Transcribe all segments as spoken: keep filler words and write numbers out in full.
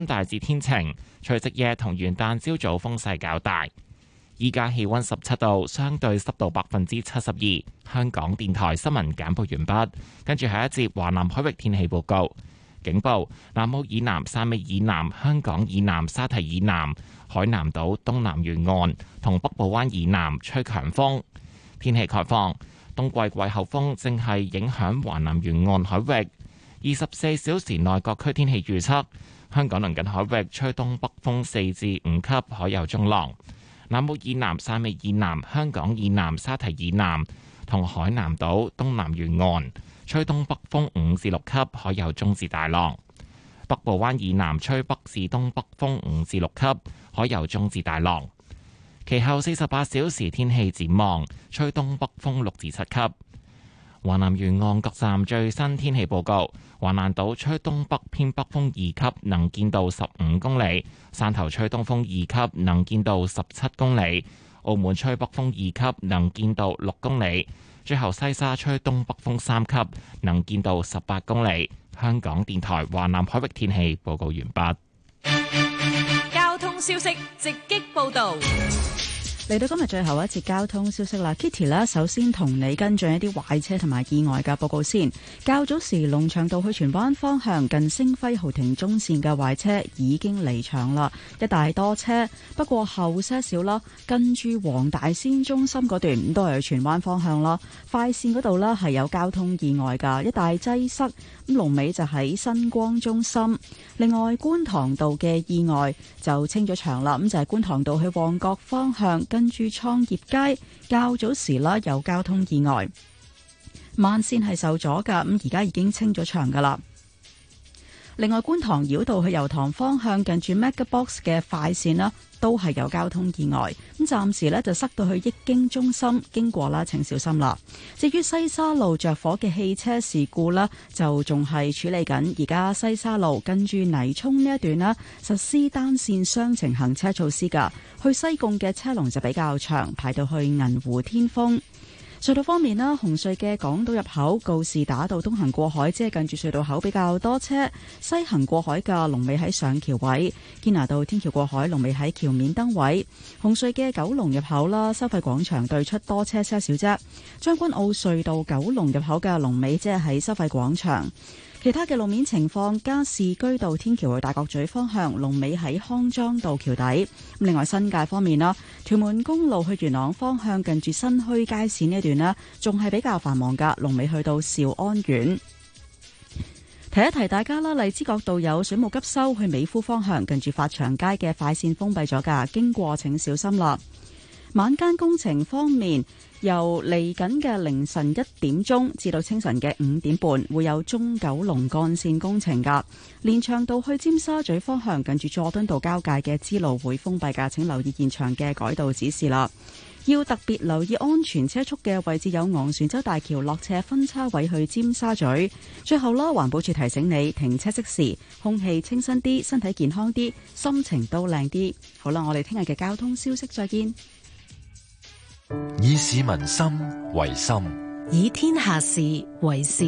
大致天晴，除夕夜同元旦朝早風勢較大。依家氣溫十七度，相對濕度百分之七十二。香港電台新聞簡報完畢，跟住係一節華南海域天氣報告。警報：南澳以南、汕尾以南、香港以南、沙堤以南、海南島東南沿岸同北部灣以南吹強風。天氣概況：冬季季候風正係影響華南沿岸海域。二十四小時內各區天氣預測：香港鄰近海域吹東北風四至五級，海有中浪。南澳以南、汕尾以南、香港以南、沙堤以南同海南島東南沿岸吹東北風五至六級，海有中至大浪。北部灣以南吹北至東北風五至六級，海有中至大浪。其後四十八小時天氣展望，吹東北風六至七級。華南沿岸各站最新天氣報告：華南島吹東北偏北風二級，能見度十五公里；汕頭吹東風二級，能見度十七公里；澳門吹北風二級，能見度六公里；最後西沙吹東北風三級，能見度十八公里。香港電台華南海域天氣報告完畢。 交通消息直擊報道。 嚟到今日最後一節交通消息啦 ，Kitty 呢，首先同你跟進一啲壞車同埋意外嘅報告先。較早時龍翔道去荃灣方向近星輝豪庭中線嘅壞車已經離場啦，一大多車。不過後些少啦，跟住黃大仙中心嗰段都係去荃灣方向啦，快線嗰度呢係有交通意外噶，一大擠塞。咁龍尾就喺新光中心。另外觀塘道嘅意外就清咗場啦，咁就係觀塘道去旺角方向跟住創業街較早時啦有交通意外，慢線係受阻噶，咁而家已經清咗場噶啦。另外觀塘繞道去油塘方向近住 MegaBox 嘅快線啦，都係有交通意外，咁暫時呢就塞到去益京中心，經過啦請小心啦。至於西沙路着火嘅汽車事故啦，就仲係處理緊。而家西沙路跟住泥涌呢一段啦，實施單線雙程行車措施噶，去西貢嘅車龍就比較長，排到去銀湖天峰。隧道方面啦，紅隧嘅港島入口告士打道東行過海，即係近住隧道口比較多車；西行過海嘅龍尾喺上橋位，堅拿道天橋過海龍尾喺橋面燈位。紅隧嘅九龍入口啦，收費廣場對出多車些少啫。將軍澳隧道九龍入口嘅龍尾即係喺收費廣場。其他嘅路面情況，加士居道天橋去大角咀方向龍尾喺康莊道橋底。另外新界方面啦，屯門公路去元朗方向近住新墟街市呢一段呢，仲係比較繁忙噶，龍尾去到兆安苑。提一提大家啦，荔枝角道有水務急修去美孚方向，近住發祥街嘅快線封閉咗噶，經過請小心啦。晚間工程方面，由嚟緊嘅凌晨一點鐘至到清晨嘅五點半，會有中九龍幹線工程噶。連翔道去尖沙咀方向，近住佐敦道交界嘅支路會封閉噶，請留意現場嘅改道指示啦。要特別留意安全車速嘅位置有昂船洲大橋落斜分叉位去尖沙咀。最後啦，環保署提醒你停車熄匙，空氣清新啲，身體健康啲，心情都靚啲。好啦，我哋聽日嘅交通消息再見。 以市民心為心， 以天下事為事。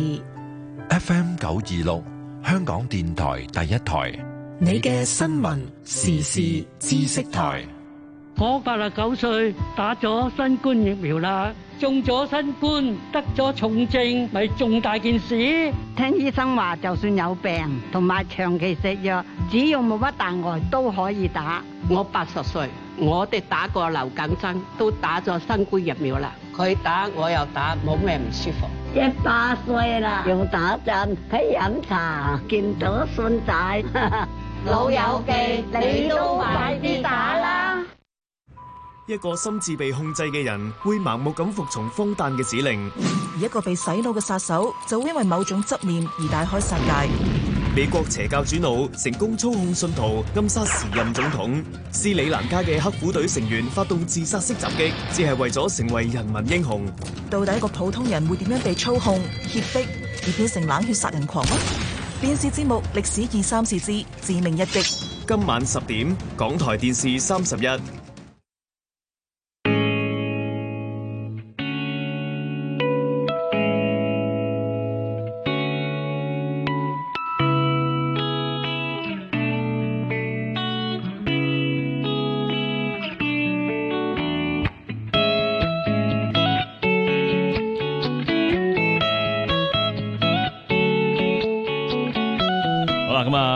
F M 九二六，香港電台第一台， 你嘅新聞時事知識台。 我八十九歲，打咗新冠疫苗啦，中咗新冠，得咗重症，咪重大件事。 聽醫生話，就算有病同埋長期食藥，只要冇乜大礙都可以打。 我八十歲，我哋打過流感針，都打咗新冠疫苗啦。佢打我又打，冇咩唔舒服。 一百歲啦，用打針喺飲茶，見到孫仔， 老友記，你都快啲打啦！ 一個心智被控制嘅人會盲目咁服從荒誕嘅指令， 而一個被洗腦嘅殺手就會因為某種執念而大開殺戒。 美國邪教主腦成功操控信徒暗殺時任總統斯里蘭卡嘅黑虎隊成員，發動自殺式襲擊，只係為咗成為人民英雄。 到底一個普通人會點樣被操控、脅迫而變成冷血殺人狂呢？電視節目《歷史二三事之致命一擊》， 今晚十點，港台電視三十一。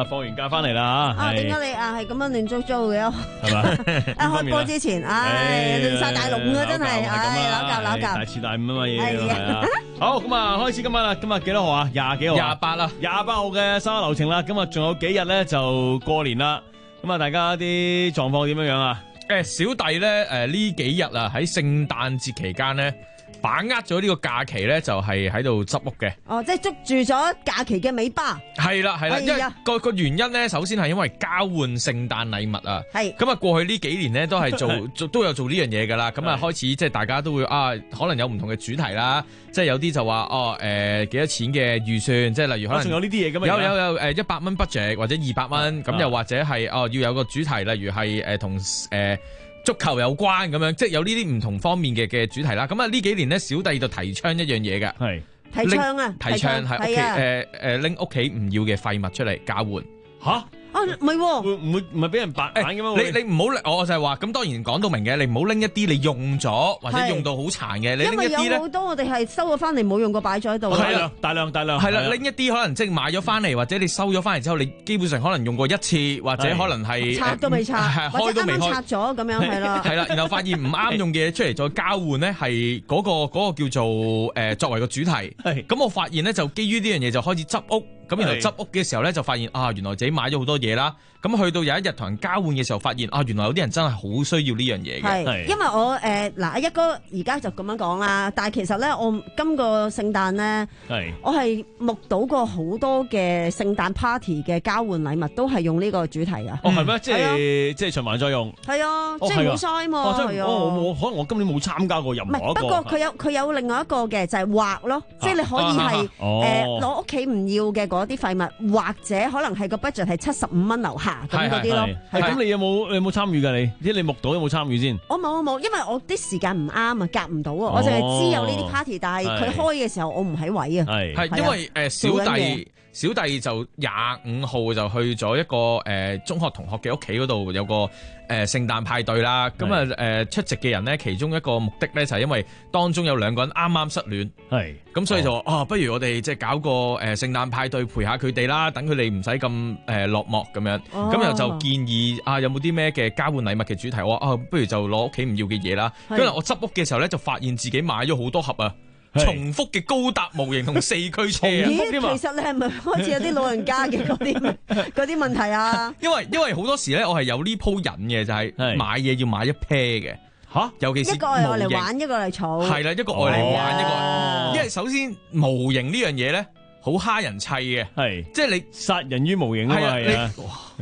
放完假翻嚟啦嚇。 啊，點解你啊係咁樣亂糟糟嘅？ 係嘛？ 一開波之前，唉，亂晒大龍啊，真係，唉，扭教扭教。 大次大五啊嘛嘢。係啊。好，咁啊，開始今日啦，今日幾多號啊？廿幾號？ 廿八啦， 廿八號嘅生活流程啦。今日仲有幾日咧就過年啦。咁啊，大家啲狀況點樣樣啊？ 誒，小弟咧，誒呢幾日啊，喺聖誕節期間咧，把握咗呢個假期咧，就係喺度執屋嘅。 哦，即係捉住咗假期嘅尾巴。 係啦係啦，因為個個原因咧，首先係因為交換聖誕禮物啊。係。咁啊，過去呢幾年咧都係做做都有做呢樣嘢噶啦。咁啊，開始即係大家都會啊，可能有唔同嘅主題啦。即係有啲就話哦，誒幾多錢嘅預算，即係例如可能仲有呢啲嘢噶嘛？ 有有有誒一百蚊 budget 或者二百蚊，咁又或者係哦要有個主題，例如係誒同誒。足球有關咁樣，即係有呢啲唔同方面嘅嘅主題啦。咁啊呢幾年咧，小弟就提倡一樣嘢嘅， 係提倡啊， 提倡係屋企誒誒拎屋企唔要嘅廢物出嚟交換。吓？ 啊，唔係喎， 會唔會唔係俾人白眼咁樣？ 你你唔好，我就係話，咁當然講到明嘅，你唔好拎一啲你用咗或者用到好殘嘅，你拎一啲咧。 因為有好多我哋係收咗翻嚟冇用過擺咗喺度。 係啦，大量大量。 係啦，拎一啲可能即係買咗翻嚟，或者你收咗翻嚟之後，你基本上可能用過一次，或者可能係拆都未拆， 開都未開， 拆咗咁樣係啦。 係啦，然後發現唔啱用嘅嘢出嚟再交換咧，係嗰個嗰個叫做誒作為個主題。係咁，我發現咧就基於呢樣嘢就開始執屋。咁然後執屋嘅時候咧，就發現啊，原來自己買咗好多嘢啦。咁去到有一日同人交換嘅時候，發現啊，原來有啲人真係好需要呢樣嘢嘅。 係，因為我誒嗱、呃，一哥而家就咁樣講啦。但係其實咧，我今個聖誕咧，係我係目睹過好多嘅聖誕 party 嘅交換禮物都係用呢個主題啊。 哦，係咩？即係即係循環再用。係啊，即係冇嘥嘛。 哦，真係我我可能我今年冇參加過任何一個。 不過佢有佢有另外一個嘅就係畫咯，即係你可以係誒攞屋企唔要嘅嗰啲廢物，或者可能係個 budget 係七十五蚊樓下咁嗰啲咯。 係咁，你有冇你有冇參與㗎？你即係你目睹有冇參與先？ 我冇我冇，因為我啲時間唔啱啊，夾唔到啊。我淨係知有呢啲 party，但係佢開嘅時候我唔喺位啊。 係係因為誒小弟小弟就廿五號就去咗一個誒中學同學嘅屋企嗰度有個誒聖誕派對啦。咁啊誒出席嘅人咧，其中一個目的咧就係因為當中有兩個人啱啱失戀，係咁所以就話啊，不如我哋即係搞個誒聖誕派對陪下佢哋啦，等佢哋唔使咁誒落寞咁樣。咁又就建議啊，有冇啲咩嘅交換禮物嘅主題？我啊，不如就攞屋企唔要嘅嘢啦。跟住我執屋嘅時候咧，就發現自己買咗好多盒啊，重複嘅高達模型同四驅車啊！ 咦，其實你係咪開始有啲老人家嘅嗰啲嗰啲問題啊？ 因為因為好多時咧，我係有呢鋪癮嘅，就係、是、買嘢要買一 pair 嘅吓，尤其是一個係愛嚟玩，一個嚟儲。 係啦，一個愛嚟玩，哦、一個因為首先模型呢樣嘢咧，好蝦人砌嘅，係即係你殺人於無形啊嘛，係啊。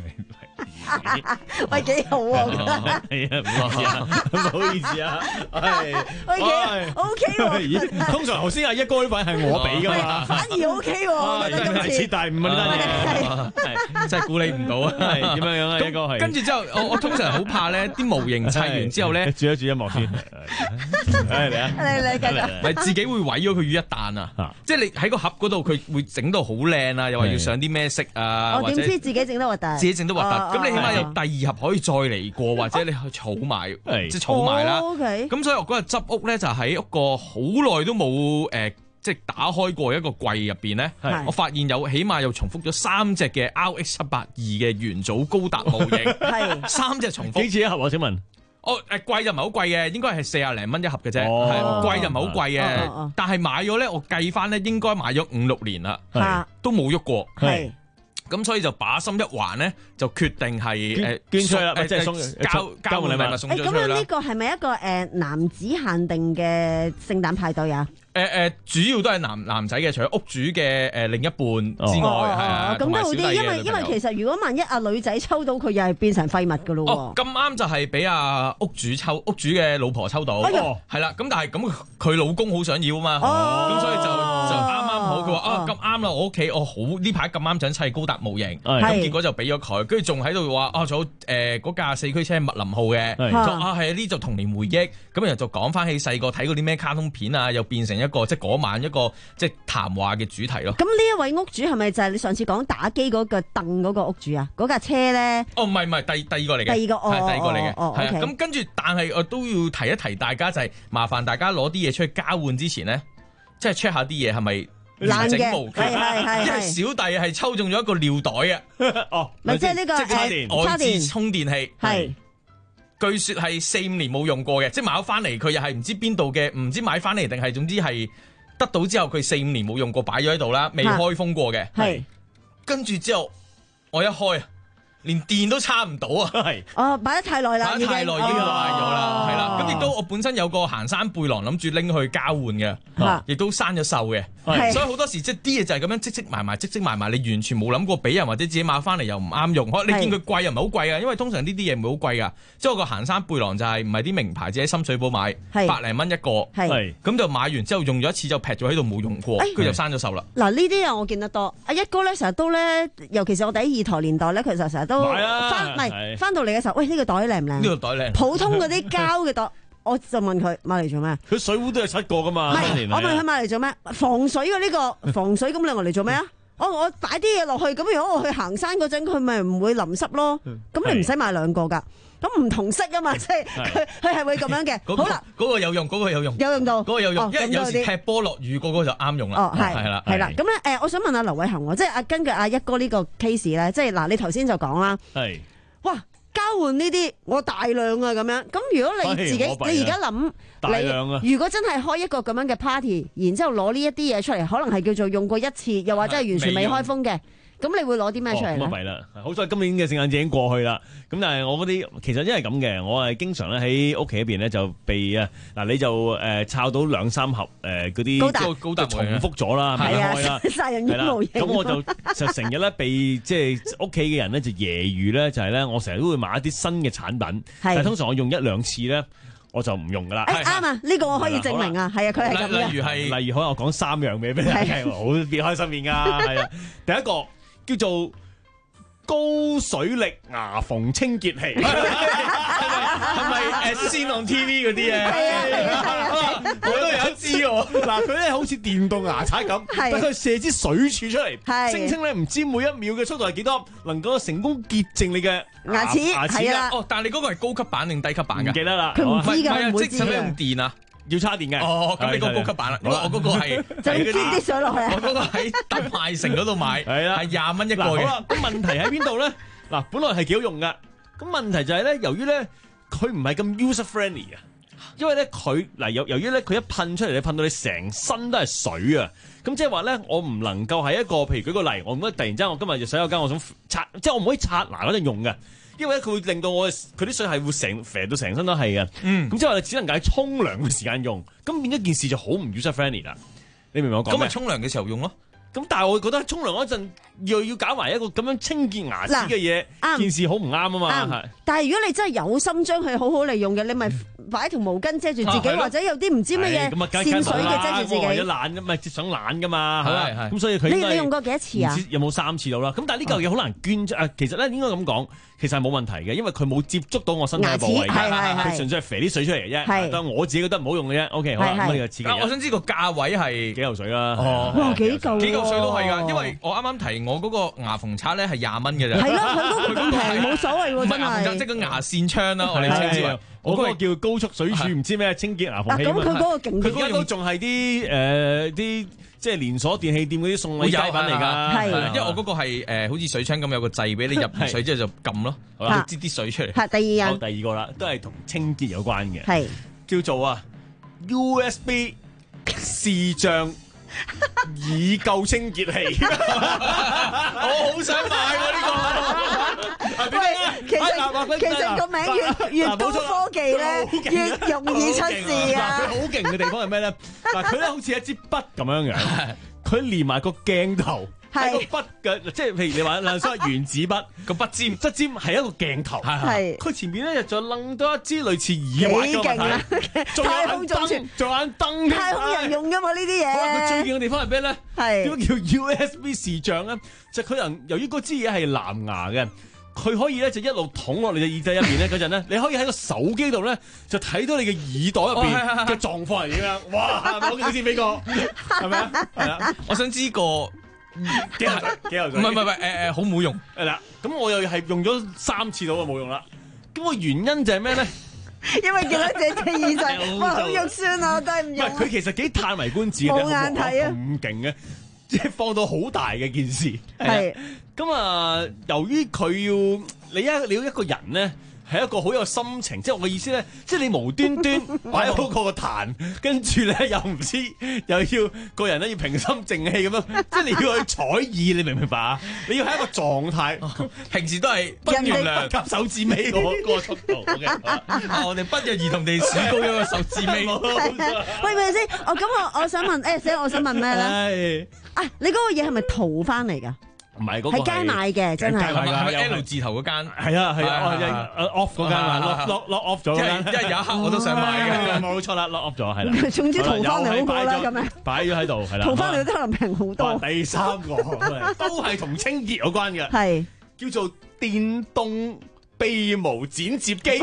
喂，幾好啊！ 係啊，唔好意思啊，唔好意思啊，係喂，幾 OK 喎。 通常頭先阿一哥呢份係我俾噶嘛， 反而 OK 喎。 真係切大五啊！呢單嘢真係估你唔到啊！係點樣樣啊？一哥係跟住之後，我我通常好怕咧，啲模型砌完之後咧， 轉一轉音樂先。誒嚟啊！ 嚟嚟繼續。 咪自己會毀咗佢於一旦啊！即係你喺個盒嗰度，佢會整到好靚啊，又話要上啲咩色啊？ 我點知自己整得核突？ 自己整得核突，咁你起碼有第二盒可以再嚟過，或者你去儲埋，即係儲埋啦。咁所以我嗰日執屋咧，就喺一個好耐都冇誒，即係打開過一個櫃入邊咧，我發現有起碼又重複咗三隻嘅 R X 七八二嘅元祖高達模型，係三隻重複。 幾錢一盒啊？請問？ 哦誒，貴就唔係好貴嘅，應該係四廿零蚊一盒嘅啫，係貴就唔係好貴嘅。但係買咗咧，我計翻咧，應該買咗五六年啦，都冇喐過。係。咁所以就把心一橫咧，就決定係誒捐出去啦，即係送交交換禮物送咗出去啦。 咁樣呢個係咪一個誒男子限定嘅聖誕派對啊？ 誒誒，主要都係男男仔嘅，除咗屋主嘅誒另一半之外，係啊， 咁都好啲，因為因為其實如果萬一阿女仔抽到佢，又係變成廢物噶咯。 哦，咁啱就係俾阿屋主抽，屋主嘅老婆抽到，係啦。咁但係咁佢老公好想要啊嘛，咁所以就就啱啱好。佢話啊咁啱啦，我屋企我好呢排咁啱想砌高達模型，咁結果就俾咗佢，跟住仲喺度話啊，仲有誒嗰架四驅車麥林號嘅，就啊係呢就童年回憶，咁然後就講翻起細個睇過啲咩卡通片啊，又變成一個即係嗰晚一個即係談話嘅主題咯。 咁呢一位屋主係咪就係你上次講打機嗰個凳嗰個屋主啊？嗰架車咧？ 哦，唔係唔係，第第二個嚟嘅， 第二個係第二個嚟嘅，係啊。咁跟住，但係我都要提一提大家，就係麻煩大家攞啲嘢出去交換之前咧，即係 check 下啲嘢係咪連整毛係係係因為小弟係抽中咗一個尿袋嘅， 哦， 咪即係呢個即係插電外置充電器， 係據說係四五年冇用過嘅，即係買咗翻嚟佢又係唔知邊度嘅，唔知買翻嚟定係總之係得到之後佢四五年冇用過，擺咗喺度啦，未開封過嘅， 係跟住之後我一開。連電都差唔到啊！係哦，擺得太耐啦， 擺得太耐已經壞咗啦，係啦。咁亦都我本身有個行山背囊，諗住拎去交換嘅，亦都生咗鏽嘅。所以好多時即係啲嘢就係咁樣積積埋埋，積積埋埋，你完全冇諗過俾人或者自己買翻嚟又唔啱用。你見佢貴又唔係好貴啊，因為通常呢啲嘢唔係好貴噶。即係我個行山背囊就係唔係啲名牌，只喺深水埗買，百零蚊一個。係咁就買完之後用咗一次就劈咗喺度冇用過，佢就生咗鏽啦。 嗱呢啲啊我見得多。阿一哥咧成日都咧，尤其是我哋喺二台年代咧，佢就成日都。翻唔係翻到嚟嘅時候，喂呢、呢個袋靚唔靚？ 呢個袋靚。 普通嗰啲膠嘅袋，我就問佢買嚟做咩？ 佢水壺都係七個噶嘛。 我問佢買嚟做咩？防水嘅呢、呢個防水咁你我嚟做咩啊？我我擺啲嘢落去，咁如果我去行山嗰陣，佢咪唔會淋濕咯。咁你唔使買兩個㗎。咁唔同色啊嘛，即係佢佢係會咁樣嘅。 嗰個、 好啦， 嗰個有用，嗰、嗰個有用， 有用到， 嗰個有用， 哦、 因為有時踢波落雨，嗰、嗰個就啱用啦。 哦，係係啦， 係啦。咁咧誒，我想問下劉偉恒，即係阿根據阿一哥呢個 case 咧，即係嗱，你頭先就講啦。 係。 哇！交換呢啲我大量啊咁樣，咁如果你自己你而家諗，你如果真係開一個咁樣嘅 party，然之後攞呢一啲嘢出嚟，可能係叫做用過一次，又或者係完全未開封嘅。咁你會攞啲咩出嚟咧？ 咁啊弊啦！好彩今年嘅聖誕節已經過去啦。咁但係我嗰啲其實因為咁嘅，我係經常咧喺屋企入邊咧就被啊嗱，你就誒抄到兩三盒誒嗰啲高達重複咗啦，未開啦， 殺人於無形。 咁我就就成日咧被即係屋企嘅人咧就揶揄咧，就係咧我成日都會買一啲新嘅產品，但係通常我用一兩次咧。我就唔用噶啦。 啱啊，呢個我可以證明啊，係啊，佢係咁嘅。 例如係，例如可能我講三樣嘢俾你聽，好別開心面噶。係啊，第一個叫做高水力牙縫清潔器，係咪誒先浪 T V 嗰啲啊？係啊係啊係啊，我都有一支喎。嗱，佢咧好似電動牙刷咁，但佢射支水柱出嚟，聲稱咧唔知每一秒嘅速度係幾多，能夠成功潔淨你嘅牙齒。 牙齒啦。哦，但係你嗰個係高級版定低級版㗎？ 唔記得啦。 佢唔知㗎，唔會知。 即係使唔使用電啊？ 要插電嘅。 哦，咁你個高級版啦，因為我嗰個係就要捐啲水落去。 我嗰個喺特賣城嗰度買，係啦，係廿蚊一個嘅。 好啦，咁問題喺邊度咧？嗱，本來係幾好用噶，咁問題就係咧，由於咧佢唔係咁 user friendly 啊，因為咧佢嗱由由於咧佢一噴出嚟，你噴到你成身都係水啊，咁即係話咧，我唔能夠係一個，譬如舉個例，我唔得突然之間我今日就洗手間，我想刷，即係我唔可以刷牙嗰陣用嘅，因為咧佢會令到我佢啲水係會成肥到成身都係嘅，嗯，咁即係話你只能夠喺沖涼嘅時間用，咁變咗件事就好唔 user friendly 啦，你明唔明我講咩？ 咁咪沖涼嘅時候用咯。 咁但係我覺得沖涼嗰陣又要搞埋一個咁樣清潔牙齒嘅嘢，件事好唔啱啊嘛。 但係如果你真係有心將佢好好利用嘅，你咪擺條毛巾遮住自己，或者有啲唔知乜嘢滲水嘅遮住自己。 或者懶咁咪想懶噶嘛，係咪？咁所以佢你你用過幾多次啊？ 有冇三次到啦？咁但係呢嚿嘢好難捐誒，其實咧應該咁講，其實係冇問題嘅，因為佢冇接觸到我身體嘅部位，佢純粹係肥啲水出嚟嘅啫。但係我自己覺得唔好用嘅啫。O K， 好啦，咁呢個刺激。 我想知個價位係幾嚿水啦？ 哇，幾嚿？ 幾嚿水都係㗎，因為我啱啱提我嗰個牙縫刷咧係廿蚊嘅啫。 係咯，佢嗰個咁平冇所謂喎，真係。 即係個牙線槍啦，我哋稱之為。 我嗰個叫高速水柱，唔知咩清潔牙縫器。 咁佢嗰個勁啲。 佢嗰個仲係啲誒啲即係連鎖電器店嗰啲送禮佳品嚟㗎。 係， 因為我嗰個係誒好似水槍咁有個掣俾你入水之後就撳咯，擠啲水出嚟。 係第二樣。 好，第二個啦，都係同清潔有關嘅。 係叫做啊 U S B 視像已舊清潔器。我好想買喎呢個。 喂，其實其實個名越越高科技咧，越容易出事啊！ 佢好勁嘅地方係咩咧？嗱，佢咧好似一支筆咁樣樣，佢連埋個鏡頭喺個筆嘅，即係譬如你話嗱，所謂原子筆個筆尖，筆尖係一個鏡頭，係佢前面咧就楞多一支類似耳環嘅物體， 太空中傳， 做眼燈， 太空人用噶嘛呢啲嘢。 好啦，佢最勁嘅地方係咩咧？ 係點解叫 U S B 視像咧？就佢能由於嗰支嘢係藍牙嘅。佢可以咧就一路捅落你隻耳仔入邊咧嗰陣咧，你可以喺個手機度咧就睇到你嘅耳朵入邊嘅狀況係點樣。哇！好嘅，先俾個係咪啊？係啊！ 我想知個幾有幾有唔係唔係唔係誒誒，好唔好用？ 係啦，咁我又係用咗三次到啊，冇用啦。咁個原因就係咩咧？ 因為見到隻隻耳仔，哇，好肉酸啊，我都係唔用。 佢其實幾嘆為觀止嘅， 冇眼睇啊！ 咁勁嘅。 即係放到好大嘅件事。 係咁啊，由於佢要你一你要一個人咧。係一個好有心情，即係我嘅意思咧，即係你無端端擺喺嗰個壇，跟住咧又唔知又要個人咧要平心靜氣咁樣，即係你要去採意，你明唔明白啊？你要喺一個狀態，平時都係不原諒及手指尾嗰嗰個速度。Okay, 我哋不約而同地數高一個手指尾。 喂，咪先？我咁我我想問，誒，死我想問咩咧？啊，你嗰個嘢係咪淘翻嚟㗎？ 唔係嗰個喺街買嘅，真係係咪 L 字頭嗰間？ 係啊係啊 ，off 嗰間啊 ，lock lock lock off 咗嗰間。 因為有一刻我都想買嘅， 冇錯啦 ，lock off 咗係啦。 總之淘翻嚟好過啦，咁樣擺咗喺度係啦。 淘翻嚟都可能平好多。 第三個都係同清潔有關嘅， 係叫做電動鼻毛剪接機。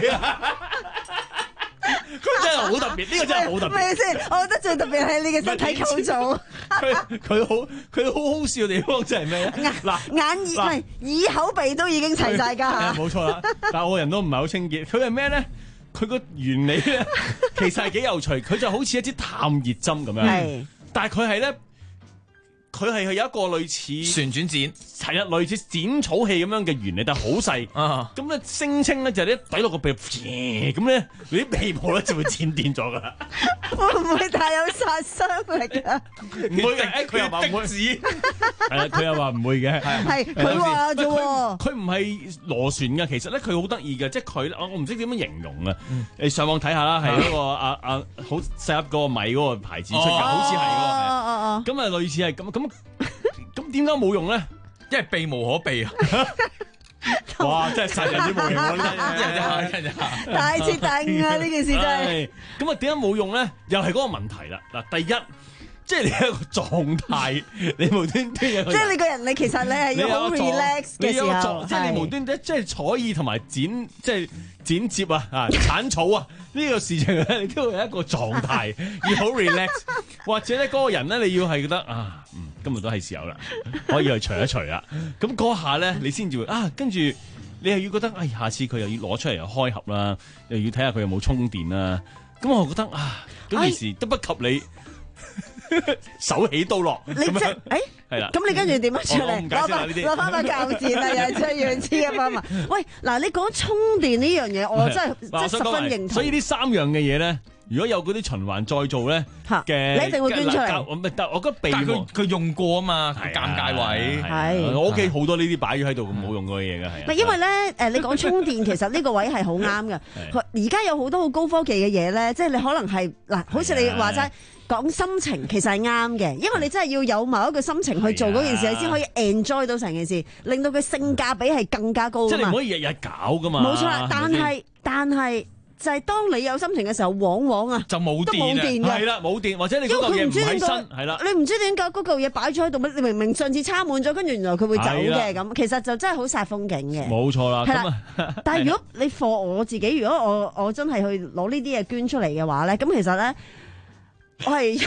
佢真係好特別，呢、這個真係好特別。 咩先？我覺得最特別係你嘅身體構造。 佢佢好佢好好笑嘅地方就係咩咧？嗱， 眼耳唔係耳口鼻都已經齊晒㗎。 冇錯啦，但係我個人都唔係好清潔。佢係咩咧？佢個原理咧，其實係幾有趣。佢就好似一支探熱針咁樣。係，但係佢係咧。佢係有一個類似旋轉剪， 係啊，類似剪草器咁樣嘅原理，但係好細。咁咧聲稱咧就係你抵落個鼻，咁咧你啲鼻毛咧就會剪斷咗噶啦。 會唔會太有殺傷力啊？ 唔會嘅，佢又話唔會。係啊，佢又話唔會嘅。 係佢話啫喎。 佢唔係螺旋嘅，其實咧佢好得意嘅，即係佢我我唔知點樣形容啊。你上網睇下啦，係嗰個阿阿好細粒嗰個米嗰個牌子出嘅，好似係嗰個。咁啊，類似係咁咁。咁點解冇用咧？ 因為避無可避啊！ 哇，真係殺人之無形喎！呢真係大徹大悟啊！呢件事真係。 咁啊，點解冇用咧？又係嗰個問題啦。嗱，第一，即係你一個狀態，你無端端有。 即係你個人，你其實你係要好 relax 嘅時候， 即係你無端端即係採耳同埋剪，即係剪接啊啊剷草啊呢個事情咧，你都要有一個狀態，要好 relax， 或者咧嗰個人咧，你要係覺得啊，嗯，今日都係時候啦，可以去除一除啦。咁嗰下咧，你先至會啊，跟住你又要覺得，哎，下次佢又要攞出嚟又開盒啦，又要睇下佢有冇充電啦。咁我覺得啊，嗰件事都不及你。手起刀落， 你即係誒，係啦。咁你跟住點樣出嚟？攞翻攞翻把鉸剪啊，又係出樣痴嘅方法。喂，嗱，你講充電呢樣嘢，我真係即係十分認同。 所以呢三樣嘅嘢咧，如果有嗰啲循環再做咧嘅， 你一定會捐出嚟。 唔係，但我覺得鼻毛佢佢用過啊嘛，尷尬位係。 我屋企好多呢啲擺咗喺度冇用過嘅嘢嘅係。 唔係因為咧誒，你講充電，其實呢個位係好啱嘅。而家有好多好高科技嘅嘢咧，即係你可能係嗱，好似你話齋。講心情其實係啱嘅，因為你真係要有某一個心情去做嗰件事，你先可以 enjoy 到成件事，令到佢性價比係更加高。 即係你唔可以日日搞噶嘛。 冇錯啦，但係但係就係當你有心情嘅時候，往往啊就冇電嘅， 係啦冇電，或者你嗰嚿嘢唔喺身，係啦， 你唔知點解嗰嚿嘢擺咗喺度，你明明上次插滿咗，跟住原來佢會走嘅咁，其實就真係好煞風景嘅。 冇錯啦， 係啦。但係如果你貨我自己，如果我我真係去攞呢啲嘢捐出嚟嘅話咧，咁其實咧。我係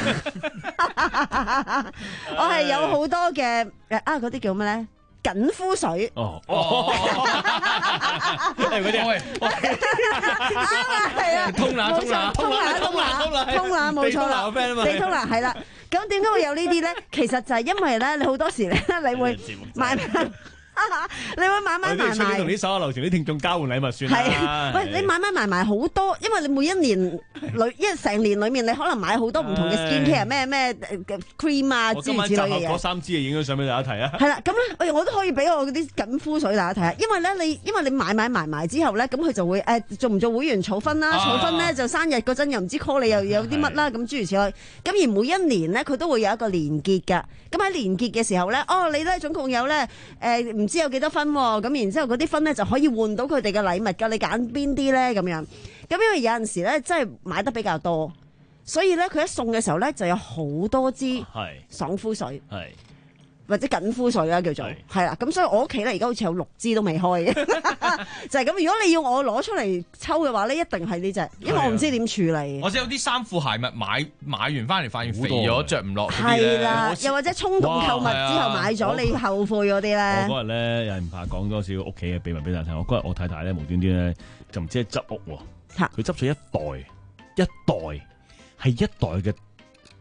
我係有好多嘅誒啊嗰啲叫咩咧？緊膚水哦哦，係嗰啲喂， 係啊， 通拿通拿通拿通拿通拿冇錯啦，地通拿係啦。咁點解會有呢啲咧？其實就係因為咧，你好多時咧，你會買。你會買買埋埋， 同啲手下留情啲聽眾交換禮物算啦。 喂，你買買埋埋好多，因為你每一年裏，因為成年裏面你可能買好多唔同嘅 skin care 咩咩 cream 啊諸如此類嘅嘢。 嗰三支嘢影咗相俾大家睇啊。 係啦，咁咧，喂，我都可以俾我嗰啲緊膚水大家睇下，因為咧你因為你買買埋埋之後咧，咁佢就會誒做唔做會員儲分啦，儲分咧就生日嗰陣又唔知 call 你又有啲乜啦，咁諸如此類。咁而每一年咧佢都會有一個連結㗎，咁喺連結嘅時候咧，哦你咧總共有咧誒唔知有幾多分喎，咁然之後嗰啲分咧就可以換到佢哋嘅禮物㗎，你揀邊啲咧咁樣？咁因為有陣時咧，真係買得比較多，所以咧佢一送嘅時候咧就有好多支爽膚水，係或者緊膚水啦叫做，係啦。咁所以我屋企咧而家好似有六支都未開嘅，就係咁。如果你要我攞出嚟抽嘅話咧，一定係呢隻，因為我唔知點處理。 或者有啲衫褲鞋襪買買完翻嚟發現肥咗，着唔落。 係啦，又或者衝動購物之後買咗你後悔嗰啲咧。 我嗰日咧又唔怕講多少屋企嘅秘密俾大家聽。我嗰日我太太咧無端端咧就唔知係執屋喎，佢執咗一袋一袋係一袋嘅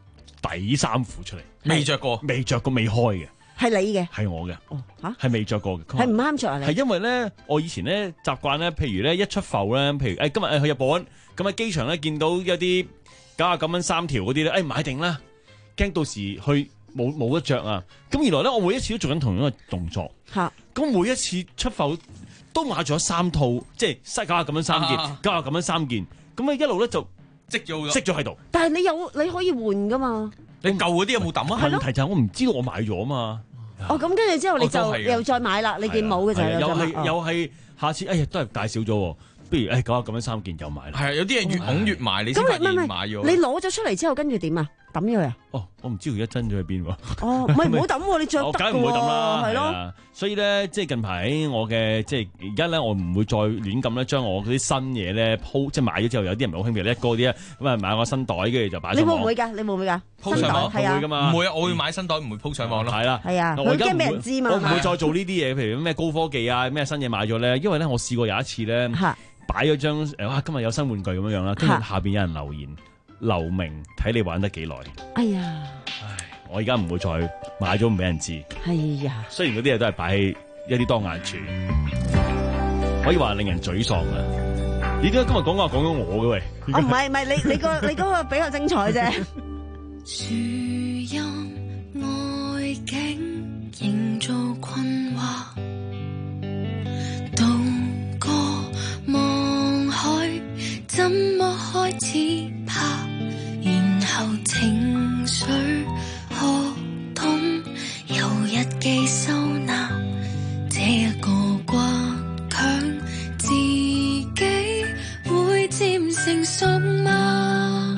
底衫褲出嚟， 未着過， 未着過，未開嘅。 係你嘅， 係我嘅， 哦吓， 係未着過嘅， 係唔啱着啊你？ 係因為咧，我以前咧習慣咧，譬如咧一出埠咧，譬如誒、哎、今日誒去日本，咁喺機場咧見到一啲九啊九蚊三條嗰啲咧，誒、哎、買定啦，驚到時去冇冇得着啊！咁原來咧，我每一次都做緊同樣嘅動作，吓，咁每一次出埠都買咗三套，即係西九啊九蚊三件，九啊九蚊三件，咁咧一路咧就積咗積咗喺度。 但係你有你可以換噶嘛？ 你舊嗰啲有冇抌啊？ 問題就係我唔知道我買咗啊嘛。 哦，咁跟住之後你就又再買啦，你件冇嘅就又係又係下次，哎呀都係大少咗，不如誒九啊咁樣三件又買啦。 係啊，有啲人越拱越埋，你先發現買咗。 你攞咗出嚟之後，跟住點啊？抌咗佢啊？ 哦，我唔知佢一真咗去邊喎。 哦，唔係唔好抌喎，你着得我梗係唔會抌啦， 係咯。 所以咧，即係近排我嘅即係而家咧，我唔會再亂咁咧，將我嗰啲新嘢咧鋪，即係買咗之後，有啲人咪好興，譬如叻哥啲啊，咁啊買個新袋，跟住就擺上網。 你會唔會㗎？你會唔會㗎？ 鋪上網係啊， 會㗎嘛？ 唔會啊，我會買新袋，唔會鋪上網咯。 係啦， 係啊， 我而家驚俾人知嘛。 我唔會再做呢啲嘢，譬如咩高科技啊，咩新嘢買咗咧，因為咧我試過有一次咧，擺咗張誒哇今日有新玩具咁樣樣啦，跟住下邊有人留言留名睇你玩得幾耐。 哎呀！ 唉，我而家唔會再買咗唔俾人知。 係呀， 雖然嗰啲嘢都係擺喺一啲當眼處，可以話令人沮喪啊！咦？點解今日講話講咗我嘅喂？ 哦，唔係唔係，你你個你嗰個比較精彩啫。 樹蔭外景營造困惑，渡過望海，怎麼開始怕？然後情緒學懂由日記收納，這一個倔強自己會漸成熟嗎？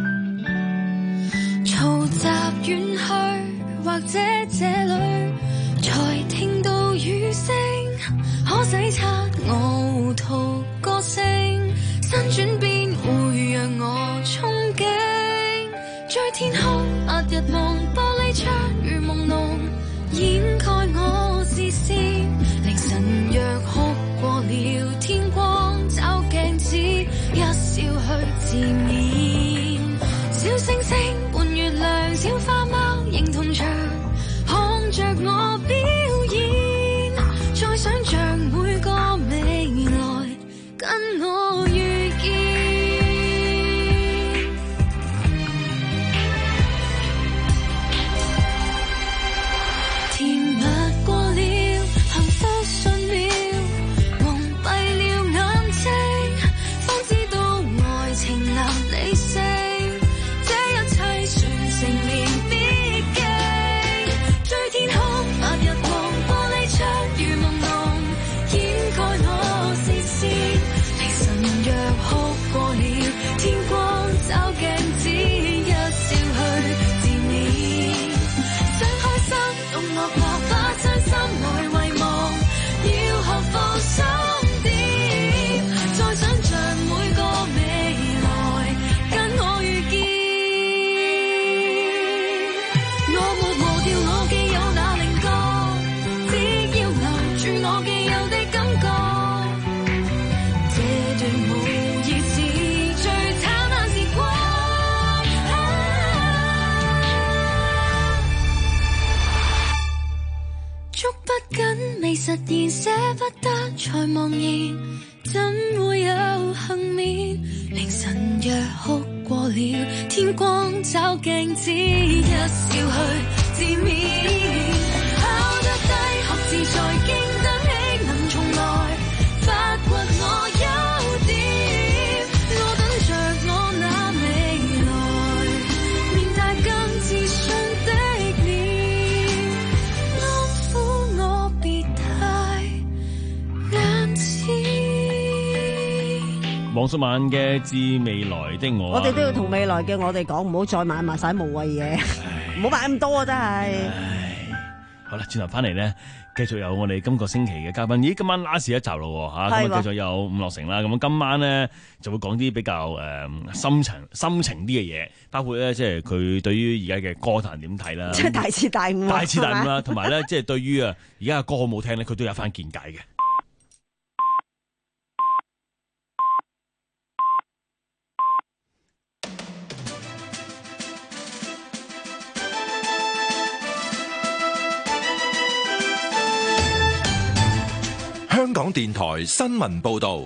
嘈雜遠去，或者這裡才聽到雨聲，可洗刷我糊塗個性，新轉變會讓我憧憬。追天空，白日夢，玻璃窗如朦朧，掩蓋我視線。凌晨若哭過了，天光找鏡子，一笑去自勉。小星星，半月亮，小花貓，認同場，看着我表演，再想像每個未來跟我遇見。實現捨不得才茫然，怎會有幸免？凌晨若哭過了，天光找鏡子，一笑去自勉。考得低，學自在，經得起，能重來發掘我優點。我等着我那未來，面帶更自信的臉，安撫我別黃淑曼嘅致未來的我， 我哋都要同未來嘅我哋講，唔好再買埋晒無謂嘢，唔好買咁多啊！真係。 好啦，轉頭翻嚟咧，繼續有我哋今個星期嘅嘉賓。咦，今晚 last 一集咯吓，咁啊繼續有伍樂城啦。咁今晚咧就會講啲比較誒、呃、深層、深情啲嘅嘢，包括咧即係佢對於而家嘅歌壇點睇啦， 即係大徹大悟， 大徹大悟啦，同埋咧即係對於啊而家嘅歌好唔好聽咧，佢都有一番見解嘅。 港電台新聞報道。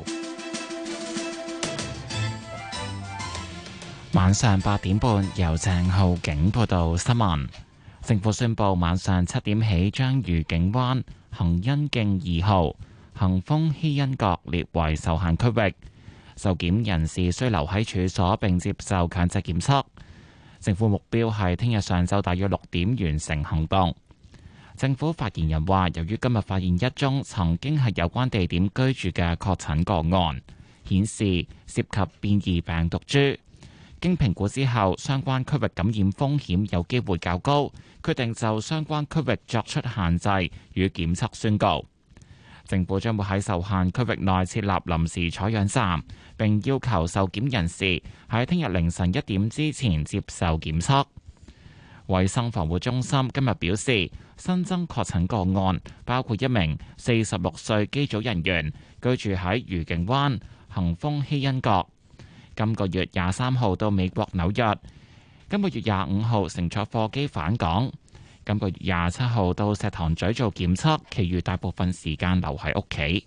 晚上八點半，由鄭浩景報道新聞。政府宣布，晚上七點起將愉景灣恒欣徑二號、恒豐希欣閣列為受限區域，受檢人士需留喺處所並接受強制檢測。政府目標係聽日上晝大約六點完成行動。政府發言人話，由於今日發現一宗曾經係有關地點居住嘅確診個案，顯示涉及變異病毒株。經評估之後，相關區域感染風險有機會較高，決定就相關區域作出限制與檢測宣告。政府將會喺受限區域內設立臨時採樣站，並要求受檢人士喺聽日凌晨一點之前接受檢測。衛生防護中心今日表示，新增確診個案包括一名四十六歲機組人員，居住喺愉景灣恒豐希欣閣。今個月廿三號到美國紐約，今個月廿五號乘坐貨機返港，今個月廿七號到石塘咀做檢測，其餘大部分時間留喺屋企。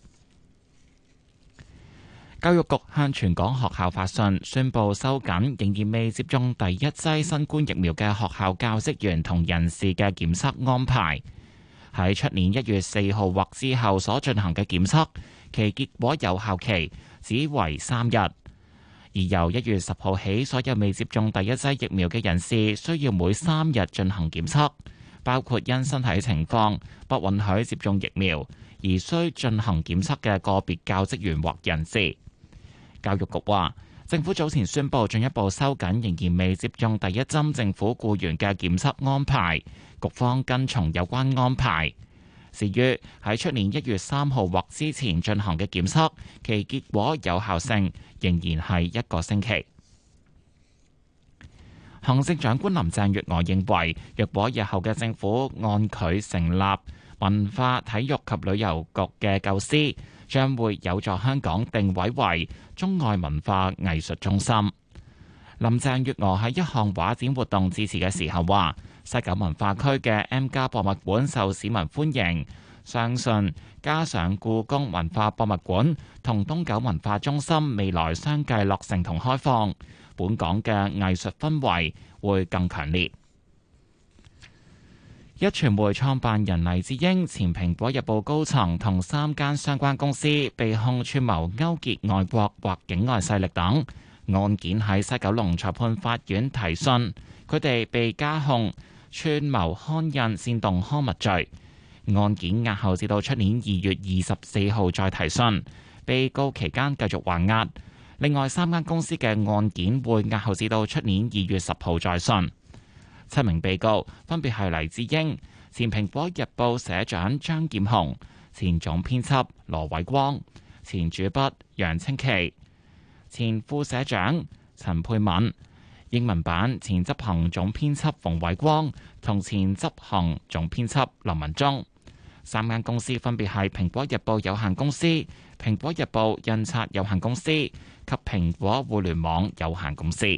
教育局向全港學校發信，宣布收緊仍然未接種第一劑新冠疫苗嘅學校教職員同人士嘅檢測安排。喺出年一月四號或之後所進行嘅檢測，其結果有效期只為三日。而由一月十號起，所有未接種第一劑疫苗嘅人士需要每三日進行檢測，包括因身體情況不允許接種疫苗而需進行檢測嘅個別教職員或人士。教育局話，政府早前宣布進一步收緊仍然未接種第一針政府僱員嘅檢測安排，局方跟從有關安排。至於喺出年一月三號或之前進行嘅檢測，其結果有效性仍然係一個星期。行政長官林鄭月娥認為，若果日後嘅政府按佢成立文化體育及旅遊局嘅構思，將會有助香港定位為中外文化藝術中心。林鄭月娥喺一項畫展活動致辭嘅時候話，西九文化區嘅 M+ 博物館受市民歡迎，相信加上故宮文化博物館同東九文化中心未來相繼落成同開放，本港嘅藝術氛圍會更強烈。壹傳媒創辦人黎智英、前蘋果日報高層同三間相關公司被控串謀勾結外國或境外勢力等案件，喺西九龍裁判法院提訊，佢哋被加控串謀刊印煽動刊物罪。案件押後至到出年二月二十四號再提訊，被告期間繼續還押。另外三間公司嘅案件會押後至到出年二月十號再訊。七名被告分別係黎智英、前蘋果日報社長張劍虹、前總編輯羅偉光、前主筆楊清奇、前副社長陳佩敏、英文版前執行總編輯馮偉光同前執行總編輯林文忠。三間公司分別係蘋果日報有限公司、蘋果日報印刷有限公司及蘋果互聯網有限公司。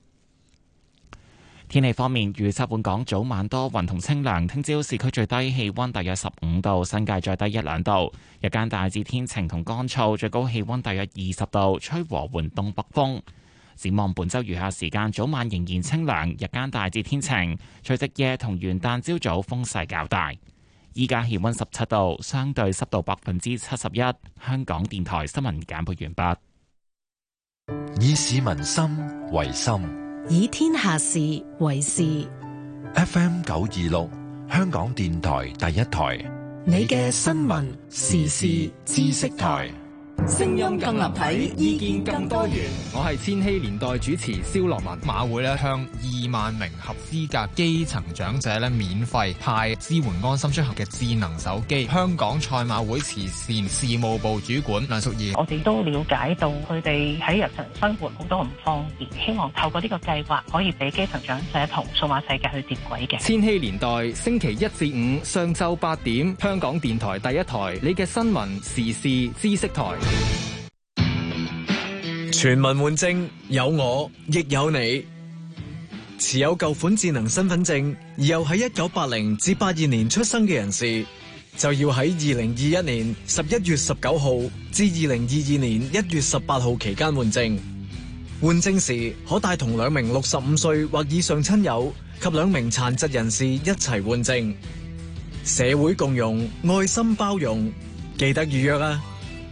天氣方面，預測本港早晚多雲同清涼，聽朝市區最低氣溫大約十五度，新界再低一兩度。日間大致天晴同乾燥，最高氣溫大約二十度，吹和緩東北風。展望本週餘下時間，早晚仍然清涼，日間大致天晴，除夕夜同元旦朝早風勢較大。依家氣溫十七度，相對濕度百分之七十一。香港電台新聞簡報完畢。 以市民心為心， 以天下事為事。 F M 九二六，香港電台第一台， 你嘅新聞時事知識台。聲音更立體，意見更多元。 我係千禧年代主持蕭樂文。馬會咧向二萬名合資格基層長者咧免費派支援安心出行嘅智能手機。香港賽馬會慈善事務部主管梁淑儀， 我哋都了解到佢哋喺日常生活好多唔方便，希望透過呢個計劃可以俾基層長者同數碼世界去接軌嘅。 千禧年代星期一至五上晝八點，香港電台第一台，你嘅新聞時事知識台。 全民換證，有我亦有你。持有舊款智能身份證而又喺一九八零至八二年出生嘅人士， 就要喺二零二一年十一月十九號至二零二二年一月十八號期間換證。換證時可帶同兩名六十五歲或以上親友及兩名殘疾人士一齊換證。社會共融，愛心包容，記得預約啊！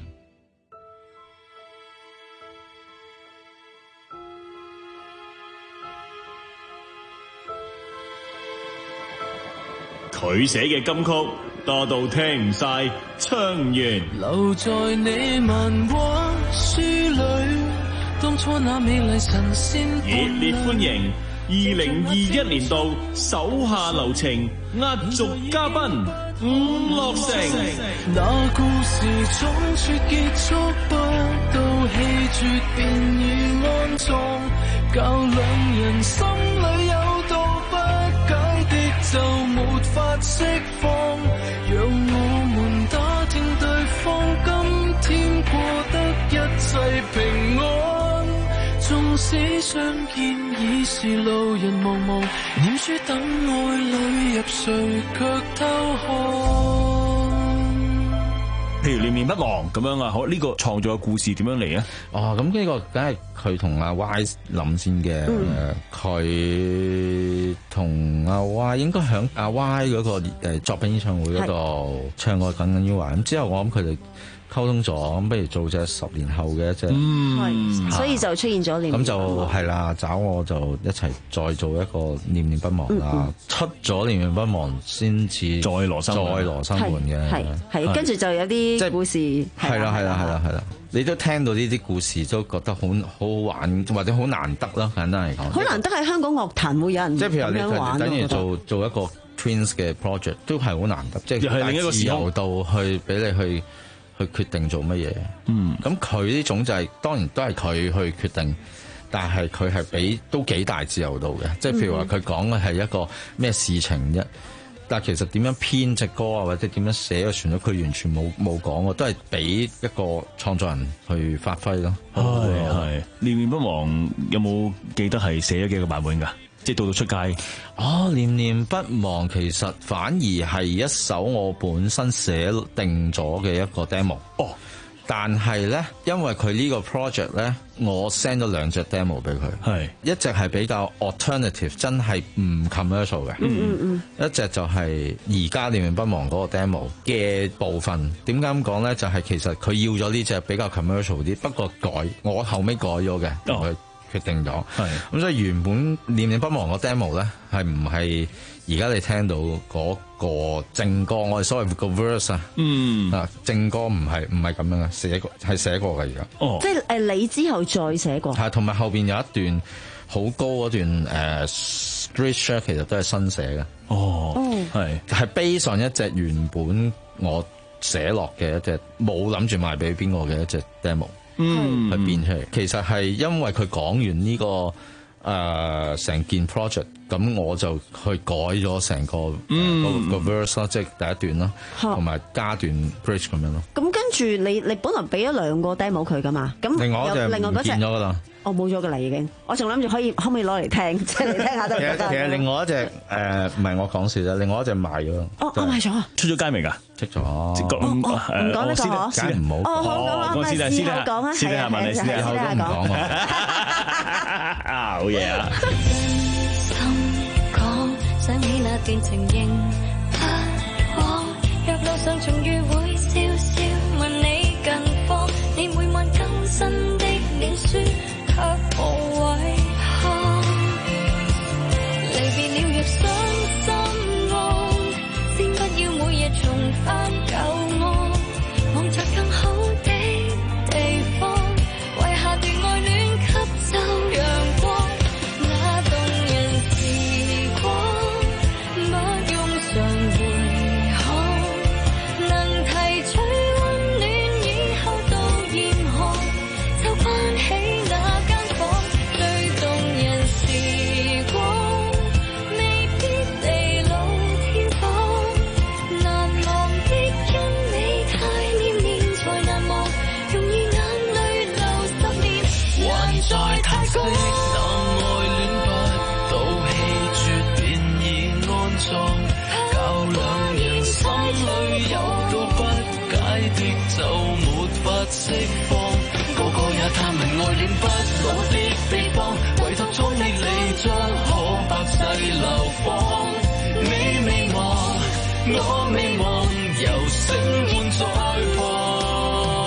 佢寫嘅金曲多到聽唔晒，唱完留在你漫畫書裏，當初那美麗神仙。 熱烈歡迎二零二一年度手下留情壓軸嘉賓伍樂城。 那故事總說結束，不到氣絕便已安葬，教兩人心裏有道不解的就沒法釋放，讓我們打聽對方今天過得一切平安。縱使相見已是路人茫茫，念書等愛侶入睡卻偷看。 譬如念念不忘咁樣啊，好，呢個創作嘅故事點樣嚟啊？ 哦，咁呢個梗係佢同阿 Y 諗先嘅。佢同阿 Y 應該響阿 Y 嗰個誒作品演唱會嗰度唱過《耿耿於懷》。咁之後我諗佢哋溝通咗，咁不如做隻十年後嘅一隻， 嗯，所以就出現咗念念不忘。 咁就係啦，找我就一齊再做一個念念不忘啦。嗯嗯、出咗念念不忘先至再羅生再羅生門嘅， 係係跟住就有啲故事， 係啦係啦係啦係啦，你都聽到呢啲故事都覺得好好好玩，或者好難得咯，簡單嚟講。 好難得喺香港樂壇會有人即係譬如你玩， 等於做做一個 Twins 嘅 project 都係好難得，即係係另一個自由度去俾你去。去決定做乜嘢？嗯，咁佢呢種就係、是、當然都係佢去決定，但係佢係俾都幾大自由度嘅。即係譬如話佢講嘅係一個咩事情啫，但係其實點樣編隻歌啊，或者點樣寫個旋律，佢完全冇冇講過，都係俾一個創作人去發揮咯。 係係，念念不忘有冇記得係寫咗幾個版本㗎？即係到到出街， 哦，念念不忘其實反而係一首我本身寫定咗嘅一個 demo。哦，但係咧，因為佢呢個 project 咧，我 send 咗兩隻 demo 俾佢，係一隻係比較 alternative， 真係唔 commercial 嘅，嗯嗯嗯，一隻就係而家念念不忘嗰個 demo 嘅部分。點解咁講咧？就係、是、其實佢要咗呢隻比較 commercial 啲，不過改我後尾改咗嘅。哦，決定咗，係咁所以原本念念不忘個 demo 咧，係唔係而家你聽到嗰個正歌，我哋所謂個 verse 啊，嗯啊正歌唔係唔係咁樣嘅，寫過係寫過嘅而家。哦， 即係誒你之後再寫過。 係，同埋後邊有一段好高嗰段誒、呃、street share 其實都係新寫嘅。哦，係係 base on一隻原本我寫落嘅一隻冇諗住賣俾邊個嘅一隻 demo。嗯，去變出嚟，其實係因為佢講完呢、這個誒成、呃、件 project，咁我就去改咗成個、嗯呃、個個 verse 啦，即係第一段啦，同埋加段 bridge 咁樣咯。 咁跟住你你本來俾咗兩個 demo 佢噶嘛？咁另外一隻另外嗰隻變咗噶啦。 我冇咗噶啦已經，我仲諗住可以可唔可以攞嚟聽，即係嚟聽下得唔得？ 其實另外一隻誒唔係我講笑啫，另外一隻賣咗。 哦，我賣咗啊！ 出咗街未㗎？ 出咗。 唔講呢個嗬？ 梗唔好。 哦，好咁啊，咪試下講啊， 試下問你，試下都唔講啊！ 啊，好嘢啊！ 想起那段情形不枉，若路上重遇會笑笑問你近況，你每晚更新的臉書卻無遺憾，離別了若傷心案，先不要每日重返舊愛，望着更好的地方，為下段愛戀吸走陽光，那動人時光不用常回看，能提釋放，個個也探明愛戀不老的秘方，唯獨總你理將可百世流芳。你未忘，我未忘，由星換再放。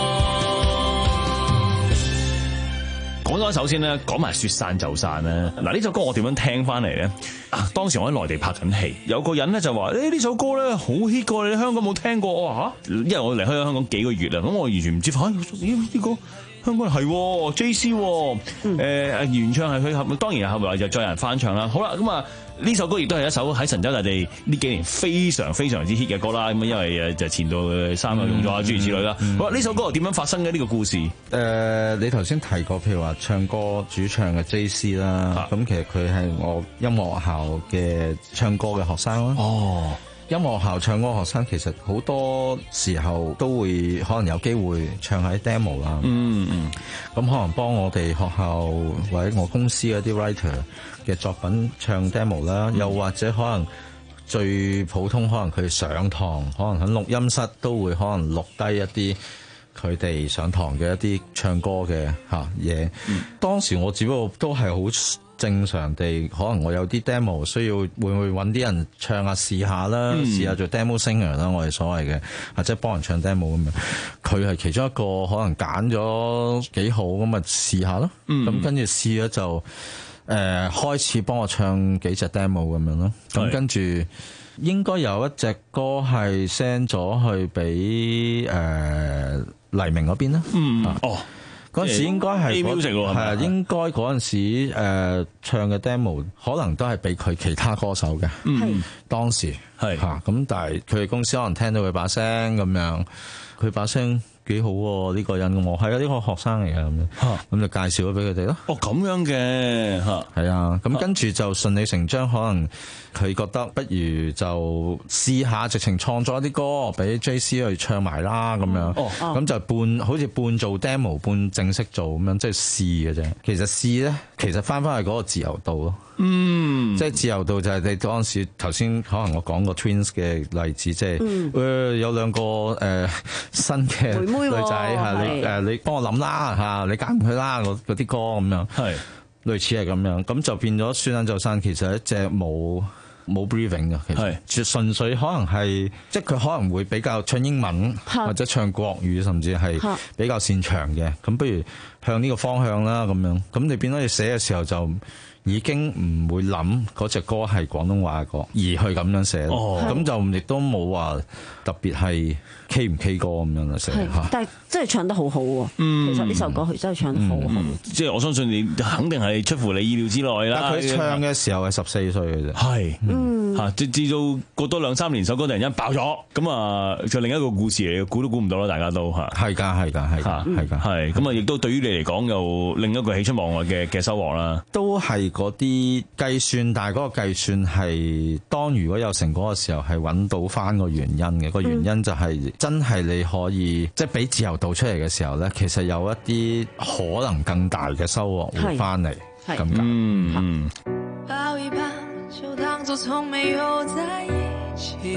講咗首先咧，講埋說散就散咧。嗱，呢首歌我點樣聽翻嚟咧？啊，當時我喺內地拍緊戲，有個人咧就話：誒、欸、呢首歌咧好 hit 過，你香港冇聽過？我話嚇，因為我離開咗香港幾個月啦，咁我完全唔知。嚇、啊，咦呢個香港係 J C， 誒、呃、原唱係佢合，當然後來就再有人翻唱啦。好啦，咁啊呢首歌亦都係一首喺神州大地呢幾年非常非常之 hit 嘅歌啦。咁因為誒就前度三個用咗啊諸如此類啦。好啦，呢首歌係點樣發生嘅呢、這個故事？誒、 呃，你頭先提過，譬如話唱歌主唱嘅 J C 啦，咁其實佢係我音樂學校嘅唱歌嘅學生啦。哦。音樂學校唱歌學生其實好多時候都會可能有機會唱喺 demo 啦。嗯嗯。咁可能幫我哋學校或者我公司嗰啲 writer 嘅作品唱 demo 啦，又或者可能最普通，可能佢上堂，可能喺錄音室都會可能錄低一啲佢哋上堂嘅一啲唱歌嘅嚇嘢。嗯、當時我只不過都係好正常地，可能我有啲 demo 需要，會唔會揾啲人唱下試下啦，嗯、試下做 demo singer 啦，我哋所謂嘅，或者幫人唱 demo 咁樣。佢係其中一個可能揀咗幾好咁啊，試下咯。咁跟住試咗就誒、呃、開始幫我唱幾隻 demo 咁樣咯。咁跟住應該有一隻歌係 send 咗去俾誒、呃、黎明嗰邊啦。嗯啊、哦。嗰陣時應該係係啊，應該嗰陣時誒、呃、唱嘅 demo 可能都係俾佢其他歌手嘅。嗯，當時係嚇咁，但係佢哋公司可能聽到佢把聲咁樣，佢把聲幾好喎，呢個人我係啊，呢個學生嚟嘅咁樣，咁就介紹咗俾佢哋咯。哦，咁樣嘅嚇，係啊，咁跟住就順理成章，可能佢覺得不如就試下直情創作一啲歌俾 J C 去唱埋啦咁樣。哦，咁就半好似半做 demo 半正式做咁樣，即係試嘅啫。其實試咧，其實翻翻去嗰個自由度咯。嗯，即係自由度就係你當時頭先可能我講過 Twins 嘅例子，即係誒有兩個誒、呃、新嘅女仔嚇，你誒你幫我諗啦嚇，你揀佢啦嗰啲歌咁樣，係類似係咁樣，咁就變咗說散就散，其實一隻冇冇 breathing 嘅，其實係純粹可能係即係佢可能會比較唱英文或者唱國語，甚至係比較擅長嘅，咁不如向呢個方向啦咁樣，咁你變咗你寫嘅時候就已經唔會諗嗰隻歌係廣東話嘅歌，而去咁樣寫，咁、哦、就亦都冇話特別係 K 唔 K 歌咁樣啦寫。 但係真係唱得好好喎，嗯、其實呢首歌佢真係唱得好好。嗯、 即係我相信你肯定係出乎你意料之內啦。 但佢唱嘅時候係十四歲嘅啫，係嚇，直至到過多兩三年，首歌突然間爆咗，咁啊就另一個故事嚟嘅，估都估唔到啦，大家都嚇。係㗎，係㗎，係㗎，係㗎，係咁啊！亦都對於你嚟講，又另一個喜出望外嘅嘅收穫啦。 都係嗰啲計算，但係嗰個計算係當如果有成果嘅時候，係揾到翻個原因嘅。個原因就係真係你可以即係俾自由度出嚟嘅時候咧，其實有一啲可能更大嘅收穫會翻嚟咁解。嗯嗯。 抱一抱，就當作從沒有在一起，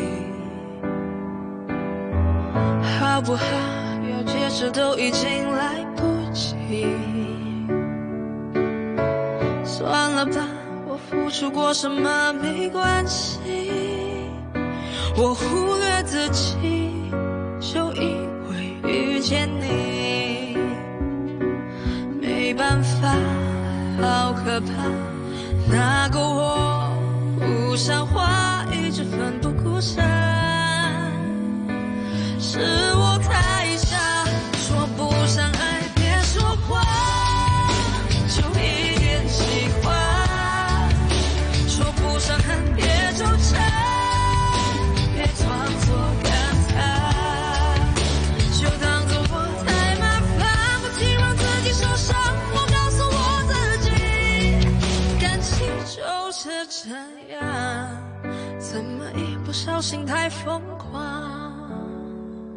好不好？要解釋都已經來不及。算了吧，我付出過什麼沒關係，我忽略自己，就以為遇見你，沒辦法，好可怕，那個我不像話，一直奮不顧身，是我太傻，說不上愛，別說謊，就一點喜歡，說不上恨，別糾纏，別裝作感嘆，就當作我太麻煩，不停讓自己受傷，我告訴我自己，感情就是這樣，怎麼一不小心太瘋狂。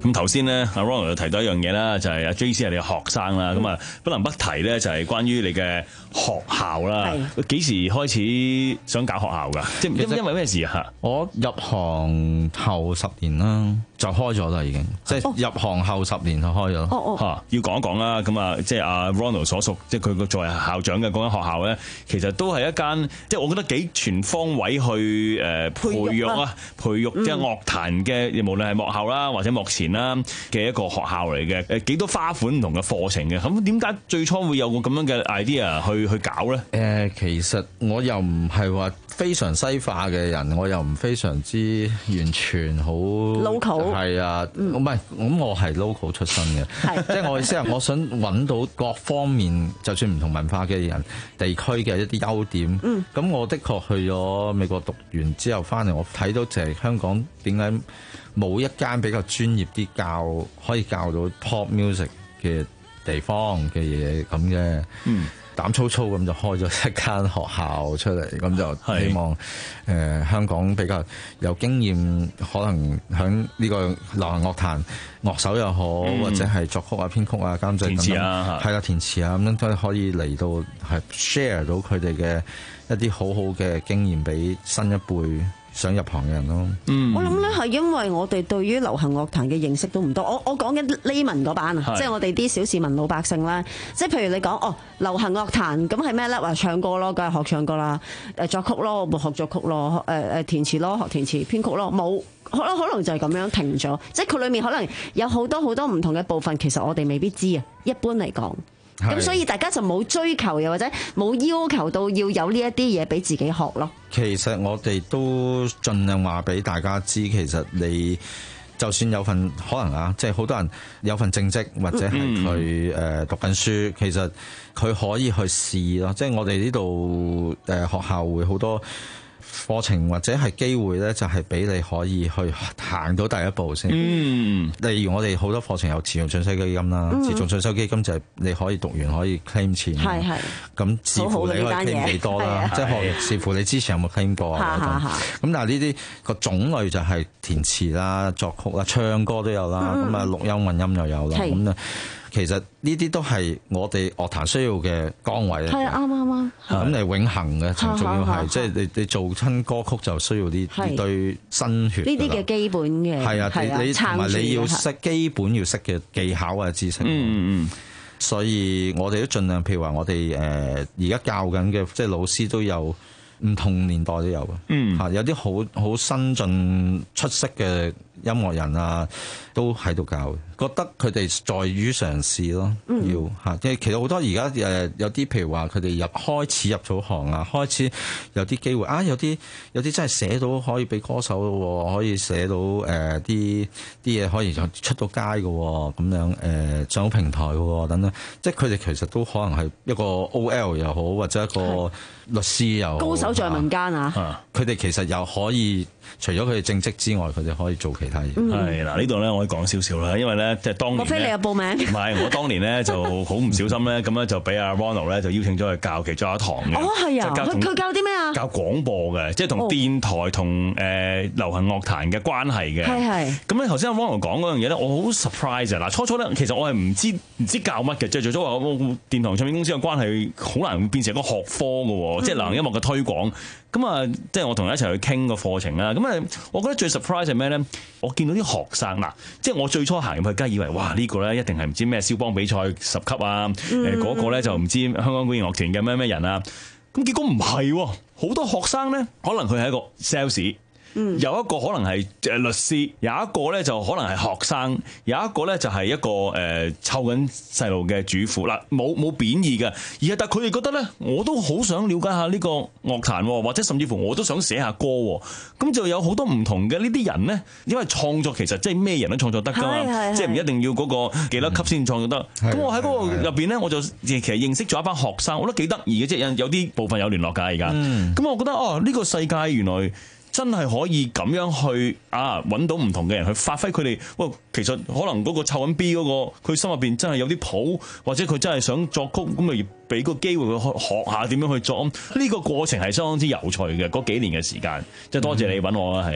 咁頭先咧，阿 Ronald 又提到一樣嘢啦，就係阿 J C 係你嘅學生啦。咁啊、嗯，不能不提咧，就係關於你嘅學校啦。幾時開始想搞學校㗎？即係因因為咩事啊？ 我入行後十年啦，就開咗啦，已經。即係入行後十年就開咗。 哦哦。 嚇，要講一講啦。咁啊，即係阿 Ronald 所屬，即係佢個作為校長嘅嗰間學校咧，其實都係一間，即係我覺得幾全方位去誒培育啊，培育即係樂壇嘅，無論係幕後啦或者幕前啦嘅一個學校嚟嘅。誒幾多花款唔同嘅課程嘅。咁點解最初會有個咁樣嘅 idea 去去搞咧？ 誒，其實我又唔係話非常西化嘅人，我又唔非常之完全好 local。 係啊，唔係咁，我係 local 出身嘅，即係我意思係我想揾到各方面，就算唔同文化嘅人、地區嘅一啲優點。咁、嗯、我的確去咗美國讀完之後翻嚟，我睇到就係香港點解冇一間比較專業啲教可以教到 pop music 嘅地方嘅嘢咁嘅。嗯，膽粗粗咁就開咗一間學校出嚟，咁就希望誒、呃、香港比較有經驗，可能響呢個流行樂壇樂手又好，嗯、或者係作曲啊、編曲啊、監製、填詞啊，係啦，填詞啊咁樣都可以嚟到係 share 到佢哋嘅一啲好好嘅經驗俾新一輩想入行嘅人咯。嗯， 我諗咧係因為我哋對於流行樂壇嘅認識都唔多。我我講緊 layman 嗰班啊，即係我哋啲小市民老百姓啦。即係譬如你講哦，流行樂壇咁係咩咧？話唱歌咯，梗係學唱歌啦。誒作曲咯，咪學作曲咯。誒誒填詞咯，學填詞編曲咯。冇可能可能就係咁樣停咗。即係佢裏面可能有好多好多唔同嘅部分，其實我哋未必知啊。一般嚟講。咁所以大家就冇追求，又或者冇要求到要有呢一啲嘢俾自己學咯。 其實我哋都盡量話俾大家知，其實你就算有份可能啊，即係好多人有份正職或者係佢誒讀緊書，其實佢可以去試咯。即係我哋呢度誒學校會好多課程或者係機會咧，就係俾你可以去行到第一步先。嗯，例如我哋好多課程有慈善進修基金啦，嗯、慈善進修基金就係你可以讀完可以 claim 錢。係係。咁視乎你可以 claim 幾多啦，即係學視乎你之前有冇 claim 過啊。咁但係呢啲個種類就係填詞啦、作曲啦、唱歌都有啦，咁啊、嗯、錄音混音又有啦，咁啊。其實呢啲都係我哋樂壇需要嘅崗位。係啊，啱啱啱。咁你永恆嘅，仲重要係即係你你做親歌曲就需要呢呢對新血。呢啲嘅基本嘅係啊，你你同埋你要識基本要識嘅技巧啊知識。嗯嗯嗯。所以我哋都盡量，譬如話我哋誒而家教緊嘅即係老師都有唔同年代都有嘅。嗯。嚇，有啲好好新進出色嘅音樂人啊，都喺度教，覺得佢哋在於嘗試咯，嗯、要嚇。即係其實好多而家誒有啲譬如話佢哋入開始入咗行啊，開始有啲機會啊，有啲有啲真係寫到可以俾歌手咯，可以寫到誒啲啲嘢可以出到街嘅咁樣誒上到平台嘅等等，即係佢哋其實都可能係一個 O L 又好，或者一個律師又好，高手在民間啊！佢哋其實又可以除咗佢哋正職之外，佢哋可以做其他嘢。 係嗱、嗯，呢度咧我可以講少少啦，因為咧即係當年莫非你有報名？唔係，我當年咧就好唔小心咧，咁咧就俾阿 Ronald 咧就邀請咗去教其中一堂嘅。 哦，係啊，佢佢教啲咩啊？ 教廣播嘅，即係同電台同誒流行樂壇嘅關係嘅。係係。咁咧頭先阿 Ronald 講嗰樣嘢咧，我好 surprise 啊！嗱，初初咧其實我係唔知唔知教乜嘅，即係最初話電台唱片公司嘅關係好難變成一個學科嘅，嗯、即係流行音樂嘅推廣。咁啊，即係我同佢一齊去傾個課程啦。咁啊，我覺得最 surprise 係咩咧？我見到啲學生嗱，即係我最初行入去，梗係以為哇呢個咧一定係唔知咩肖邦比賽十級啊，誒嗰個咧就唔知香港管弦樂團嘅咩咩人啊。咁結果唔係，好多學生咧，可能佢係一個 sales。有一個可能係誒律師，有一個咧就可能係學生，有一個咧就係一個誒湊緊細路嘅主婦啦，冇冇貶義嘅，而係但係佢哋覺得咧，我都好想了解下呢個樂壇，或者甚至乎我都想寫下歌，咁就有好多唔同嘅呢啲人咧，因為創作其實即係咩人都創作得㗎嘛，即係唔一定要嗰個幾多級先創作得。咁、嗯、我喺嗰個入邊咧，我就其實認識咗一班學生，我覺得幾得意嘅，即係有有啲部分有聯絡㗎而家。咁、嗯、我覺得哦，呢、呢個世界原來真係可以咁樣去啊揾到唔同嘅人去發揮佢哋。喂，其實可能嗰個湊緊 B 嗰個，佢心入邊真係有啲譜，或者佢真係想作曲，咁咪俾個機會佢學下點樣去作。呢個過程係相當之有趣嘅，嗰幾年嘅時間，即係多謝你揾我啦，係啊。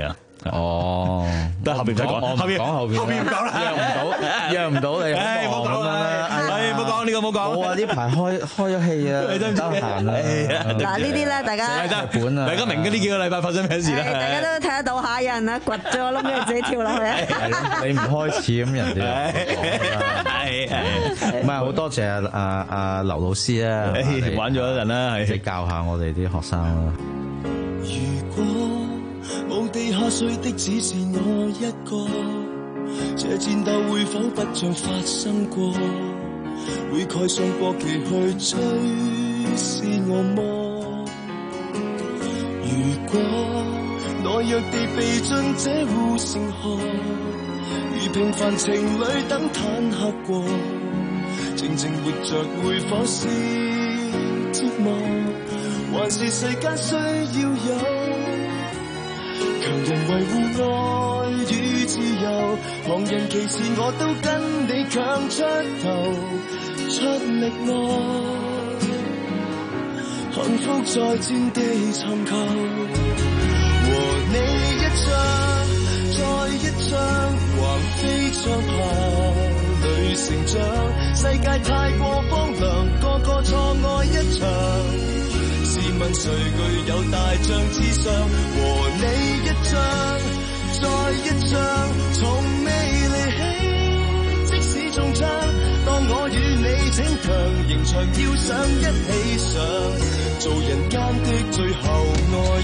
哦， 都係後邊再講，後邊講後邊， 後邊唔講啦， 約唔到，約唔到你， 唉，唔好講啦，唉，唔好講呢個，唔好講。 我話呢排開開咗戲啊，唔得閒啦。 嗱呢啲咧，大家日本啊， 大家明嘅呢幾個禮拜發生咩事啦？ 大家都睇得到下有人啊掘咗個窿，跟住自己跳落去。 你唔開始咁，人哋係係唔係好多謝阿阿劉老師啊， 玩咗一陣啦， 係教下我哋啲學生啦。 如果冇地下睡的只是我一個，這戰鬥會否不像發生過？會蓋上國旗去追是我麼？如果懦弱地避進這護城河，如平凡情侶等坦克過，靜靜活着會否是折磨？還是世間需要有強人維護愛與自由？旁人歧視我都跟你強出頭，出力愛，幸福在戰地尋求，和你一張再一張橫飛窗下裏成長，世界太過荒涼，個個錯愛一場。試問誰具有大將之相？和你一張再一張，從未離棄，即使中槍，當我與你逞強，刑場要上一起上，做人間的最後愛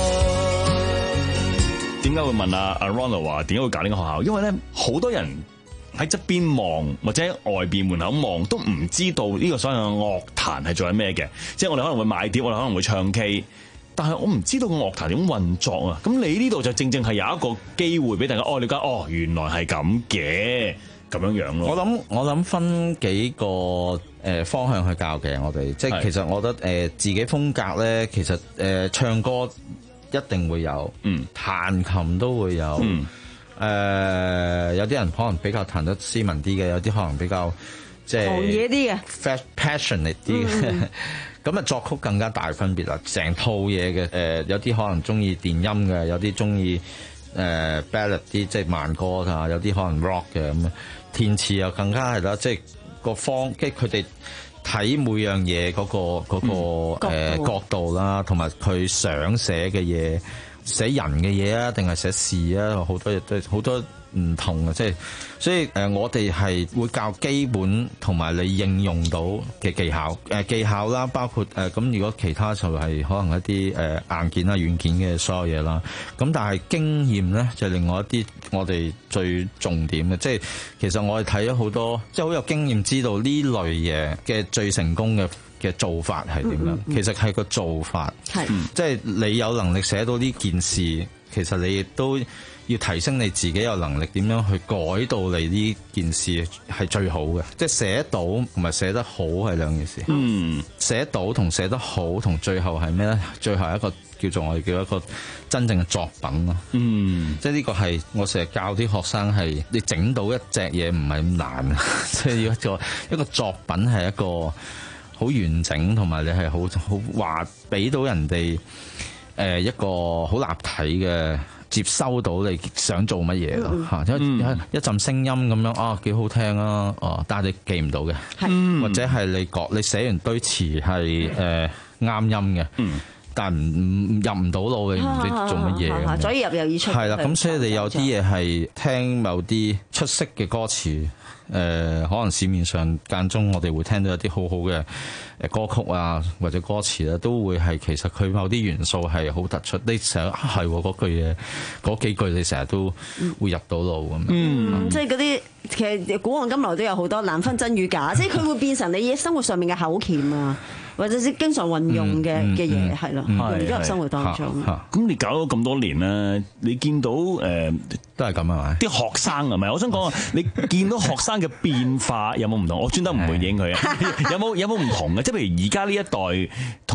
將。 點解會問阿阿 Ronald 話點解會搞呢個學校？因為咧好多人喺側邊望或者外邊門口望都唔知道呢個所謂嘅樂壇係做緊咩嘅，即係我哋可能會買碟，我哋可能會唱 K， 但係我唔知道個樂壇點運作啊！咁你呢度就正正係有一個機會俾大家哦了解，哦原來係咁嘅咁樣樣咯。 我諗我諗分幾個誒方向去教嘅，我哋即係其實我覺得誒自己風格咧，其實誒唱歌一定會有，嗯，彈琴都會有，嗯。誒、呃、有啲人可能比較彈得斯文啲嘅，有啲可能比較即係狂野啲嘅 passionate 啲嘅，咁啊作曲更加大分別啦，成套嘢嘅誒有啲可能中意電音嘅，有啲中意誒 ballad 啲即係慢歌啊，有啲可能 rock 嘅咁，填詞又更加係啦，即係個方即係佢哋睇每樣嘢嗰個嗰、嗰個、嗯、角度、呃、角度啦，同埋佢想寫嘅嘢。寫人嘅嘢啊，定係寫事啊，好多嘢都好多唔同嘅，即係所以誒、呃，我哋係會教基本同埋你應用到嘅技巧誒、呃、技巧啦，包括誒咁、呃。如果其他就係可能一啲誒、呃、硬件啦、軟件嘅所有嘢啦。咁但係經驗咧就係、另外一啲我哋最重點嘅，即係其實我哋睇咗好多，即係好有經驗，知道呢類嘢嘅最成功嘅。嘅做法係點樣？嗯嗯、其實係個做法，係即係你有能力寫到呢件事，其實你亦都要提升你自己有能力點樣去改到你呢件事係最好嘅。即係寫到同埋寫得好係兩件事。嗯，寫到同寫得好同最後係咩咧？最後一個叫做我哋叫一個真正嘅作品咯。嗯，即係呢個係我成日教啲學生係你整到一隻嘢唔係咁難，即係要一個一個作品係一個。好完整，同埋你係好好話俾到人哋誒一個好立體嘅接收到你想做乜嘢咯嚇，一、嗯、一陣聲音咁樣啊幾好聽啊哦，但係你記唔到嘅，嗯、或者係你講你寫完堆詞係誒啱音嘅，嗯、但係唔入唔到腦，你唔知做乜嘢， 左耳入右耳出。 係啦，咁所以你有啲嘢係聽某啲出色嘅歌詞。誒、呃、可能市面上間中我哋會聽到一啲好好嘅誒歌曲啊，或者歌詞咧，都會係其實佢某啲元素係好突出。你成日係嗰句嘢，嗰幾句你成日都會入到腦咁樣。嗯， 嗯即係嗰啲其實古往今來都有好多難分真與假，即係佢會變成你生活上面嘅口訣啊。或者係經常運用嘅嘅嘢係咯，用咗入生活當中。 咁你搞咗咁多年咧，你見到誒、呃、 都係咁係咪？啲學生係咪？我想講啊，你見到學生嘅變化有冇唔同？我專登唔回應佢啊。有冇有冇唔同嘅？即係譬如而家呢一代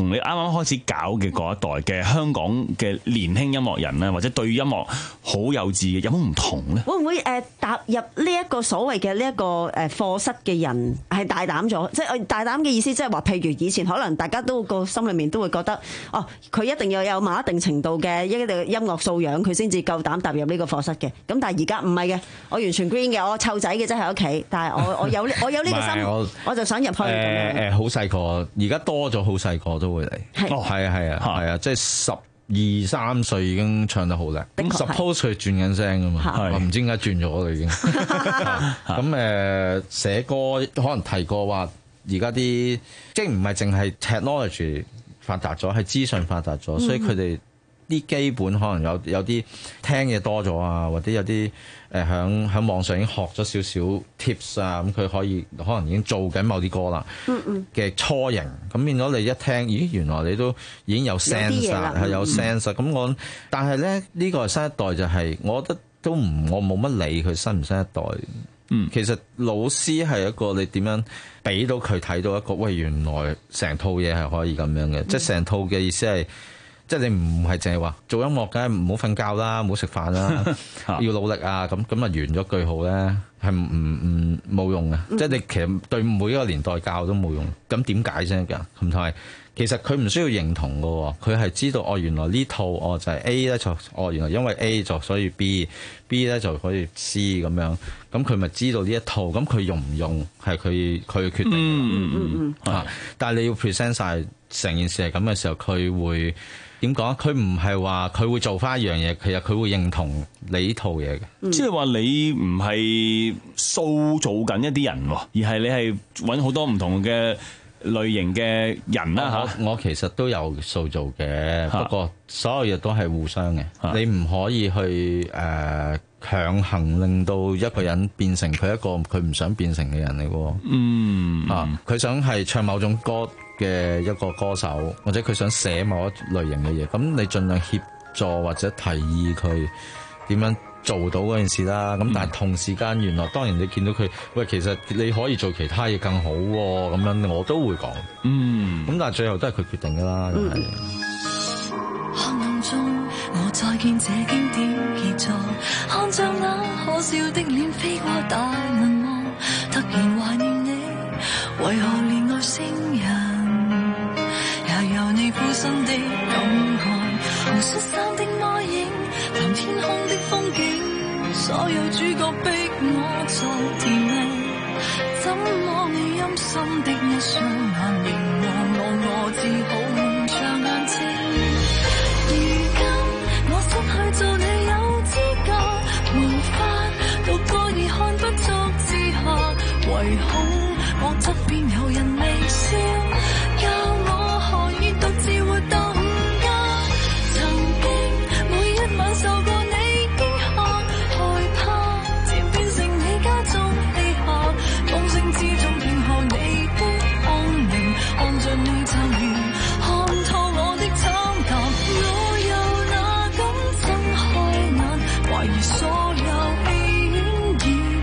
同你啱啱開始搞嘅嗰一代嘅香港嘅年輕音樂人咧，或者對音樂好幼稚嘅，有冇唔同咧？ 會唔會誒踏入呢一個所謂嘅呢一個誒課室嘅人係大膽咗？即係大膽嘅意思，即係話譬如以前可能大家都個心裏面都會覺得，哦，佢一定要有某一定程度嘅一定音樂素養，佢先至夠膽踏入呢個課室嘅。咁但係而家唔係嘅，我完全 green 嘅，我湊仔嘅啫喺屋企，但係我我有我有呢個心，我，我就想入去。誒誒，好細個，而家多咗好細個都會嚟，係啊係啊係啊，即係十二三歲已經唱得好叻。Suppose 佢轉緊聲噶嘛，我唔知點解轉咗啦已經。咁誒寫歌可能提過話，而家啲即係唔係淨係 technology 發達咗，係資訊發達咗，所以佢哋啲基本可能有有啲聽嘢多咗啊，或者有啲誒響響網上已經學咗少少 tips 啊，咁佢可以可能已經做緊某啲歌啦嘅雛形，咁變咗你一聽，咦原來你都已經有 sense 啊，係有 sense 咁我，但係咧呢個新一代就係，我覺得都唔我冇乜理佢新唔新一代。嗯，其實老師係一個你點樣俾到佢睇到一個，喂原來成套嘢係可以咁樣嘅，即係成套嘅意思係。即係你唔係淨係話做音樂，梗係唔好瞓覺啦，唔好食飯啦，要努力啊！咁咁啊完咗句號咧，係唔唔冇用嘅。嗯、即係你其實對每一個年代教都冇用。咁點解啫？㗎咁同埋其實佢唔需要認同嘅，佢係知道哦，原來呢套哦就係 A 咧就哦原來因為 A 就所以 B，B 咧就可以 C 咁樣。咁佢咪知道呢一套？咁佢用唔用係佢佢決定。嗯嗯嗯啊！但係你要 present 晒成件事係咁嘅時候，佢會。點講？佢唔係話佢會做翻一樣嘢，其實佢會認同你呢套嘢嘅。 嗯、即係話你唔係塑造緊一啲人，而係你係揾好多唔同嘅類型嘅人啦嚇。 我我其實都有塑造嘅，不過所有嘢都係互相嘅。你唔可以去誒、呃、強行令到一個人變成佢一個佢唔想變成嘅人嚟嘅。嗯啊，佢想係唱某種歌嘅一個歌手，或者佢想寫某一類型嘅嘢，咁你盡量協助或者提議佢點樣做到嗰件事啦。咁、嗯、但係同時間，原來當然你見到佢，喂，其實你可以做其他嘢更好喎，咁樣我都會講。嗯，咁但係最後都係佢決定㗎啦。嗯、黑暗中，我再見這經典傑作，看着那可笑的臉飛過大銀幕，突然懷念你，為何戀愛星人？由你附身的感慨，紅恤衫的魔影，藍天空的風景，所有主角逼我在甜蜜。怎麼你陰森的一雙眼凝望我，我只好蒙着眼睛。如今我失去做你有資格，無法獨個而看不足之下，唯恐我側邊有人微笑，教我獨自活到午夜，曾經每一晚受過你驚嚇，害怕漸變成你家中戲客，風聲之中聽候你的安寧，看着你就如看透我的慘淡，我又哪敢睜開眼，懷疑所有戲影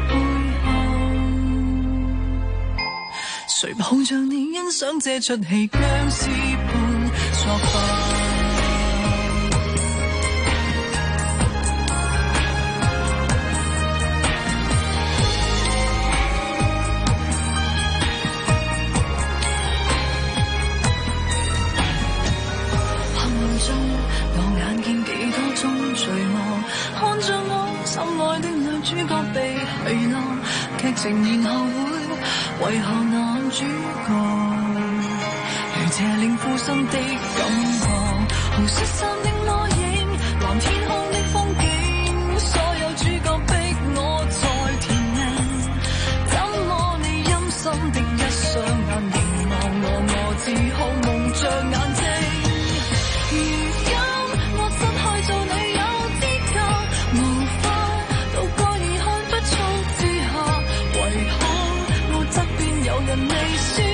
已背後，誰抱着你欣賞這出戲僵屍般作法，黑暗中我眼見幾多宗罪惡，看着我心愛的女主角被遺落，劇情然後會遺下男主角邪靈附身的感覺，紅恤衫的魔影，藍天空的風景，所有主角逼我在甜蜜。怎麼你陰森的一雙眼凝望我，我只好蒙着眼睛。如今我失去做你有資格，無法獨個而看不出之下，唯恐我側邊有人微笑。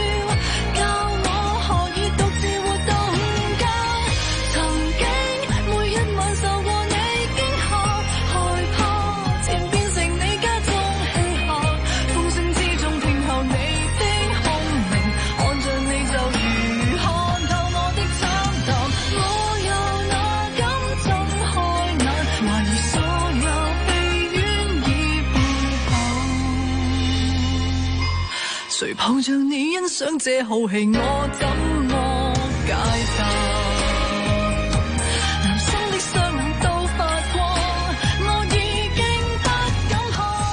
看透我的抱着你欣賞這好戲，我怎麼解答？男生的雙眼都發光，我已經不敢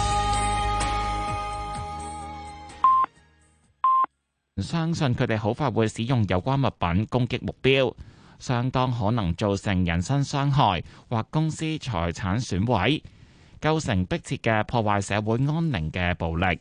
看。 相信佢哋好快會使用有關物品攻擊目標，相當可能造成人身傷害或公司財產損毀，構成迫切嘅破壞社會安寧嘅暴力。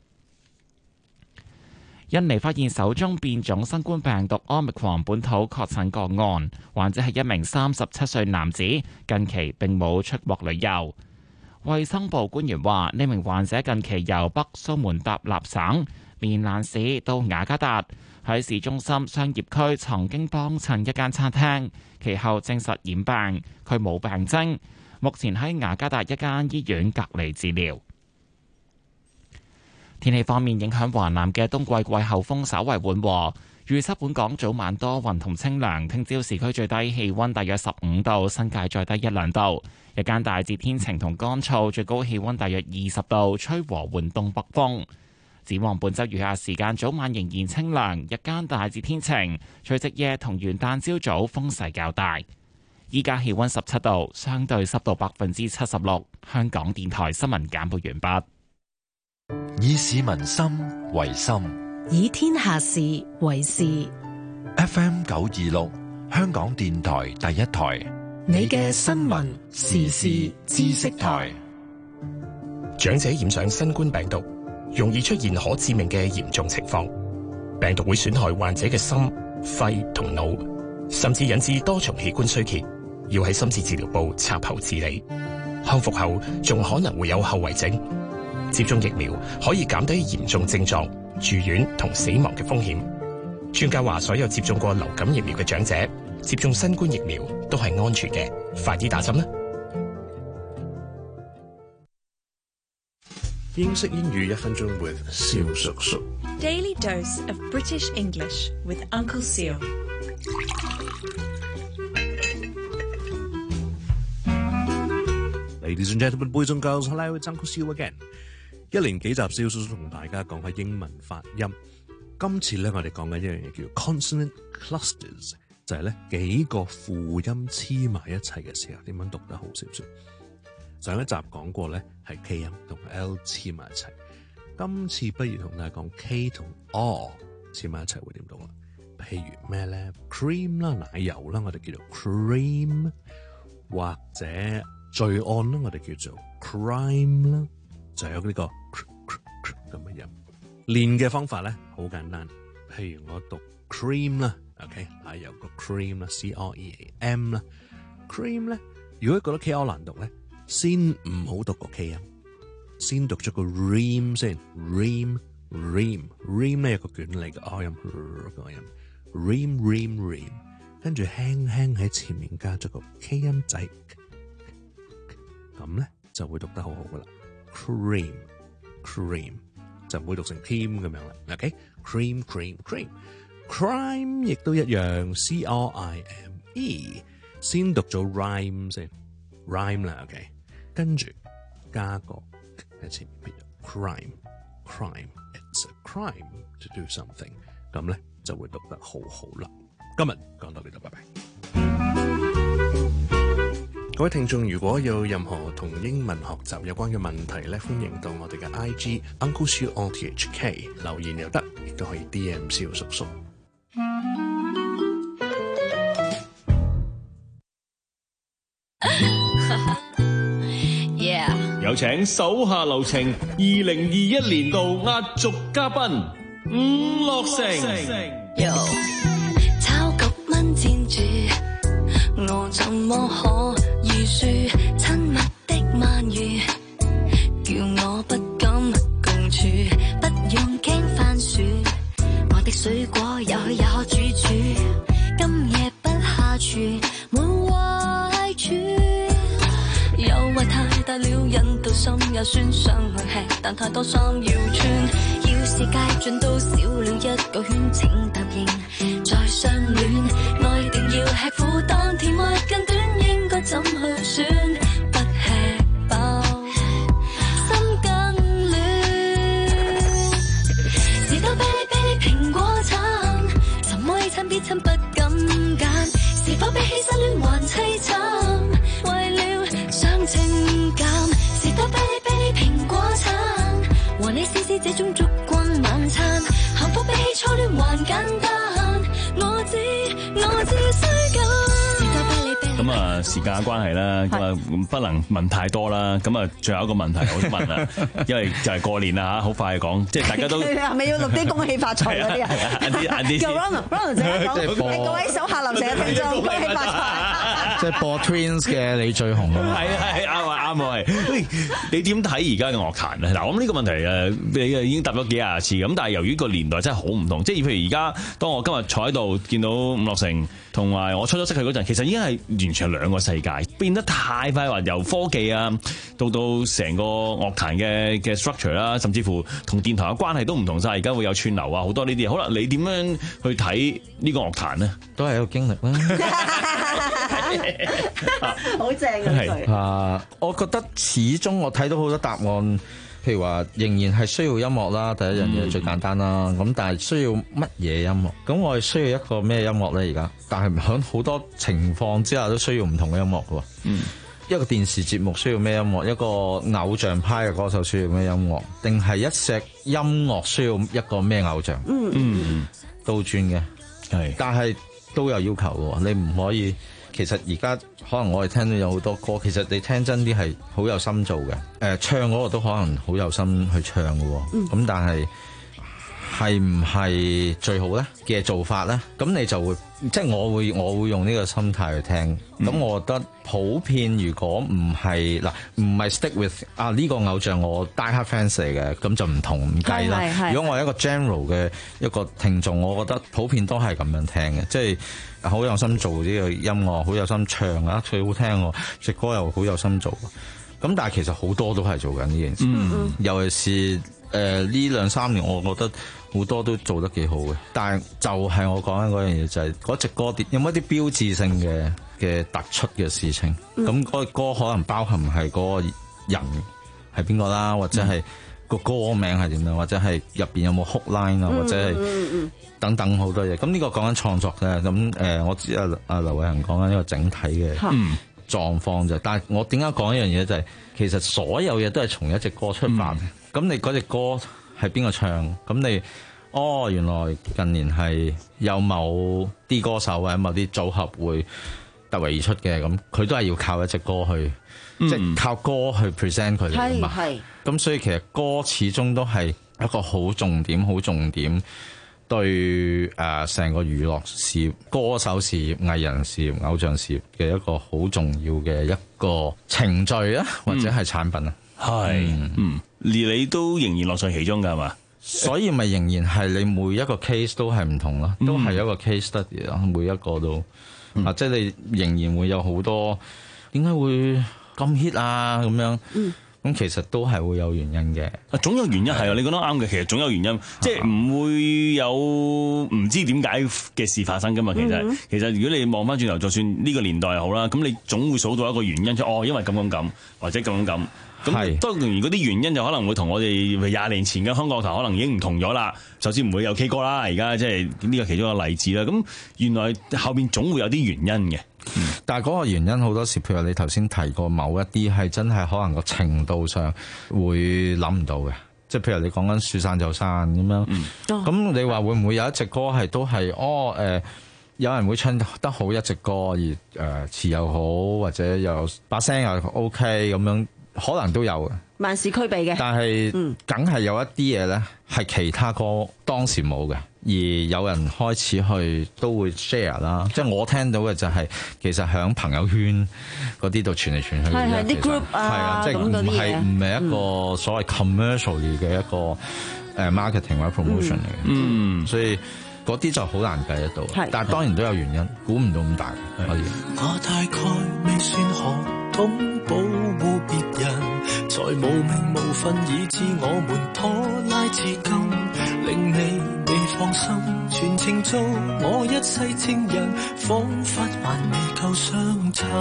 印尼發現首宗變種新冠病毒 Omicron 本土確診個案，患者係一名三十七歲男子，近期並冇出國旅遊。衛生部官員話，呢名患者近期由北蘇門答臘省棉蘭市到雅加達，喺市中心商業區曾經幫襯一間餐廳，其後證實染病，佢冇病徵，目前喺雅加達一間醫院隔離治療。天氣方面，影響華南嘅冬季季候風稍為緩和，預測本港早晚多雲同清涼，聽朝市區最低氣溫大約十五度，新界再低一兩度。日間大致天晴同乾燥，最高氣溫大約二十度，吹和緩東北風。展望本週餘下時間，早晚仍然清涼，日間大致天晴，除夕夜同元旦朝早風勢較大。依家氣溫十七度，相對濕度百分之七十六。香港電台新聞簡報完畢。 以市民心為心， 以天下事為事。 F M 九二六，香港電台第一台， 你嘅新聞時事知識台。 長者染上新冠病毒，容易出現可致命嘅嚴重情況，病毒會損害患者嘅心、肺同腦，甚至引致多重器官衰竭，要喺深切治療部插喉治理。康復後仲可能會有後遺症。接種疫苗可以減低嚴重症狀、住院同死亡嘅風險。專家話，所有接種過流感疫苗嘅長者接種新冠疫苗都係安全嘅，快啲打針啦！ 英式英語一分鐘 with 蕭叔叔。 Daily dose of British English with Uncle Seal。 Ladies and gentlemen, boys and girls, hello, it's Uncle Seal again。一連幾集蕭叔叔同大家講下英文發音。今次咧，我哋講緊一樣嘢叫 consonant clusters， 就係咧幾個輔音黐埋一齊嘅時候點樣讀得好少少。上一集講過咧係 K 音同 L 黐埋一齊，今次不如同大家講 K 同 R 黐埋一齊會點讀啦？譬如咩咧 ？cream 啦，奶油啦，我哋叫做 cream， 或者罪案啦，我哋叫做 crime 啦。就有呢個咁嘅音，練嘅方法咧好簡單。譬如我讀 cream 啦 ，OK， 係有個 cream 啦 ，C R E A M 啦 ，cream 咧，如果覺得 K R 難讀咧，先唔好讀個 K 音，先讀咗個 ream 先 ，ream，ream，ream 咧有個捲嚟嘅 R 音個音 ，ream ream ream， 跟住輕輕喺前面加咗個 K 音仔，咁咧就會讀得好好噶啦。cream cream 就唔會讀成 cream 咁樣啦 ，OK cream cream cream crime 亦都一樣 C R I M E 先讀咗 rhyme 先 rhyme 啦 ，OK 跟住加個喺前面變咗 crime crime it's a crime to do something 咁咧就會讀得好好啦。今日講到呢度，拜拜。各位聽眾，如果有任何同英文學習有關嘅問題咧，歡迎到我哋嘅 I G Uncle Siu O T H K 留言又得，亦都可以 D M 蕭叔叔。 yeah. 有請手下留情二零二一年度壓軸嘉賓伍樂城。 炒局蚊纏住，我怎麼可以輸？親密的鰻魚，叫我不敢共處，不用驚番薯。我的水果也許也可煮煮，今夜不下廚沒壞處。誘惑太大了，引到心也酸，想去吃，但太多衫要穿。要是街盡都少了一個圈，請答應再相戀。愛一定要吃苦，但甜蜜更短，應該怎去選？不吃飽，心更亂。是都不必親不敢揀，是否比起失戀還凄慘？為了上情感，是否啤哩啤哩蘋果橙？和你試試這種燭光晚餐，幸福比起初戀還簡單。我知我知需要。 咁啊，時間嘅關係啦，咁啊不能問太多啦。咁啊，最後一個問題我都問啦，因為就係過年啦嚇，好快講，即係大家都係咪要錄啲恭喜發財嗰啲啊？ 晏啲晏啲先。 Ronald，Ronald 姐講，各位手下留情嘅聽眾，恭喜發財。 即係播 Twins 嘅你最紅啊嘛。 係啊係啱啊啱啊係。喂，你點睇而家嘅樂壇咧？嗱，我諗呢個問題誒，你啊已經答咗幾廿次咁，但係由於個年代真係好唔同，即係譬如而家，當我今日坐喺度見到伍樂城同埋我初初識佢嗰陣，其實已經係完全係兩個世界，變得太快，話由科技啊到到成個樂壇嘅嘅 structure 啦，甚至乎同電台嘅關係都唔同晒。而家會有串流啊，好多呢啲。好啦，你點樣去睇呢個樂壇呢？ 都係一個經歷啦。 好正嘅句啊！我覺得始終我睇到好多答案，譬如話仍然係需要音樂啦，第一樣嘢最簡單啦。咁、嗯、但係需要乜嘢音樂？咁我係需要一個咩音樂咧？而家，但係喺好多情況之下都需要唔同嘅音樂嘅喎。嗯，一個電視節目需要咩音樂？一個偶像派嘅歌手需要咩音樂？定係一隻音樂需要一個咩偶像？嗯嗯，倒轉嘅係，但係都有要求嘅喎，你唔可以。其實而家可能我哋聽到有好多歌，其實你聽真啲係好有心做嘅。誒、呃，唱嗰個都可能好有心去唱嘅。咁、嗯、但係係唔係最好咧嘅做法咧？咁你就會即係我會我會用呢個心態去聽。咁、嗯、我覺得普遍如果唔係嗱，唔係 stick with 啊呢個偶像我 die hard fans 嚟嘅，咁就唔同唔計啦。如果我係一個 general 嘅一個聽眾，我覺得普遍都係咁樣聽嘅，即係。好有心做呢個音樂，好有心唱啊，最好聽喎，隻歌又好有心做。咁但係其實好多都係做緊呢件事，嗯、尤其是誒呢兩三年，我覺得好多都做得幾好嘅。但係就係我講緊嗰樣嘢，就係嗰隻歌有冇一啲標誌性嘅嘅突出嘅事情？咁嗰、嗯、個歌可能包含係嗰個人係邊個啦，或者係個歌名係點樣，或者係入邊有冇 hook line 啊，或者係。嗯嗯等等好多嘢，咁呢個講緊創作嘅，咁誒我知阿阿劉偉恒講緊呢個整體嘅狀況就，但係我點解講一樣嘢就係、是，其實所有嘢都係從一隻歌出發，咁、嗯、你嗰隻歌係邊個唱，咁你哦原來近年係有某啲歌手或者某啲組合會突圍而出嘅，咁佢都係要靠一隻歌去，嗯、即係靠歌去 present 佢哋㗎嘛，咁所以其實歌始終都係一個好重點，好重點。對誒成個娛樂事業、歌手事業、藝人事業、偶像事業嘅一個好重要嘅一個程序啊，或者係產品啊，係嗯， 嗯，而你都仍然樂在其中㗎係嘛？ 所以咪仍然係你每一個 case 都係唔同咯，都係一個 case study 咯，每一個都、嗯、啊，即係你仍然會有好多點解會咁 hit 啊咁樣。嗯咁其實都係會有原因嘅， 啊總有原因係啊，你講得啱嘅，其實總有原因，即係唔會有唔知點解嘅事發生噶嘛。其實、嗯、其實如果你望翻轉頭，就算呢個年代又好啦，咁你總會數到一個原因出，哦，因為咁咁咁，或者咁咁咁。咁當然嗰啲原因就可能會同我哋廿年前嘅香港樂壇可能已經唔同咗啦。首先唔會有 K 歌啦，而家即係呢個其中一個例子啦。咁原來後邊總會有啲原因嘅。 嗯、但係嗰個原因好多時，譬如你頭先提過某一啲係真係可能個程度上會諗唔到嘅，即係譬如你講緊說散就散咁樣。咁、嗯、你話會唔會有一隻歌係都係哦誒、呃，有人會唱得好一隻歌而誒詞又好，或者又把聲又 OK 咁樣，可能都有嘅。 萬事俱備嘅， 但係梗係有一啲嘢咧係其他歌當時冇嘅。而有人開始去都會 share 啦，即係我聽到嘅就係其實喺朋友圈嗰啲度傳嚟傳去嘅， 係係啲 group 啊， 係啊，即係唔係唔係一個所謂 commercially 嘅一個誒 marketing 或者 promotion 嚟嘅，嗯，所以嗰啲就好難計得到，但係當然都有原因，估唔到咁大可以。 我大概未算學懂保護別人，在無名無份以致我們拖拉至今，令你未放心，全程做我一世情人，彷彿還未夠相襯。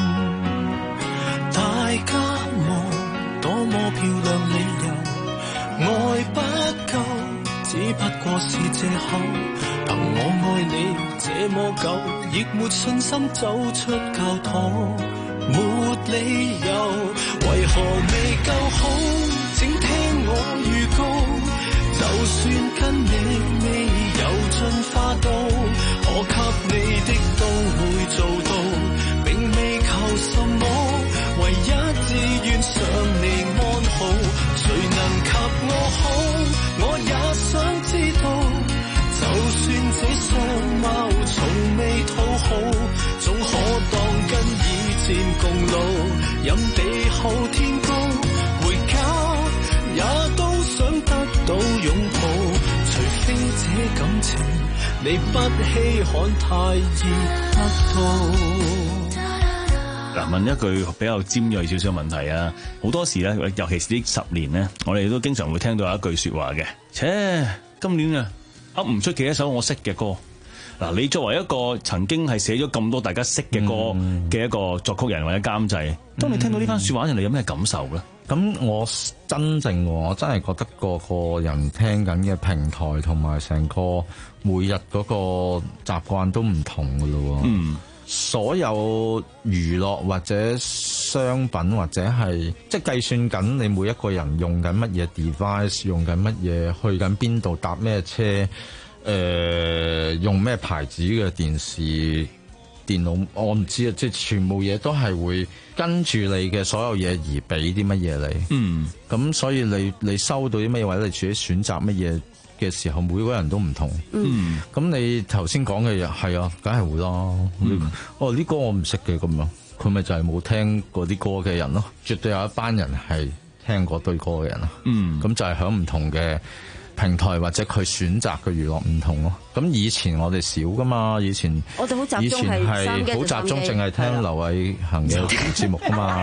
大家望多麼漂亮理由，愛不夠， 只不過是借口。憑我愛你這麼久，亦沒信心走出教堂，沒理由，為何未夠好？請聽我預告，就算跟你未有進化到，可給你的都會做到，並未求什麼，唯一只願想你安好。誰能及我好？我也想知道，就算這相貌從未討好，總可當跟以前共老，任地厚天高，回家也都想得到擁抱，除非這感情你不稀罕太易得到。 嗱，問一句比較尖銳少少問題啊！好多時咧，尤其是呢十年咧，我哋都經常會聽到有一句説話嘅，切，今年啊，噏唔出幾多首我識嘅歌。嗱，你作為一個曾經係寫咗咁多大家識嘅歌嘅一個作曲人或者監製，當你聽到呢番説話，人哋有咩感受咧？ 咁我真正我真係覺得個個人聽緊嘅平台同埋成個每日嗰個習慣都唔同噶咯。嗯。所有娛樂或者商品或者係即係計算緊你每一個人用緊乜嘢 device， 用緊乜嘢，去緊邊度，搭咩車，誒、呃、用咩牌子嘅電視電腦，我唔知啊，即係全部嘢都係會跟住你嘅所有嘢而俾啲乜嘢你。嗯，咁所以你你收到啲乜嘢或者你自己選擇乜嘢嘅時候，每個人都唔同。嗯，咁你頭先講嘅嘢係啊，梗係會咯。嗯、哦，呢歌我唔識嘅咁樣，佢咪就係冇聽過啲歌嘅人咯。絕對有一班人係聽過對歌嘅人啊。嗯，咁就係響唔同嘅平台或者佢選擇嘅娛樂唔同咯。咁以前我哋少噶嘛，以前我哋好集中係好集中，淨係聽劉偉恒嘅節目噶嘛。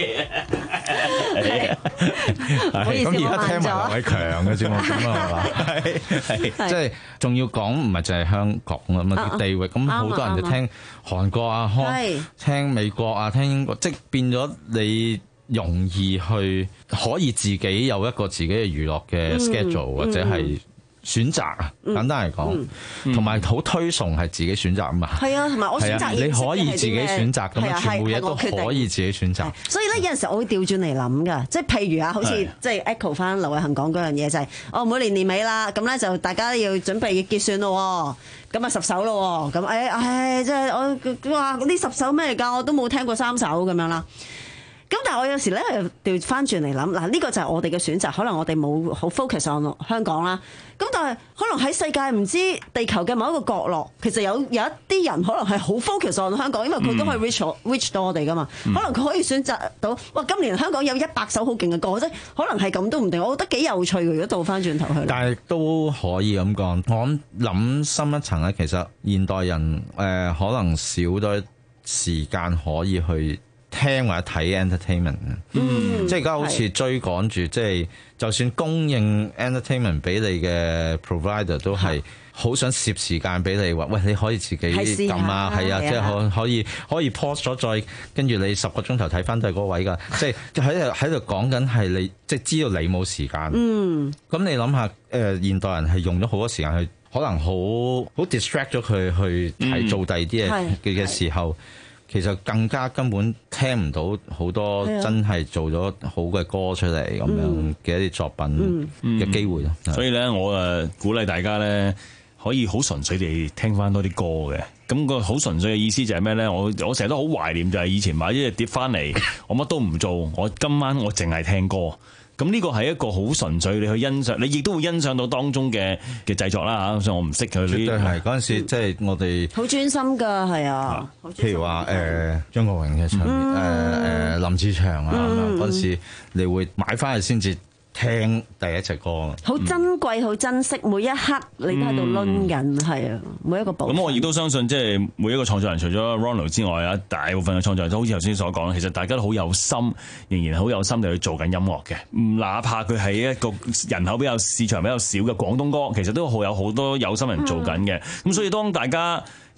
咁而家聽埋劉偉強嘅節目咁啊，係嘛？係即係仲要講唔係淨係香港啊嘛，啲地域咁好多人就聽韓國啊，聽美國啊，聽英國，即係變咗你容易去可以自己有一個自己嘅娛樂嘅 schedule、嗯、或者係選擇啊，嗯、簡單嚟講，同埋好推崇係自己選擇啊嘛。係啊，同埋我選擇你可以自己選擇咁啊，全部嘢都可以自己選擇。 所以咧有陣時我會調轉嚟諗㗎，即係譬如啊，好似即係 echo 翻劉偉恒講嗰樣嘢就係、是，哦每年年尾啦，咁咧就大家要準備結算咯，咁啊十首咯，咁誒誒即係我哇呢十首咩嚟㗎？我都冇聽過三首咁樣啦。咁但係我有時咧又調翻轉嚟諗，嗱呢個就係我哋嘅選擇，可能我哋冇好 focus on 香港啦。咁但係可能喺世界唔知地球嘅某一個角落，其實有有一啲人可能係好 focus on 香港，因為佢都可以 reach reach 到我哋噶嘛。嗯、可能佢可以選擇到，哇！今年香港有一百首好勁嘅歌，即係可能係咁都唔定。我覺得幾有趣嘅，如果倒翻轉頭去。 但係都可以咁講，我諗諗深一層咧，其實現代人誒、呃、可能少咗時間可以去聽或者睇 entertainment，嗯，即係而家好似追趕住，即係就算供應 entertainment 俾你嘅 provider 都係好想攝時間俾你話，喂，你可以自己撳啊，係啊，即係可可以可以 pause 咗再跟住你十個鐘頭睇翻都係嗰位㗎，即係喺度喺度講緊係你即係知道你冇時間，嗯，咁你諗下誒現代人係用咗好多時間去，可能好好 distract 咗佢去睇做第二啲嘢嘅嘅時候。其實更加根本聽唔到好多真係做咗好嘅歌出嚟咁樣嘅一啲作品嘅機會咯。 嗯嗯、所以咧，我誒鼓勵大家咧，可以好純粹地聽翻多啲歌嘅。咁個好純粹嘅意思就係咩咧？我我成日都好懷念，就係以前買一隻碟翻嚟，我乜都唔做，我今晚我淨係聽歌。咁呢個係一個好純粹，你去欣賞，你亦都會欣賞到當中嘅嘅製作啦嚇。所以我唔識佢呢啲。絕對係嗰陣時，即係我哋好專心㗎，係啊。 譬如話誒張國榮嘅唱片，誒誒林子祥啊，嗰陣時你會買翻去先至聽第一隻歌。 好珍貴，好珍惜每一刻，你都喺度攆緊，係啊，每一個部分。 咁我亦都相信，即係每一個創作人，除咗 Ronald 之外啊，大部分嘅創作人都好似頭先所講，其實大家都好有心，仍然好有心地去做緊音樂嘅。哪怕佢係一個人口比較市場比較少嘅廣東歌，其實都好有好多有心人做緊嘅。咁、嗯、所以當大家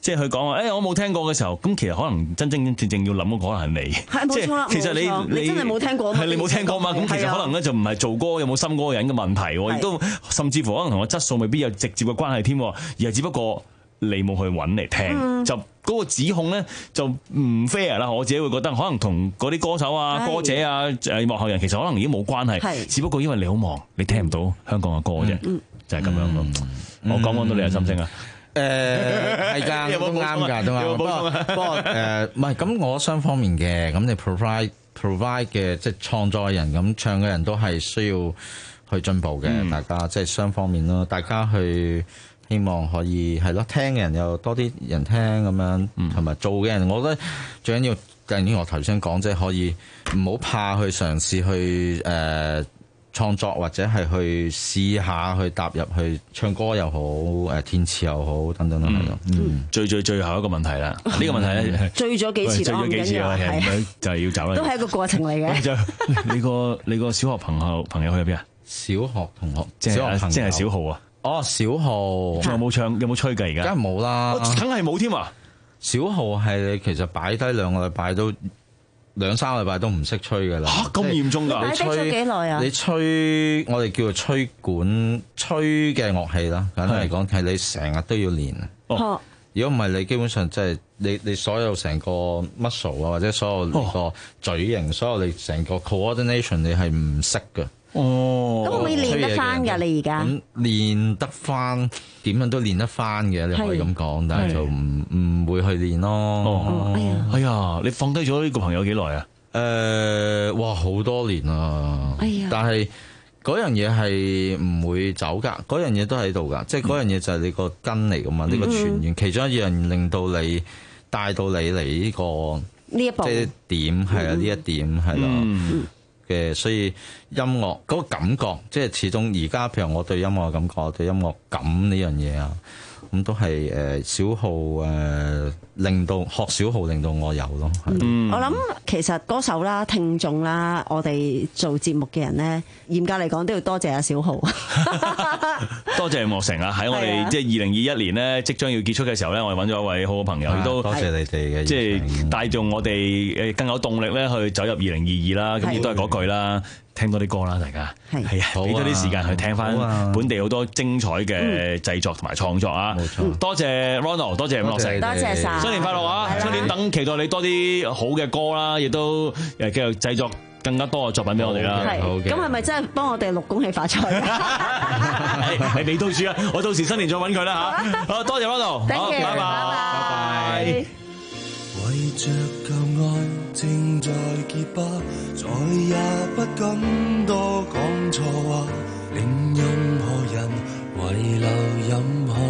即係佢講話，誒、欸、我冇聽過嘅時候，咁其實可能真真正正要諗嘅可能係你， 係冇錯啦。 其實你你真係冇聽過， 係你冇聽過嘛？咁其實可能咧就唔係做歌有冇心嗰個人嘅問題，亦都甚至乎可能同個質素未必有直接嘅關係添，而係只不過你冇去揾嚟聽，嗯、就嗰個指控咧就唔 fair 啦。我自己會覺得可能同嗰啲歌手啊、歌者啊、誒幕後人其實可能已經冇關係，只不過因為你好忙，你聽唔到香港嘅歌啫，嗯、就係咁樣咯。嗯、我講講到你嘅心聲啊！ 誒係㗎，都啱㗎，都啱。不過不過誒，唔係咁，我雙方面嘅。咁你 provide provide 嘅即係創作嘅人，咁唱嘅人都係需要去進步嘅。嗯、大家即係雙方面咯，大家去希望可以係咯，聽嘅人又多啲人聽咁樣，同埋、嗯、做嘅人，我覺得最緊要，正如我頭先講，即係可以唔好怕去嘗試去誒。呃創作或者係去試下去踏入去唱歌又好，誒填詞又好，等等都係咯。嗯，最最最後一個問題啦，呢個問題咧， 追咗幾次，追咗幾次啦，係就係要走啦。 都係一個過程嚟嘅。 你個你個小學朋友朋友去咗邊啊？ 小學同學， 即係即係小號啊？ 哦，小號仲有冇唱？有冇吹㗎而家？ 梗係冇啦， 梗係冇添啊！ 小號係你其實擺低兩個禮拜都。兩三個禮拜都唔識吹㗎啦！ 嚇咁嚴重㗎？ 你吹幾耐啊？ 你吹我哋叫做吹管吹嘅樂器啦，簡單嚟講係你成日都要練。哦，如果唔係你基本上即係你你所有成個 muscle 啊，或者所有個嘴型，哦、所有你成個 coordination 你係唔識㗎。 哦，咁會唔會練得翻㗎？你而家咁練得翻，點樣都練得翻嘅，你可以咁講，但係就唔唔會去練咯。 哦，哎呀，哎呀，你放低咗呢個朋友幾耐啊？ 誒，哇，好多年啦。哎呀，但係嗰樣嘢係唔會走㗎，嗰樣嘢都喺度㗎，即係嗰樣嘢就係你個根嚟㗎嘛，呢個傳源，其中一樣令到你帶到你嚟呢個呢一步， 即係點係啊？呢一點係咯。嘅，所以音樂嗰個感覺，即係始終而家譬如我對音樂嘅感覺，對音樂感呢樣嘢啊，咁都係誒小號誒令到學小號令到我有咯。 嗯，我諗其實歌手啦、聽眾啦，我哋做節目嘅人咧，嚴格嚟講都要多謝阿小號。 多謝莫成啊！喺我哋即係二零二一年咧，即將要結束嘅時候咧，我哋揾咗一位好好朋友，亦都多謝你哋嘅， 即係帶動我哋誒更有動力咧去走入二零二二啦。咁亦都係嗰句啦，聽多啲歌啦，大家係啊，俾多啲時間去聽翻本地好多精彩嘅製作同埋創作啊！冇錯，多謝 Ronald， 多謝莫成， 多謝晒， 新年快樂啊！新年等期待你多啲好嘅歌啦，亦都誒繼續製作更加多嘅作品俾我哋啦。 係，咁係咪真係幫我哋錄恭喜發財啊？ 係你到處啊！我到時新年再揾佢啦嚇。好，多謝 Ronald，好，拜拜，拜拜。 為着舊愛正在結疤，再也不敢多講錯話，令任何人遺留任何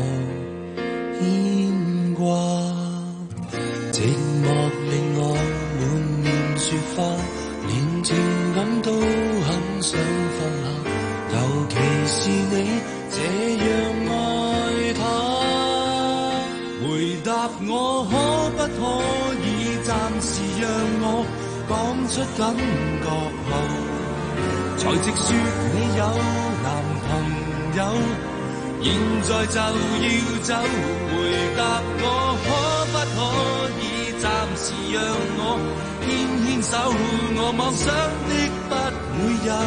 牽掛。寂寞令我滿面雪花，連情感都很想放下，尤其是你這樣愛他。回答我可不可以暫時讓我講出感覺後，才直說你有男朋友，現在就要走。回答我可不可以暫時讓我牽牽手，我妄想的不會有，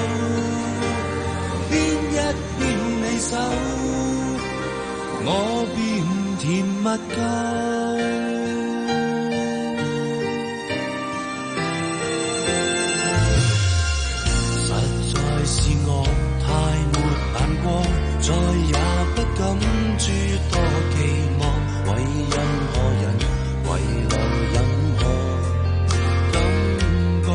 牽一牽你手，我便甜蜜夠。實在是我太沒眼光，再也不敢諸多期望，為任何人遺留任何感覺，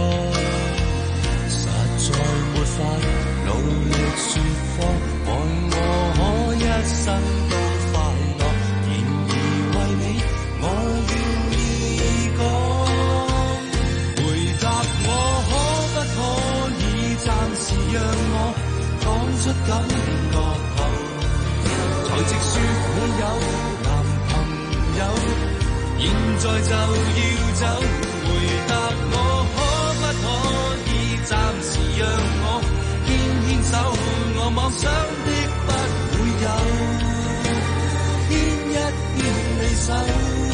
實在沒法努力說謊，愛我可一生都快樂，然而為你我願意講。回答我可不可以暫時讓我講出感覺後，才直說你有男朋友，現在就要走。回答我可不可以暫時讓我牽牽手，我妄想的不會有，牽一牽你手。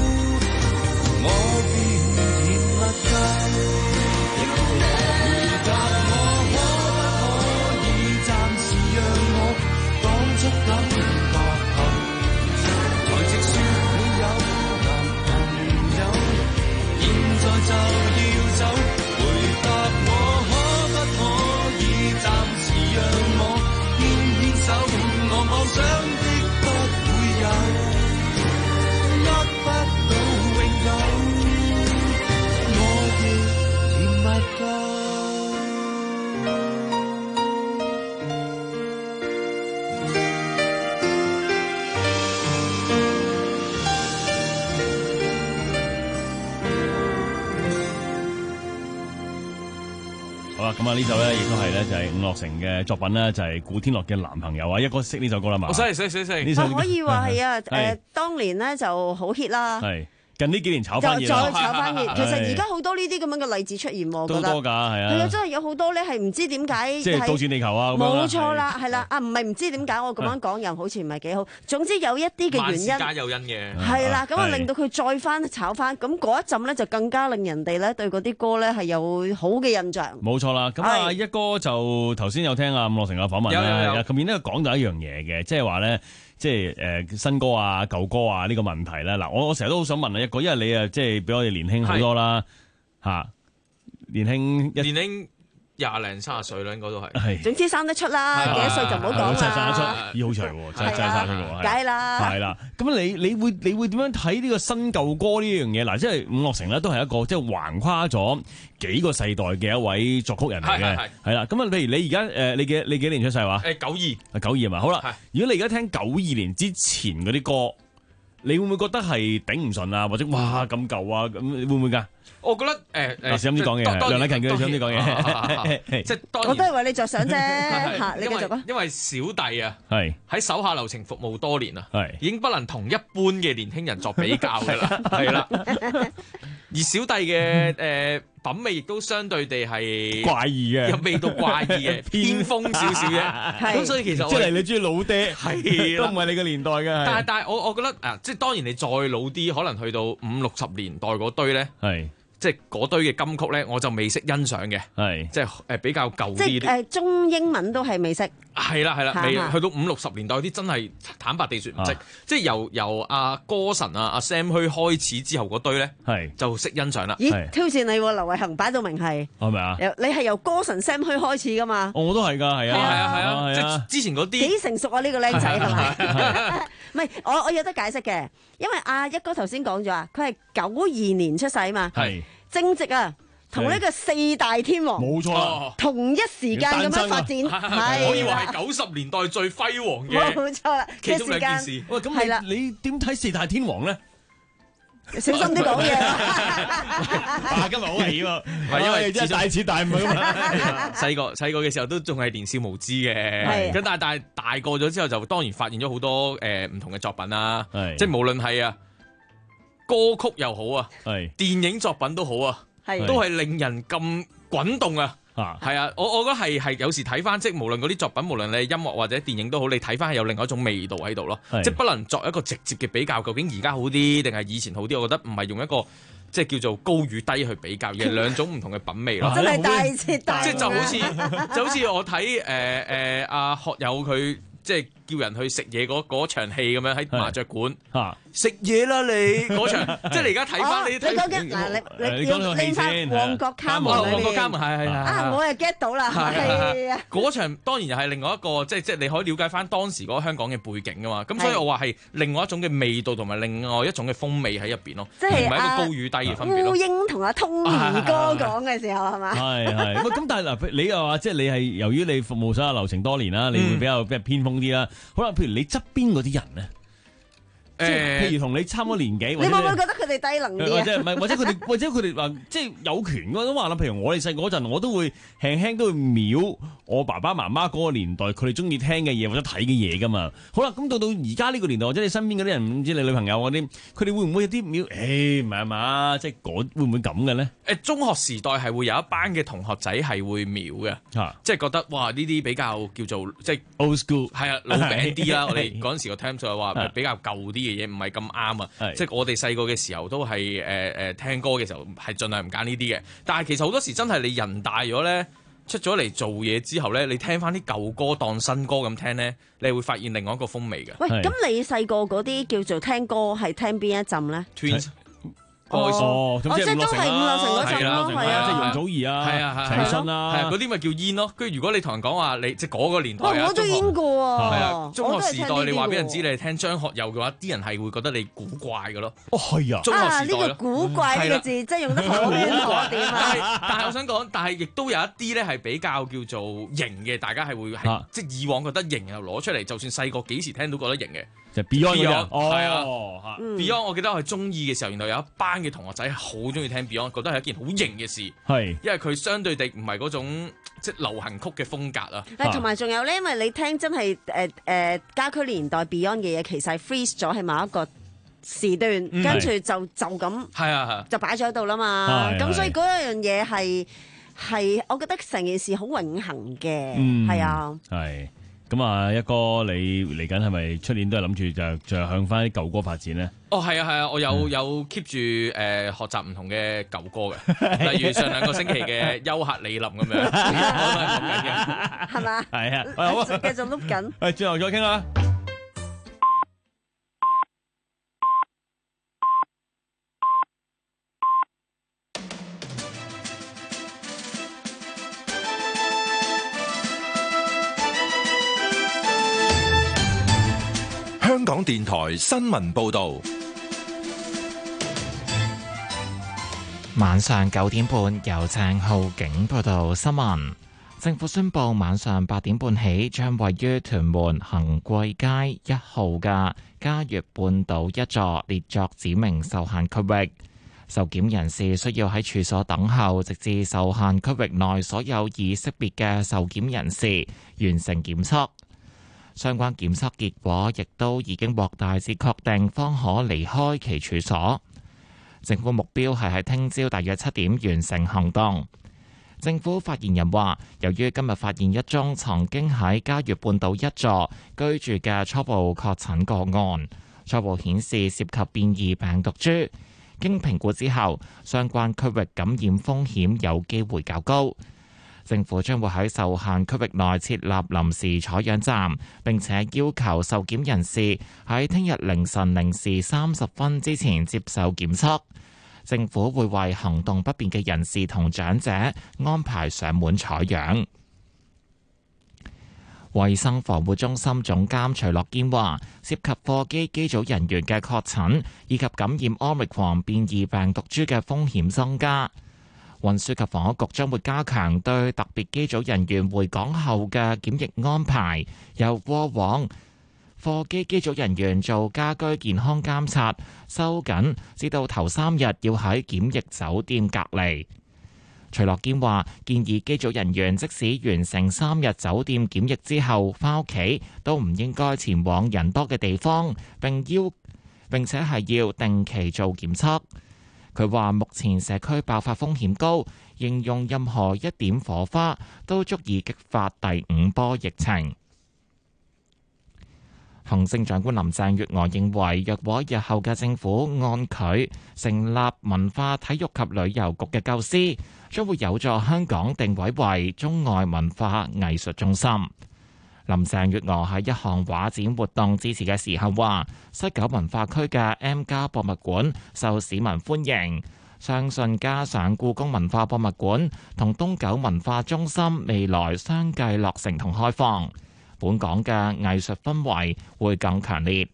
好啦，咁啊呢首咧亦都係咧就係伍樂城嘅作品啦，就係古天樂嘅男朋友啊，一哥識呢首歌啦嘛。 我識識識識， 呢首可以話係啊， 係誒當年咧就好 hit 啦。 係。近呢幾年炒就再翻熱啦， 炒翻熱。其實而家好多呢啲咁樣嘅例子出現喎，我覺得都多㗎，係啊， 係啊，真係有好多咧係唔知點解， 即係倒轉地球啊咁樣啦冇錯啦，係啦，啊唔係唔知點解，我咁樣講又好似唔係幾好。總之有一啲嘅原因， 萬事皆有因嘅， 係啦，咁啊令到佢再翻炒翻，咁嗰一陣咧就更加令人哋咧對嗰啲歌咧係有好嘅印象。 冇錯啦，咁啊一哥就頭先有聽阿伍樂城嘅訪問啦，入面咧講到一樣嘢嘅，即係話咧。即係誒、呃、新歌啊舊歌啊呢、這個問題咧，嗱我我成日都好想問啊一個，因為你啊即係比我哋年輕好多啦嚇，年輕一年輕廿零三十歲啦，應該都係。 係。 總之生得出啦，幾多歲就唔好講啦。 真係生得出，咦好長喎，真係真係生得出喎。 梗係啦。 係啦，咁你你會你會點樣睇呢個新舊歌呢樣嘢？嗱，即係伍樂城咧都係一個即係橫跨咗幾個世代嘅一位作曲人嚟嘅，係啦。咁啊，譬如你而家誒，你幾你幾年出世話？ 誒九二。 九二啊嘛，好啦。如果你而家聽九二年之前嗰啲歌，你會唔會覺得係頂唔順啊？或者哇咁舊啊？咁會唔會㗎？ 我覺得誒誒， 嗱，小心啲講嘢，梁禮勤叫你小心啲講嘢， 即係我都係為你着想啫嚇，你繼續啊。 因為小弟啊， 係喺手下留情服務多年啊， 係已經不能同一般嘅年輕人作比較㗎啦，係啦。而小弟嘅誒品味亦都相對地係怪異嘅， 有味道怪異嘅，偏鋒少少嘅。咁所以其實即係你中意老爹， 係都唔係你個年代嘅。 但係但係我我覺得啊，即係當然你再老啲，可能去到五六十年代嗰堆咧， 係。 即係嗰堆嘅金曲咧，我就未識欣賞嘅， 係即係誒比較舊啲啲。 即係誒中英文都係未識。 係啦係啦，未去到五六十年代啲真係坦白地説唔識，即係由由阿歌神啊阿 Sam 虛開始之後嗰堆咧， 係就識欣賞啦。 咦，挑戰你喎，劉偉恒擺到明係係咪啊？ 你係由歌神 Sam 虛開始噶嘛？ 我都係㗎，係啊， 係啊係啊，即係之前嗰啲幾成熟啊呢個僆仔係咪？唔係，我我有得解釋嘅，因為阿一哥頭先講咗啊，佢係九二年出世啊嘛。 係。 正值啊，同呢個四大天王冇錯， 同一時間咁樣發展，係可以話係九十年代最輝煌嘅， 冇錯啦。 其中兩件事。 喂，咁你你點睇四大天王咧？ 小心啲講嘢啊！今日好危險啊！ 唔係因為真係大徹大悟啊嘛！ 細個細個嘅時候都仲係年少無知嘅，咁但係但係大個咗之後就當然發現咗好多誒唔同嘅作品啦，即係無論係啊。歌曲又好啊，係電影作品都好啊，係都係令人咁滾動啊，係啊，我我覺得係係有時睇翻，即係無論嗰啲作品，無論你音樂或者電影都好，你睇翻係有另外一種味道喺度咯，即係不能作一個直接嘅比較，究竟而家好啲定係以前好啲？我覺得唔係用一個即係叫做高與低去比較，而係兩種唔同嘅品味咯。 真係大徹大悟， 即係就好似就好似我睇誒誒阿學友佢即係叫人去食嘢嗰嗰場戲咁樣喺麻雀館嚇。食嘢啦你嗰場，即係你而家睇翻你睇。 你講緊嗱，你你要拎翻旺角卡門裏面。 旺角卡門係係係。 啊，我又 get 到啦，係啊。 嗰場當然又係另外一個，即係即係你可以了解翻當時嗰個香港嘅背景噶嘛。咁所以我話係另外一種嘅味道同埋另外一種嘅風味喺入邊咯。 即係唔係一個高與低嘅分別咯。 烏蠅同阿通兒哥講嘅時候係嘛？ 係係。喂，咁但係嗱，你又話即係你係由於你服務手下留情多年啦，你會比較比較偏鋒啲啦。好啦，譬如你側邊嗰啲人咧。即係譬如同你差唔多年紀， 你會唔會覺得佢哋低能啲啊？或者唔係， 或者佢哋，或者佢哋話，即係有權我都話啦。譬如我哋細嗰陣，我都會輕輕都會瞄我爸爸媽媽嗰個年代，佢哋中意聽嘅嘢或者睇嘅嘢噶嘛。好啦，咁到到而家呢個年代，或者你身邊嗰啲人，唔知你女朋友嗰啲，佢哋會唔會有啲瞄？誒唔係啊嘛，即係嗰會唔會咁嘅咧？ 誒中學時代係會有一班嘅同學仔係會瞄嘅，即係覺得哇呢啲比較叫做即係 old school， 係啊老餅啲啦。我哋嗰陣時個 term 就係話比較舊啲嘅嘢，唔係咁啱啊。即係我哋細個嘅時候都係誒誒聽歌嘅時候係盡量唔揀呢啲嘅。但係其實好多時真係你人大咗咧，出咗嚟做嘢之後咧，你聽翻啲舊歌當新歌咁聽咧，你會發現另外一個風味嘅。 喂，咁你細個嗰啲叫做聽歌係聽邊一陣咧 ？Twins。 哦，咁即係伍樂城啦， 係啦，係啊，即係容祖兒啊， 係啊， 陳奕迅啊， 係啊，嗰啲咪叫煙咯。跟住如果你同人講話，你即係嗰個年代啊，我都煙過喎。 係啊，中學時代你話俾人知你係聽張學友嘅話，啲人係會覺得你古怪嘅咯。 哦，係啊， 中學時代呢個古怪呢個字真係用得好好點啊！ 但係但係我想講，但係亦都有一啲咧係比較叫做型嘅，大家係會係即係以往覺得型又攞出嚟，就算細個幾時聽都覺得型嘅。 就 Beyond 嗰隻係哦啊，Beyond 我記得我係中二嘅時候，原來有一班嘅同學仔好中意聽 Beyond，覺得係一件好型嘅事。 係， 因為佢相對地唔係嗰種即係流行曲嘅風格啊。 誒，同埋仲有咧，因為你聽真係誒誒家駒年代 Beyond 嘅嘢，其實係 freeze 咗喺某一個時段， 嗯跟住就就咁係啊係就擺咗喺度啦嘛。 係咁所以係嗰樣嘢係係，我覺得成件事好永恆嘅， 嗯係啊。 係。咁啊，一哥你嚟緊係咪出年都係諗住就就向翻啲舊歌發展咧？ 哦，係啊係啊，我有有 keep 住誒學習唔同嘅舊歌嘅，例如上兩個星期嘅休客李林咁樣，我都係學緊嘅， 係嘛？ 係啊，好啊， 繼續碌緊。 誒，轉頭再傾啦。 香港電台新聞報導， 晚上九點半由鄭浩景報道新聞。政府宣布晚上八點半起，將位於屯門恒貴街一號嘅嘉悦半島一座列作指明受限區域。受檢人士需要喺處所等候，直至受限區域內所有已識別嘅受檢人士完成檢測。相關檢測結果亦都已經獲大致確定，方可離開其處所。政府目標係喺聽朝大約七點完成行動。政府發言人話，由於今日發現一宗曾經喺嘉悦半島一座居住嘅初步確診個案，初步顯示涉及變異病毒株，經評估之後，相關區域感染風險有機會較高。政府將會喺受限區域內設立臨時採樣站，並且要求受檢人士喺聽日凌晨零時三十分之前接受檢測。政府會為行動不便嘅人士同長者安排上門採樣。衛生防護中心總監徐樂堅話，涉及貨機機組人員嘅確診以及感染 Omicron 變異病毒株嘅風險增加。運輸及房屋局將會加強對特別機組人員回港後嘅檢疫安排，由過往貨機機組人員做家居健康監察，收緊至到頭三日要喺檢疫酒店隔離。徐樂堅話，建議機組人員即使完成三日酒店檢疫之後返屋企，都唔應該前往人多嘅地方，並要並且係要定期做檢測。佢話目前社區爆發風險高，形容任何一點火花都足以激發第五波疫情。行政長官林鄭月娥認為，若果日後嘅政府按佢成立文化體育及旅遊局嘅構思，將會有助香港定位為中外文化藝術中心。林鄭月娥喺一項畫展活動致辭嘅時候話，西九文化區嘅 M+ 博物館受市民歡迎，相信加上故宮文化博物館同東九文化中心未來相繼落成同開放，本港嘅藝術氛圍會更強烈。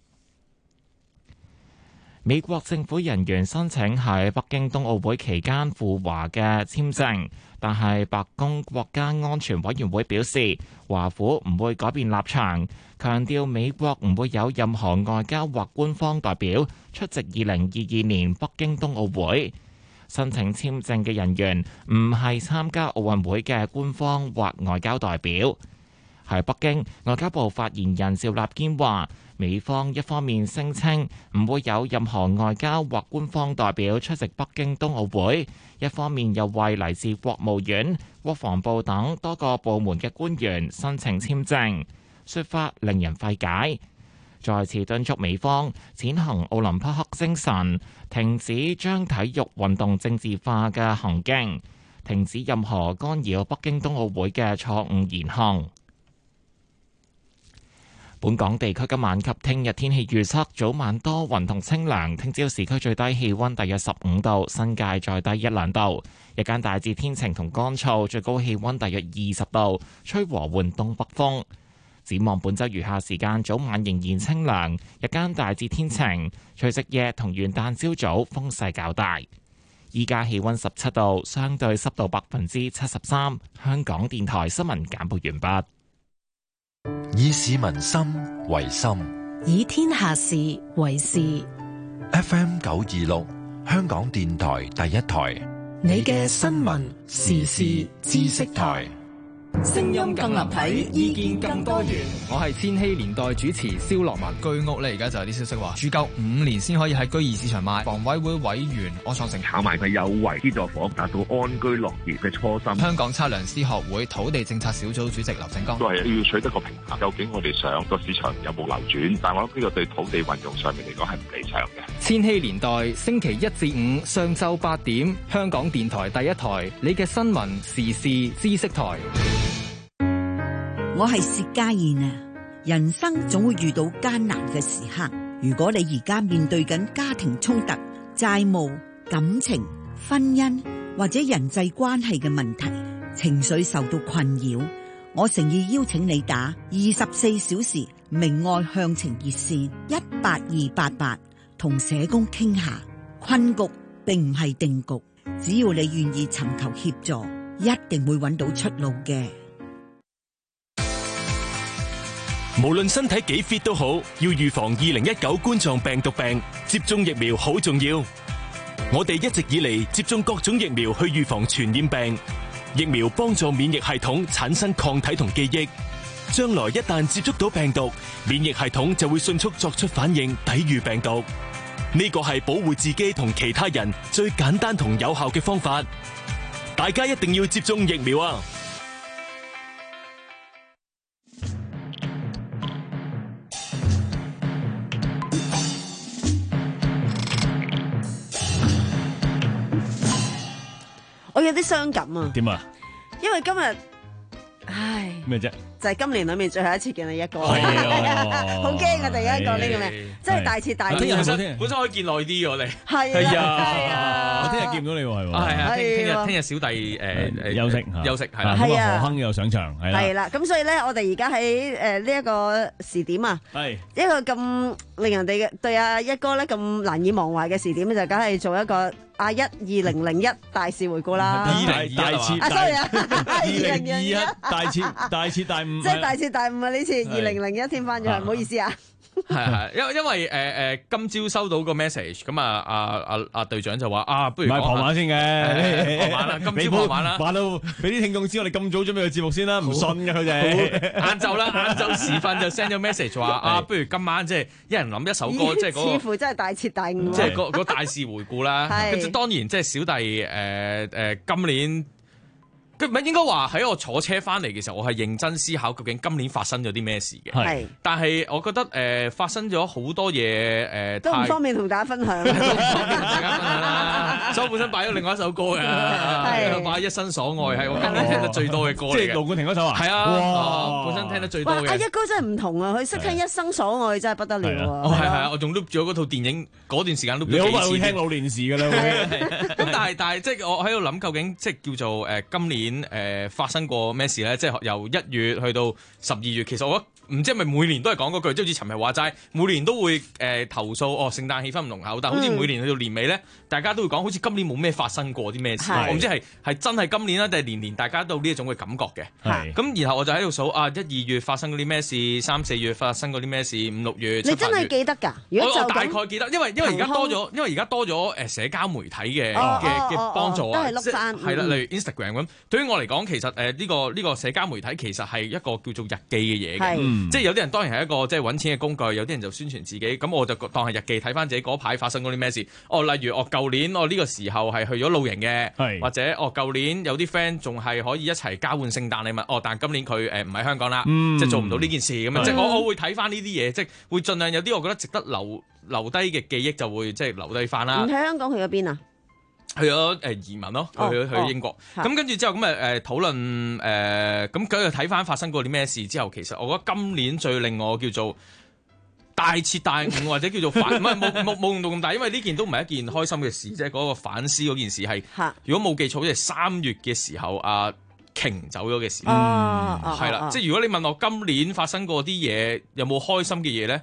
美國政府人員申請喺北京冬奧會期間赴華嘅簽證，但係白宮國家安全委員會表示，華府唔會改變立場，強調美國唔會有任何外交或官方代表出席二零二二年北京冬奧會。申請簽證嘅人員唔係參加奧運會嘅官方或外交代表。喺北京，外交部發言人趙立堅話，美方一方面聲稱唔會有任何外交或官方代表出席北京冬奧會，一方面又為嚟自國務院、國防部等多個部門嘅官員申請簽證，說法令人費解。再次敦促美方踐行奧林匹克精神，停止將體育運動政治化嘅行徑，停止任何干擾北京冬奧會嘅錯誤言行。本港地區今晚及聽日天氣預測，早晚多雲同清涼，聽朝市區最低氣溫大約十五度，新界再低一兩度。日間大致天晴同乾燥，最高氣溫大約二十度，吹和緩東北風。展望本週餘下時間，早晚仍然清涼，日間大致天晴，除夕夜同元旦朝早風勢較大。依家氣溫十七度，相對濕度百分之七十三。香港電台新聞簡報完畢。 以市民心為心， 以天下事為事。 F M 九二六，香港電台第一台。 你嘅新聞時事知識台，聲音更立體，意見更多元。 我係千禧年代主持蕭樂文。居屋咧，而家就有啲消息話，住夠五年先可以喺居二市場賣。房委會委員柯創盛炒埋佢優惠資助房，達到安居樂業嘅初心。 香港測量師學會土地政策小組主席劉正剛都係要取得個平衡。究竟我哋想個市場有冇流轉？但我諗呢個對土地運用上面嚟講係唔理想嘅。 千禧年代星期一至五上晝八點，香港電台第一台，你嘅新聞時事知識台。 我係薛家燕啊！人生總會遇到艱難嘅時刻，如果你而家面對緊家庭衝突、債務、感情、婚姻或者人際關係嘅問題，情緒受到困擾，我誠意邀請你打二十四小時明愛向晴熱線一八二八八，同社工傾下。困局並唔係定局，只要你願意尋求協助，一定會揾到出路嘅。 無論身體幾 fit 都好，要預防二零一九冠狀病毒病，接種疫苗好重要。我哋一直以嚟接種各種疫苗去預防傳染病，疫苗幫助免疫系統產生抗體同記憶，將來一旦接觸到病毒，免疫系統就會迅速作出反應，抵禦病毒。呢個係保護自己同其他人最簡單同有效嘅方法，大家一定要接種疫苗啊！ 我有啲傷感啊！ 點啊？ 因為今日，唉， 咩啫？ 就係今年裏面最後一次見你一個，好係啊驚啊！突然間講呢個咩，真係大徹大悟。 聽日本身本身可以見耐啲嘅我哋， 係啊，我聽日見唔到你喎，係喎。 係啊，聽聽日聽日小弟誒誒休息休息係啦。 咁啊，何鏗又上場係啦。 係啦，咁所以咧，我哋而家喺誒呢一個時點啊， 係一個咁令人哋嘅對阿一哥咧咁難以忘懷嘅時點，就梗係做一個阿一二零零一大事回顧啦。 二零大徹啊，sorry 啊， 二零二一大徹大徹大悟， 即係大徹大悟啊！呢次二零零一添翻咗，唔好意思啊。 係係，因因為誒誒、呃、今朝收到個 message，咁啊啊啊啊隊長就話啊，不如唔係傍晚先嘅， 傍晚啦，今朝傍晚啦， 晚到俾啲聽眾知我哋咁早準備個節目先啦，唔信嘅佢哋。 晏晝啦，晏晝時分就 send 咗 message 話啊，不如今晚即係一人諗一首歌，即係嗰個似乎真係大徹大悟， 即係嗰嗰大事回顧啦。跟住當然即係小弟誒誒、呃呃、今年。佢唔係應該話喺我坐車翻嚟嘅時候，我係認真思考究竟今年發生咗啲咩事嘅。 係， 但係我覺得誒、呃、發生咗好多嘢誒，呃、 都唔方便同大家分享。 都唔方便同大家分享啦。所以我本身擺咗另外一首歌嘅，擺一生所愛係我今年聽得最多嘅歌嚟嘅。 即係盧冠廷嗰首啊？ 係啊，本身聽得最多嘅。 阿一哥真係唔同啊！佢識聽一生所愛真係不得了啊！ 哦，係係啊，我仲 loop 咗嗰套電影嗰段時間 loop 咗幾次。 你好快會聽老年時㗎啦，會。 咁但係但係即係我喺度諗，究竟即係叫做誒今年誒發生過咩事咧？即係由一月去到十二月，其實我覺得唔知係咪每年都係講嗰句，即係好似尋日話齋，每年都會誒、呃、投訴哦，聖誕氣氛唔濃厚，但係好似每年去到年尾咧，大家都會講，好似今年冇咩發生過啲咩事。我唔知係係真係今年啦，定係年年大家都有呢一種嘅感覺嘅。係咁，然後我就喺度數啊，一二月發生嗰啲咩事，三四月發生嗰啲咩事，五六月、 你真係記得㗎？如果就我，我大概記得，因為因為而家多咗，因為而家多咗誒社交媒體嘅嘅嘅幫助啊， 都係碌翻係啦，例如 Instagram 咁。對於我嚟講，其實誒呢、呃這個呢、這個社交媒體其實係一個叫做日記嘅嘢嘅，嗯、即係有啲人當然係一個即係揾錢嘅工具，有啲人就宣傳自己。咁我就當係日記，睇翻自己嗰排發生嗰啲咩事。哦，例如我舊年我呢個時候係去咗露營嘅，或者我舊年有啲 friend 仲係可以一齊交換聖誕禮物。哦，但今年佢誒唔喺香港啦，嗯、即係做唔到呢件事咁樣。即係我我會睇翻呢啲嘢，即係會盡量有啲我覺得值得留留低嘅記憶，就會即係留低翻啦。 唔喺香港去咗邊啊？ 去咗誒移民咯，去咗去英國。咁跟住之後咁誒誒討論誒，咁佢又睇翻發生過啲咩事之後，其實我覺得今年最令我叫做大徹大悟或者叫做反，唔係冇冇冇用到咁大，因為呢件都唔係一件開心嘅事，即係嗰個反思嗰件事係，如果冇記錯，好似係三月嘅時候阿瓊走咗嘅事，係啦，即係如果你問我今年發生過啲嘢有冇開心嘅嘢咧？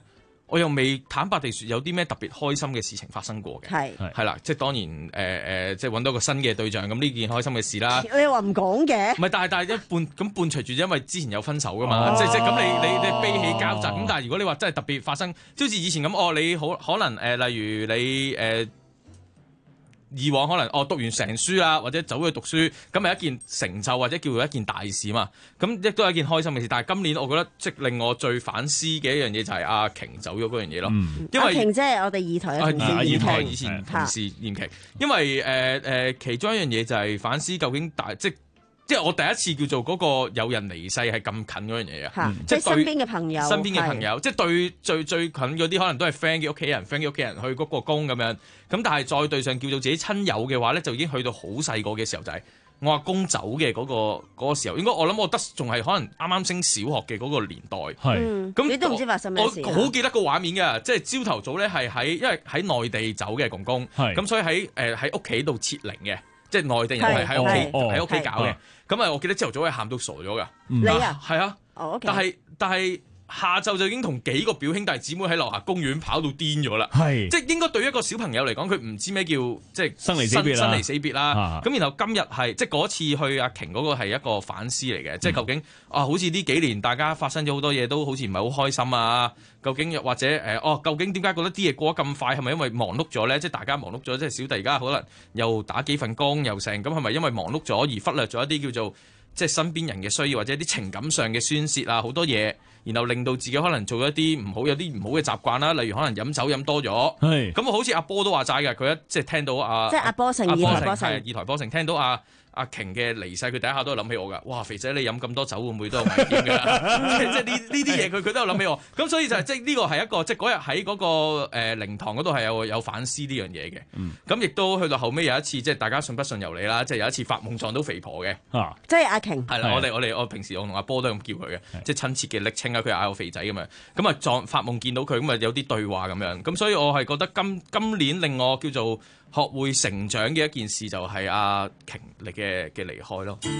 我又未坦白地説有啲咩特別開心嘅事情發生過嘅， 係係啦，即係當然誒誒、呃，即係揾到個新嘅對象，咁呢件開心嘅事啦。 你話唔講嘅？ 唔係，但係但係一伴咁伴隨住，因為之前有分手噶嘛，哦、即即咁你你你悲喜交集。咁、哦、但係如果你話真係特別發生，即好似以前咁，哦你好可能誒、呃，例如你誒。呃以往可能哦讀完成書啦，或者走去讀書，咁係一件成就或者叫做一件大事嘛。咁亦都係一件開心嘅事。但係今年我覺得即令我最反思嘅一樣嘢就係阿瓊走咗嗰樣嘢咯。嗯、因為阿瓊即係我哋二台嘅同事， 二台以前同事嚴瓊。因為誒誒、呃呃、其中一樣嘢就係反思究竟大即。即係我第一次叫做嗰個有人離世係咁近嗰樣嘢啊！ 即係身邊嘅朋友， 身邊嘅朋友，即係對最最近嗰啲可能都係 friend 嘅屋企人 ，friend 嘅屋企人去嗰個工咁樣。咁但係再對上叫做自己親友嘅話咧，就已經去到好細個嘅時候，就係、是、我阿公走嘅嗰、那個嗰、那個時候。應該我諗我得仲係可能啱啱升小學嘅嗰個年代。 係咁、嗯、你都唔知發生咩事。 我好記得個畫面嘅，即係朝頭早咧係喺因為喺內地走嘅公公，咁所以喺誒喺屋企度設靈嘅。即係內地人係喺屋企喺屋企搞嘅，咁啊我記得朝頭早係喊到傻咗噶。 你啊， 係啊，但係但係下晝就已經同幾個表兄弟姊妹喺樓下公園跑到癲咗啦。係，即係應該對於一個小朋友嚟講，佢唔知咩叫即係生離死別啦。生離死別啦。咁然後今日係即係嗰次去阿瓊嗰個係一個反思嚟嘅，即係究竟啊，好似呢幾年大家發生咗好多嘢，都好似唔係好開心啊。究竟又或者誒哦？究竟點解覺得啲嘢過得咁快？係咪因為忙碌咗咧？即係大家忙碌咗，即係小弟而家可能又打幾份工又成，咁係咪因為忙碌咗而忽略咗一啲叫做即係身邊人嘅需要，或者啲情感上嘅宣泄啊，好多嘢，然後令到自己可能做一啲唔好，有啲唔好嘅習慣啦，例如可能飲酒飲多咗。係咁啊，好似阿波都話齋嘅，佢一即係聽到阿即係阿波成二台波成二台波成聽到阿。阿瓊嘅離世，佢第一下都係諗起我噶。哇，肥仔你飲咁多酒會唔會都有危險㗎？即係呢呢啲嘢，佢佢都有諗起我。咁所以就係即係呢個係一個即係嗰日喺嗰個誒靈堂嗰度係有有反思呢樣嘢嘅。咁亦都去到後尾有一次，即係大家信不信由你啦。即係有一次發夢撞到肥婆嘅， 即係阿瓊。 係啦，我哋我哋我平時我同阿波都咁叫佢嘅，即係親切嘅昵稱啊。佢嗌我肥仔咁樣。咁啊撞發夢見到佢，咁啊有啲對話咁樣。咁所以我係覺得今今年令我叫做學會成長嘅一件事就係阿瓊嚟嘅嘅離開咯，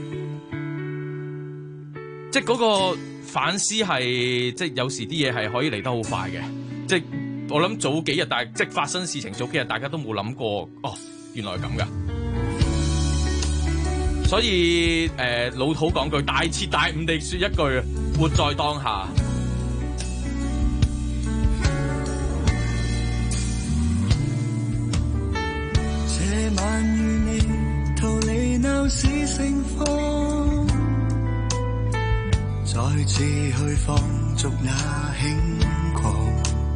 即係嗰個反思係，即係有時啲嘢係可以嚟得好快嘅，即係我諗早幾日，但係即係發生事情早幾日，大家都冇諗過，哦，原來係咁噶，所以誒、呃、老土講句，大徹大悟地說一句，活在當下。 晚與你逃離鬧市盛況，再次去放逐那輕狂，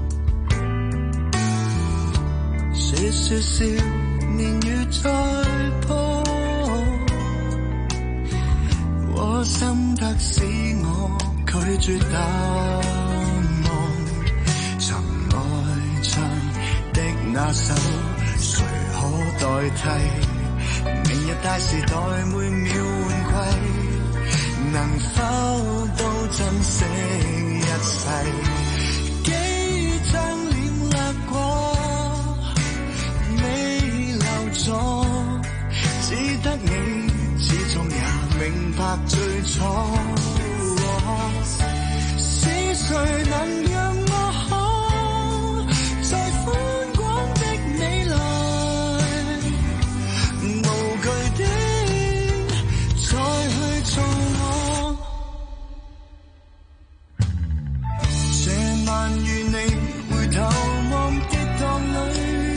說說笑年月在破，我心得使我拒絕答案，曾愛唱的那首誰可代替？明日大時代每秒換季，能否都珍惜一世？幾張臉掠過，未留咗，只得你始終也明白最初。是誰能讓我可在寬廣的未來？與你回頭望跌宕裏，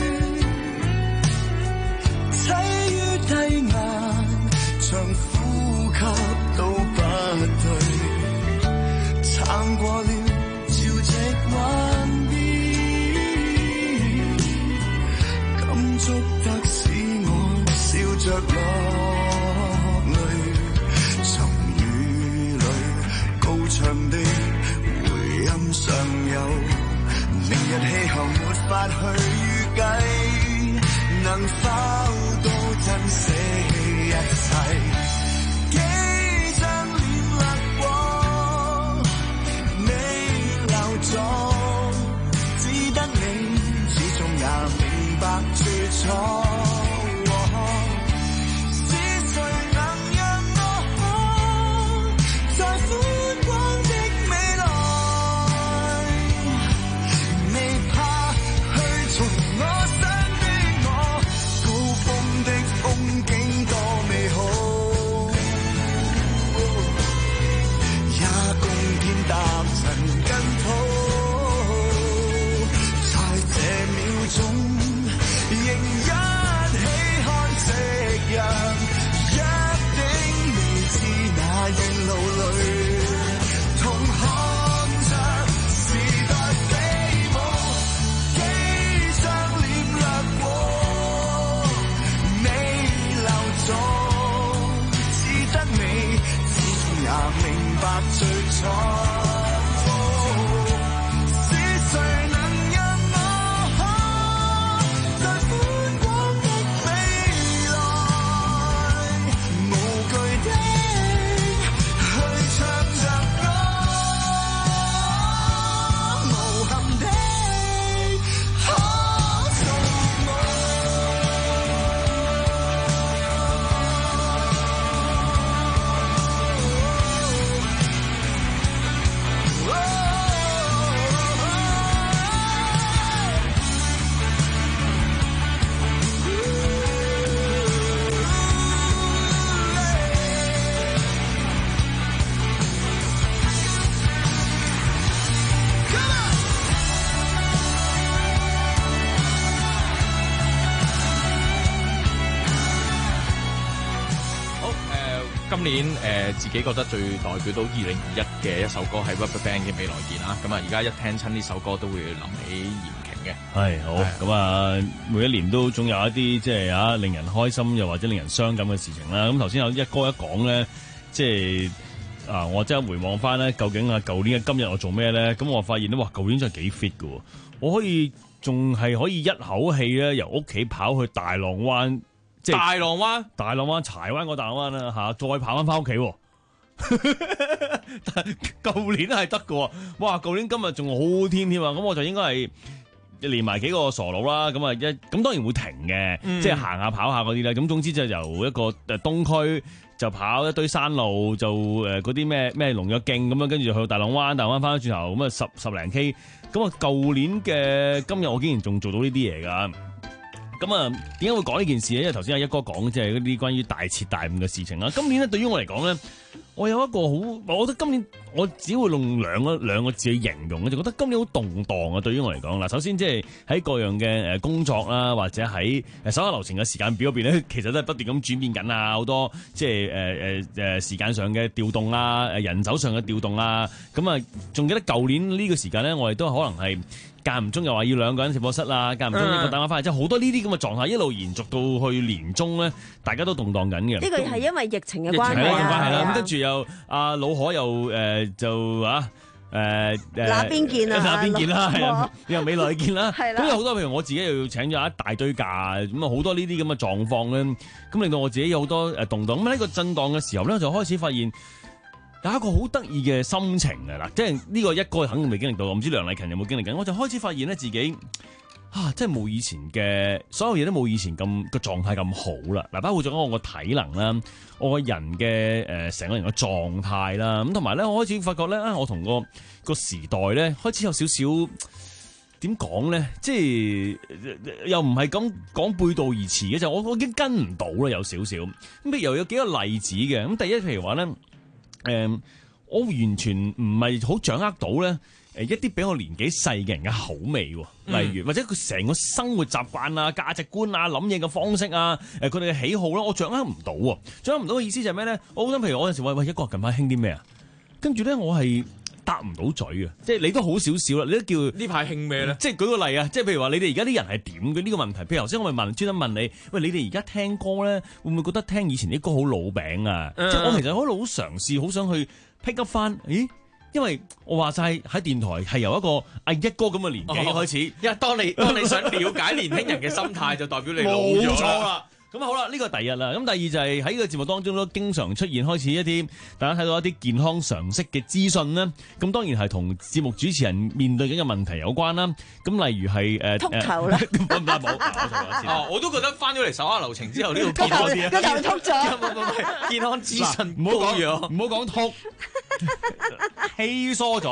棲於低壓，長呼吸都不對，撐過了潮汐幻變，感觸得使我笑着落淚，從雨裏高唱的音上有，明日氣候沒法去預計，能否都珍惜一切？幾張臉掠過，未留咗，只得你始終也明白最初。 我想的我，高峰的風景多美好，也共天搭塵跟土，在這秒鐘仍一起看夕陽，一定未知那遠路裏同看着時代飛舞，幾張臉掠過，你留咗，只得你始終也明白最初。 今年誒、呃、自己覺得最代表到二零二一嘅一首歌係 RubberBand 嘅未來見啦，咁啊而家一聽親呢首歌都會諗起嚴瓊嘅。 係好咁啊！每一年都總有一啲即係啊令人開心又或者令人傷感嘅事情啦。咁頭先有一歌一講咧，即係啊我即刻回望翻咧，究竟啊舊年嘅今日我做咩咧？咁我發現咧，哇舊年真係幾 fit 㗎喎！我可以仲係可以一口氣咧由屋企跑去大浪灣。即大浪灣、 大浪灣、柴灣個大浪灣啦嚇，再跑翻翻屋企喎。但舊年係得嘅喎，哇！舊年今日仲好天添啊，咁我就應該係連埋幾個傻佬啦，咁啊一咁當然會停嘅，嗯、即係行下跑下嗰啲咧。咁總之就由一個誒東區就跑一堆山路，就誒嗰啲咩咩農藥徑咁樣，跟住就去到大浪灣，大浪灣翻咗轉頭咁啊十十零 K。咁啊舊年嘅今日我竟然仲做到呢啲嘢㗎。咁啊，點解會講呢件事咧？因為頭先阿一哥講即係嗰啲關於大徹大悟嘅事情啦。今年咧，對於我嚟講咧，我有一個好，我覺得今年我只會用兩個兩個字去形容，我就覺得今年好動盪啊！對於我嚟講，嗱，首先即係喺各樣嘅誒工作啦，或者喺誒手下留情嘅時間表嗰邊咧，其實都係不斷咁轉變緊啊！好多即係誒誒誒時間上嘅調動啊，誒人手上嘅調動啊，咁啊，仲記得舊年呢個時間咧，我哋都可能係。間唔中又話要兩個人直播室啦，間唔中一個打電話翻嚟，即係好多呢啲咁嘅狀態一路延續到去年中咧，大家都動盪緊嘅。 呢個係因為疫情嘅關係係啊。 係啦，咁跟住又阿老可又誒就啊誒誒， 那邊見啊？ 那邊見啦，係啊，又未來見啦。 係啦。 咁有好多譬如我自己又要請咗一大堆假，咁啊好多呢啲咁嘅狀況咧，咁令到我自己有好多誒動盪。咁喺個震盪嘅時候咧，就開始發現。有一個好得意嘅心情嘅啦，即係呢個一哥肯定未經歷到，我唔知梁麗勤有冇經歷緊。我就開始發現咧自己啊，即係冇以前嘅所有嘢都冇以前咁個狀態咁好啦。嗱，包括咗我個體能啦，我個人嘅誒成個人嘅狀態啦，咁同埋咧，我開始發覺咧啊，我同個個時代咧開始有少少點講咧，即係又唔係咁講背道而馳嘅，就我我已經跟唔到啦，有少少咁。譬如又有幾個例子嘅，咁第一譬如話咧。誒、嗯，我完全唔係好掌握到咧，誒一啲比我年紀細嘅人嘅口味，例如、嗯、或者佢成個生活習慣啊、價值觀啊、諗嘢嘅方式啊，誒佢哋嘅喜好啦，我掌握唔到喎。掌握唔到嘅意思就係咩咧？我好想譬如我有陣時話喂，一個近排興啲咩啊？跟住咧我係答唔到嘴啊！即係你都好少少啦，你都叫呢排興咩咧？ 即係舉個例啊！即係譬如話你哋而家啲人係點嘅呢個問題？譬如頭先我咪問專登問你，喂，你哋而家聽歌咧，會唔會覺得聽以前啲歌好老餅啊？嗯、即係我其實好好嘗試，好想去 pick up 翻，咦？因為我話晒喺電台係由一個阿一哥咁嘅年紀開始， 因為、哦、當你當你想了解年輕人嘅心態，就代表你老咗冇錯啦。咁好啦，呢個第一啦。咁第二就係喺呢個節目當中都經常出現開始一啲大家睇到一啲健康常識嘅資訊啦。咁當然係同節目主持人面對緊嘅問題有關啦。咁例如係誒禿頭啦， 哦，我都覺得翻咗嚟手下留情之後呢度健康啲啊， 個頭禿咗， 唔係唔係健康資訊唔好講唔好講禿，稀疏咗。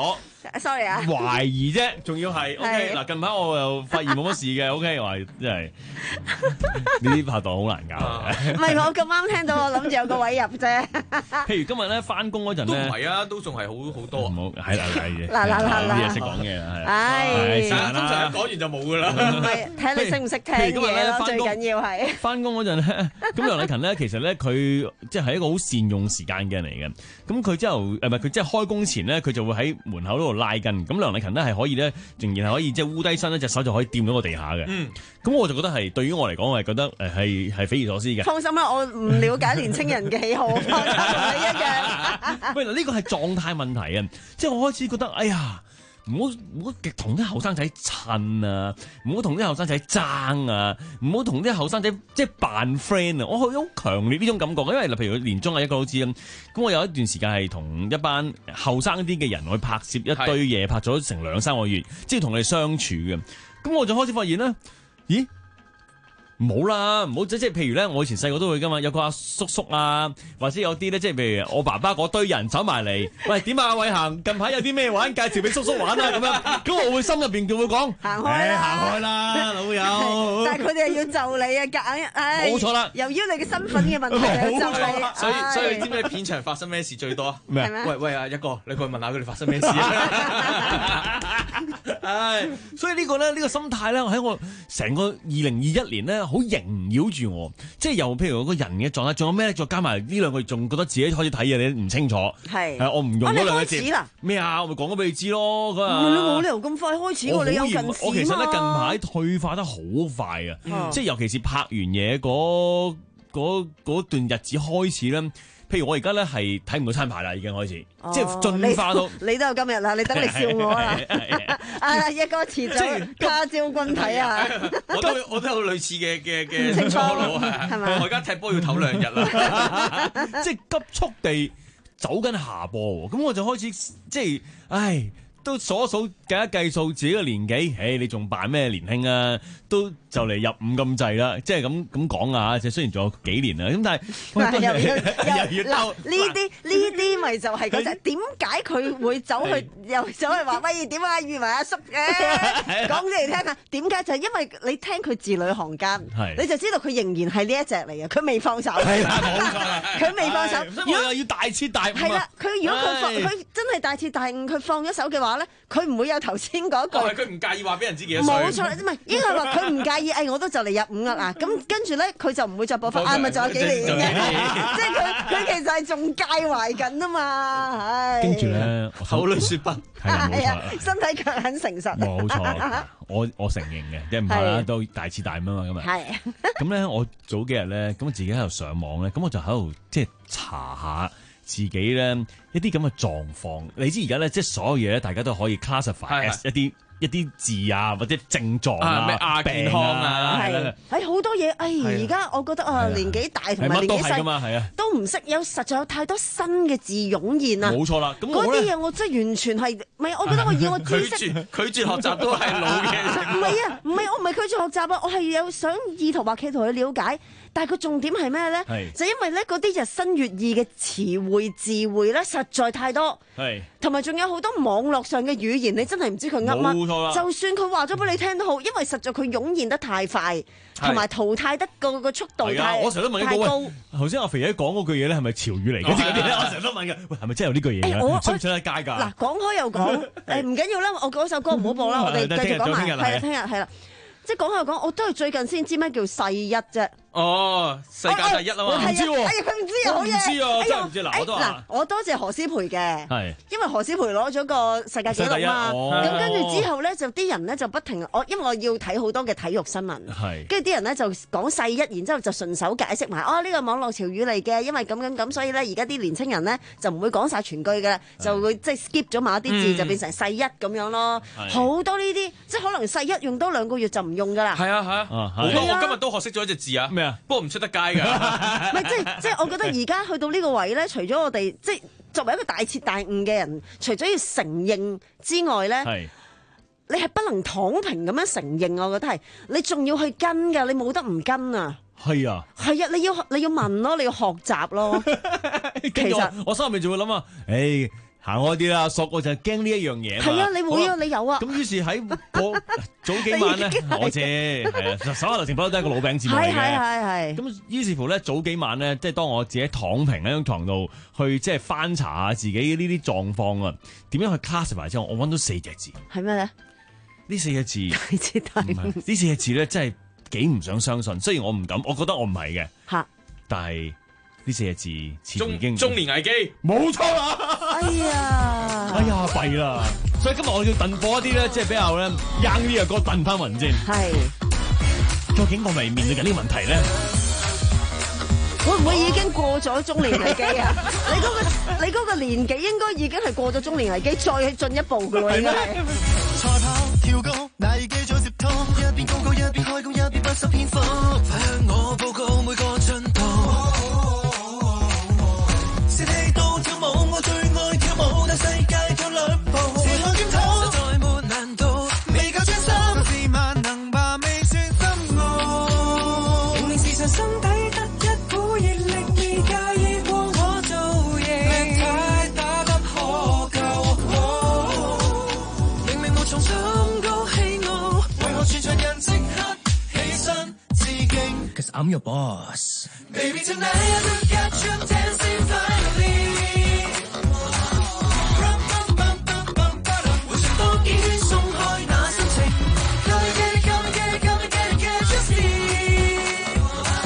sorry 啊， 懷疑啫，仲要係 OK 嗱。近排我又發現冇乜事嘅 OK， 話真係呢啲拍檔好難搞嘅。 唔係我咁啱聽到，我諗住有個位入啫。 譬如今日咧翻工嗰陣咧， 都唔係啊，都仲係好好多。 唔好係啦係嘅。 嗱嗱嗱嗱， 啲嘢識講嘅係。 唉， 通常講完就冇噶啦。 唔係睇你識唔識聽嘢咯，最緊要係。 翻工嗰陣咧，咁梁禮勤咧，其實咧佢即係一個好善用時間嘅人嚟嘅。咁佢之後誒唔係佢即係開工前咧，佢就會喺門口嗰度拉筋。咁梁禮勤咧係可以咧，仍然係可以即係烏低身，一隻手就可以掂到個地下嘅。嗯，咁我就覺得係對於我嚟講，我係覺得誒係係匪夷所思嘅。 放心啦，我唔了解年青人嘅喜好，放心同你一樣。 喂，嗱呢個係狀態問題啊！即係我開始覺得，哎呀，唔好唔好同啲後生仔襯啊，唔好同啲後生仔爭啊，唔好同啲後生仔即係扮 friend 啊！我好強烈呢種感覺，因為嗱，譬如年中啊，一個都知啦。咁我有一段時間係同一班後生啲嘅人去拍攝一堆嘢，拍咗成兩三個月，即係同佢哋相處嘅。咁我就開始發現咧，咦？唔好啦，唔好即係譬如咧，我以前細個都會噶嘛，有個阿叔叔啊，或者有啲咧，即係譬如我爸爸嗰堆人走埋嚟，喂點啊，偉恒近排有啲咩玩，介紹俾叔叔玩啊咁樣，咁我會心入邊就會講行開啦， 行開啦，老友。 但係佢哋又要就你啊，夾硬，唉， 冇錯啦， 由於你嘅身份嘅問題嚟就你， 所以所以你知唔知片場發生咩事最多啊？ 咩？ 喂喂啊，一哥，你過去問下佢哋發生咩事啊？ 唉，所以呢個咧，呢個心態咧，喺我成個二零二一年咧，好縈繞住我。即係由譬如我個人嘅狀態，仲有咩咧？再加埋呢兩個月，仲覺得自己開始睇嘢你唔清楚。係，係我唔用嗰兩個字。咩啊？我咪講咗俾你知咯。嗰日你冇理由咁快開始喎，你有近視嘛？ 我其實咧近排退化得好快啊！嗯、即係尤其是拍完嘢嗰嗰段日子開始咧。譬如我而家咧係睇唔到餐牌啦，已經開始，哦、即係進化到你，你都有今日啦，你等你笑我啦，啊一哥遲咗他朝君體啊， 我都我都有類似嘅嘅嘅初老係咪？我而家踢波要唞兩日啦， 即係急速地走緊下坡，咁我就開始即係，唉。都數一數計一計數自己嘅年紀，誒你仲扮咩年輕啊？都就嚟入伍咁滯啦，即係咁咁講啊！即係雖然仲有幾年啦，咁但係又要又要呢啲呢啲咪就係嗰隻點解佢會走去又走去話喂點啊預埋阿叔嘅講嚟聽下點解就係因為你聽佢字裏行間，你就知道佢仍然係呢一隻嚟嘅，佢未放手，係啦冇錯啦，佢未放手。 如果又要大徹大悟， 係啦，佢如果佢放佢真係大徹大悟，佢放咗手嘅話咧，佢唔會有頭先嗰句。 佢唔介意話俾人知幾多歲。 冇錯，唔係應該係話佢唔介意。誒，我都就嚟入伍啦嗱，咁跟住咧，佢就唔會再播放。啊，咪仲有幾年嘅，即係佢佢其實係仲介懷緊啊嘛，唉。 跟住咧， 口裏說不， 係啊，身體卻很誠實。 冇錯，我我承認嘅，即係唔係啦，都大徹大悟啊嘛，咁啊。係。咁咧，我早幾日咧，咁自己喺度上網咧，咁我就喺度即係查下。自己咧一啲咁嘅狀況，你知而家咧即係所有嘢咧，大家都可以 classify as 一啲一啲字啊，或者症狀啊、咩亞健康啊， 係係好多嘢。誒而家我覺得啊，年紀大同埋年紀細都唔識，有實在有太多新嘅字湧現啊！ 冇錯啦，咁嗰啲嘢我真係完全係唔係？我覺得我以我知識拒絕拒絕學習都係老嘅。 唔係啊，唔係我唔係拒絕學習啊，我係有想意圖或企圖去了解。但係個重點係咩咧？就因為咧嗰啲日新月異嘅詞彙字彙咧，實在太多。係，同埋仲有好多網絡上嘅語言，你真係唔知佢噏乜。冇錯啦。就算佢話咗俾你聽都好，因為實在佢湧現得太快，同埋淘汰得個個速度太我成日都問一個喂，頭先阿肥仔講嗰句嘢咧係咪潮語嚟嘅？嗰啲咧我成日都問嘅，喂係咪真係有呢句嘢嘅？出唔出得街㗎？ 嗱，講開又講，誒唔緊要啦，我嗰首歌唔好播啦，我哋繼續講埋，係啊，聽日係啦。即係講下講，我都係最近先知咩叫世一啫。 哦，世界第一啊嘛， 唔知喎。哎呀，佢唔知啊，好嘢。 唔知啊，真係唔知。嗱，我都嗱，我多謝何詩蓓嘅， 係， 因為何詩蓓攞咗個世界紀錄嘛。咁跟住之後咧，就啲人咧就不停，我因為我要睇好多嘅體育新聞，係，跟住啲人咧就講世一，然之後就順手解釋埋，哦呢個網絡潮語嚟嘅，因為咁咁咁，所以咧而家啲年青人咧就唔會講晒全句嘅，就會即係 skip 咗某一啲字，就變成世一咁樣咯。好多呢啲，即係可能世一用多兩個月就唔用噶啦。 係啊係啊，我今日都學識咗一隻字啊。咩啊？不過唔出得街㗎。 唔係即係即係，我覺得而家去到呢個位咧，除咗我哋即係作為一個大徹大悟嘅人，除咗要承認之外咧，係你係不能躺平咁樣承認，我覺得係你仲要去跟㗎，你冇得唔跟啊！ 係啊， 係啊，你要你要問咯，你要學習咯。其實我心入面就會諗啊，誒。 行開啲啦，索我就係驚呢一樣嘢嘛。 係啊，你會啊，你有啊。 咁於是喺個早幾晚咧，我知係啊，手下留情包都係一個老餅節目嚟嘅。 係係係。 咁於是乎咧，早幾晚咧，即係當我自己躺平喺張床度，去即係翻查下自己呢啲狀況啊，點樣去 classify 之後，我揾到四隻字。 係咩咧？ 呢四隻字， 唔係呢四隻字咧，真係幾唔想相信。雖然我唔敢，我覺得我唔係嘅。 嚇！ 但係呢四隻字似乎已經中年危機， 冇錯啦！ 哎呀， 哎呀，弊啦！所以今日我要燉播一啲咧，即係比較咧 young 啲嘅歌燉翻雲先。 係。 究竟我咪面對緊呢個問題咧？ 會唔會已經過咗中年危機啊？你嗰個你嗰個年紀應該已經係過咗中年危機，再進一步㗎喎，應該係。 賽跑跳高，危機早接通，一邊高歌一邊開工，一邊不修邊幅，快向我報告每個進度。士氣到跳舞，我最愛跳舞，但世界卻兩步，自我檢討實在沒難度，未夠專心，自萬能吧未算深奧，明明時常心底得一股熱力，未介意幫我做嘢，力太打得可夠，明明無從心高氣傲，為何全場人即刻起身致敬 ？Cause I'm your boss. Baby tonight I look at you dancing finally. 回旋多幾圈鬆開那心情 Come and get it, come and get it, come and get it, get your speed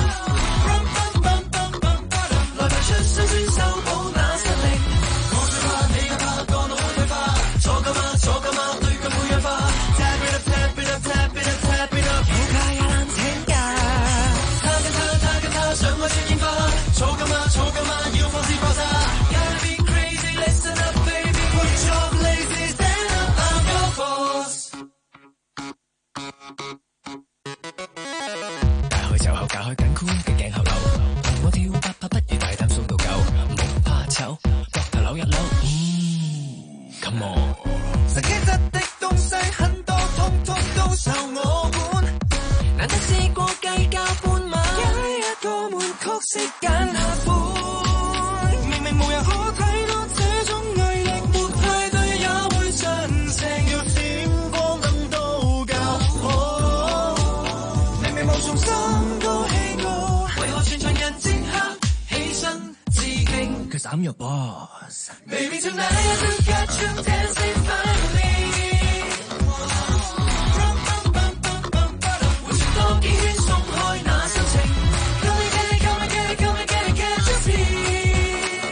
來排出雙選手保那實力我最怕你嘅怕個腦退化錯㗎嘛錯㗎嘛對腳會氧化 Tap it up, tap it up, tap it up, tap it up 有假也難請假他跟他他跟他想愛說煙花錯㗎嘛錯㗎嘛要放肆爆炸 Gotta be crazy, listen up baby Put your lazy stand up, I'm your boss 大開就後，解開緊箍嘅頸後流，同我跳八拍不如大膽數到夠，唔好怕醜，膊頭扭一扭，嗯 ，Come on。實機質的東西很多，通通都受我管，難得試過計較半晚，一一個悶曲式揀下款，明明無人可睇到這種毅力，沒派對也會盡情，要閃光燈都夠好。明明無從心高氣傲，為何全場人即刻起身致敬 ？Cause I'm your boss. Baby tonight I look at you dancing finally. 回旋多幾圈鬆開那心情 Come and get it, come and get it, come and get it, get your speed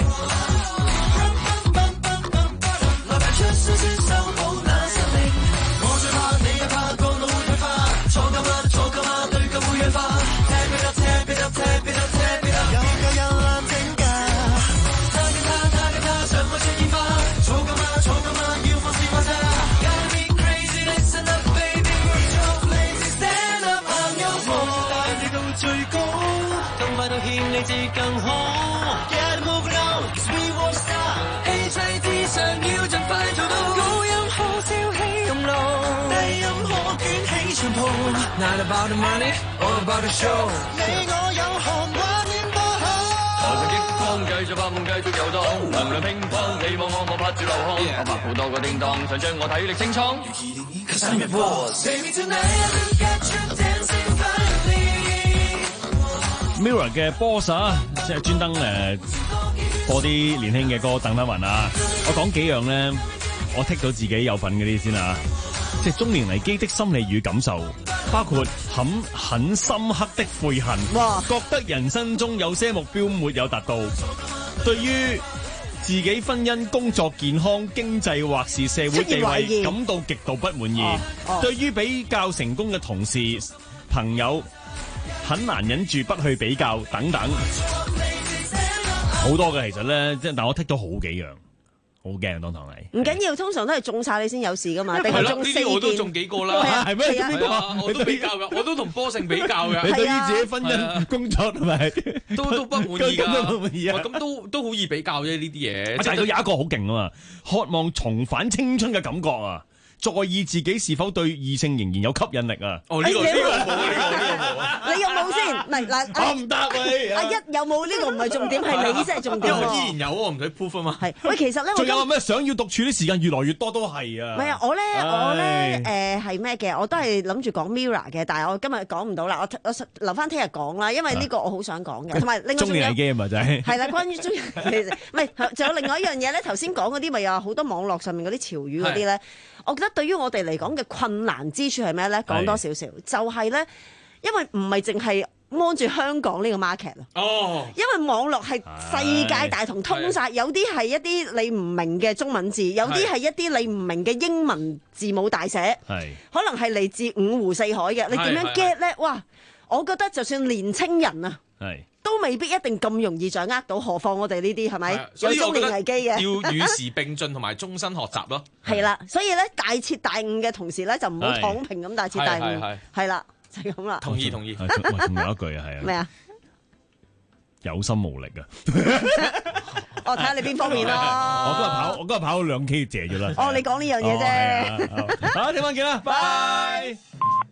來排出雙選手保那實力我最怕你也怕個腦會退化錯㗎嘛錯㗎嘛對腳會氧化 Tap it up, tap it up, tap it up, tap it up 有夠有難整㗎他跟他他跟他想愛說煙花錯㗎嘛錯㗎嘛要放肆爆炸 Gotta be crazy, listen up baby Put your lazy stand up, I'm your boss 帶你到最高更快到欠你至更好 Get move on, cause we won't stop 氣勢至上要盡快做到高音號召起動怒低音可捲起長袍 Not about the money, all about the show 你我有行畫面多好台上激光繼續拍夢繼續遊蕩能量乒乓你望我我拍住流汗我拍好多個叮當想將我體力清倉 Cause I'm your boss Baby tonight I look at you dancing finally Mirror 嘅 Boss 啊，即係專登誒播啲年輕嘅歌等翻雲啊！我講幾樣咧，我剔到自己有份嗰啲先啊！即係中年危機的心理與感受，包括很很深刻的悔恨，覺得人生中有些目標沒有達到，對於自己婚姻、工作、健康、經濟或是社會地位感到極度不滿意， 哦哦、 對於比較成功嘅同事、朋友。很難忍住不去比較等等，好多嘅其實咧，即係但我剔到好幾樣，好驚當堂你。 唔緊要，通常都係中晒你先有事噶嘛，定係中四件？ 呢啲我都中幾個啦， 係咩？ 係啊，我都比較噶，我都同波性比較嘅。 你對於自己婚姻、工作係咪都都不滿意㗎？ 不滿意啊！ 咁都都好易比較啫，呢啲嘢。 但係佢有一個好勁啊嘛，渴望重返青春嘅感覺啊！在意自己是否對異性仍然有吸引力啊！ 哦，呢個呢個冇，呢個呢個冇啊！ 你有冇先？ 唔係嗱， 我唔答你。 阿一有冇呢個唔係重點，係你先係重點喎。 依然有喎，唔使 proof 啊嘛。 係喂，其實咧， 仲有咩想要獨處啲時間越來越多都係啊。 唔係啊，我咧我咧誒係咩嘅？我都係諗住講 Mirror 嘅，但係我今日講唔到啦。我我留翻聽日講啦，因為呢個我好想講嘅，同埋另外仲有中年危機啊嘛，就係係啦，關於中年危機，唔係仲有另外一樣嘢咧。頭先講嗰啲咪有好多網絡上面嗰啲潮語嗰啲咧，我覺得對於我哋嚟講嘅困難之處係咩咧？講多少少就係咧，因為唔係淨係望住香港呢個 market 咯。哦，因為網絡係世界大同，通晒，有啲係一啲你唔明嘅中文字，有啲係一啲你唔明嘅英文字母大寫，係可能係嚟自五湖四海嘅。你點樣 get 咧？哇！我覺得就算年青人啊，係都未必一定咁容易掌握到，何況我哋呢啲係咪有中年危機嘅？ 要與時並進同埋終身學習咯。 係啦，所以咧大徹大悟嘅同時咧，就唔好躺平咁大徹大悟。係啦，就係咁啦。 同意同意。 喂，仲有一句啊，係啊。 咩啊？有心無力啊！ 我睇下你邊方面咯。 我今日跑，我今日跑咗兩 K 謝咗啦。 哦，你講呢樣嘢啫。 好，聽晚見啦，拜。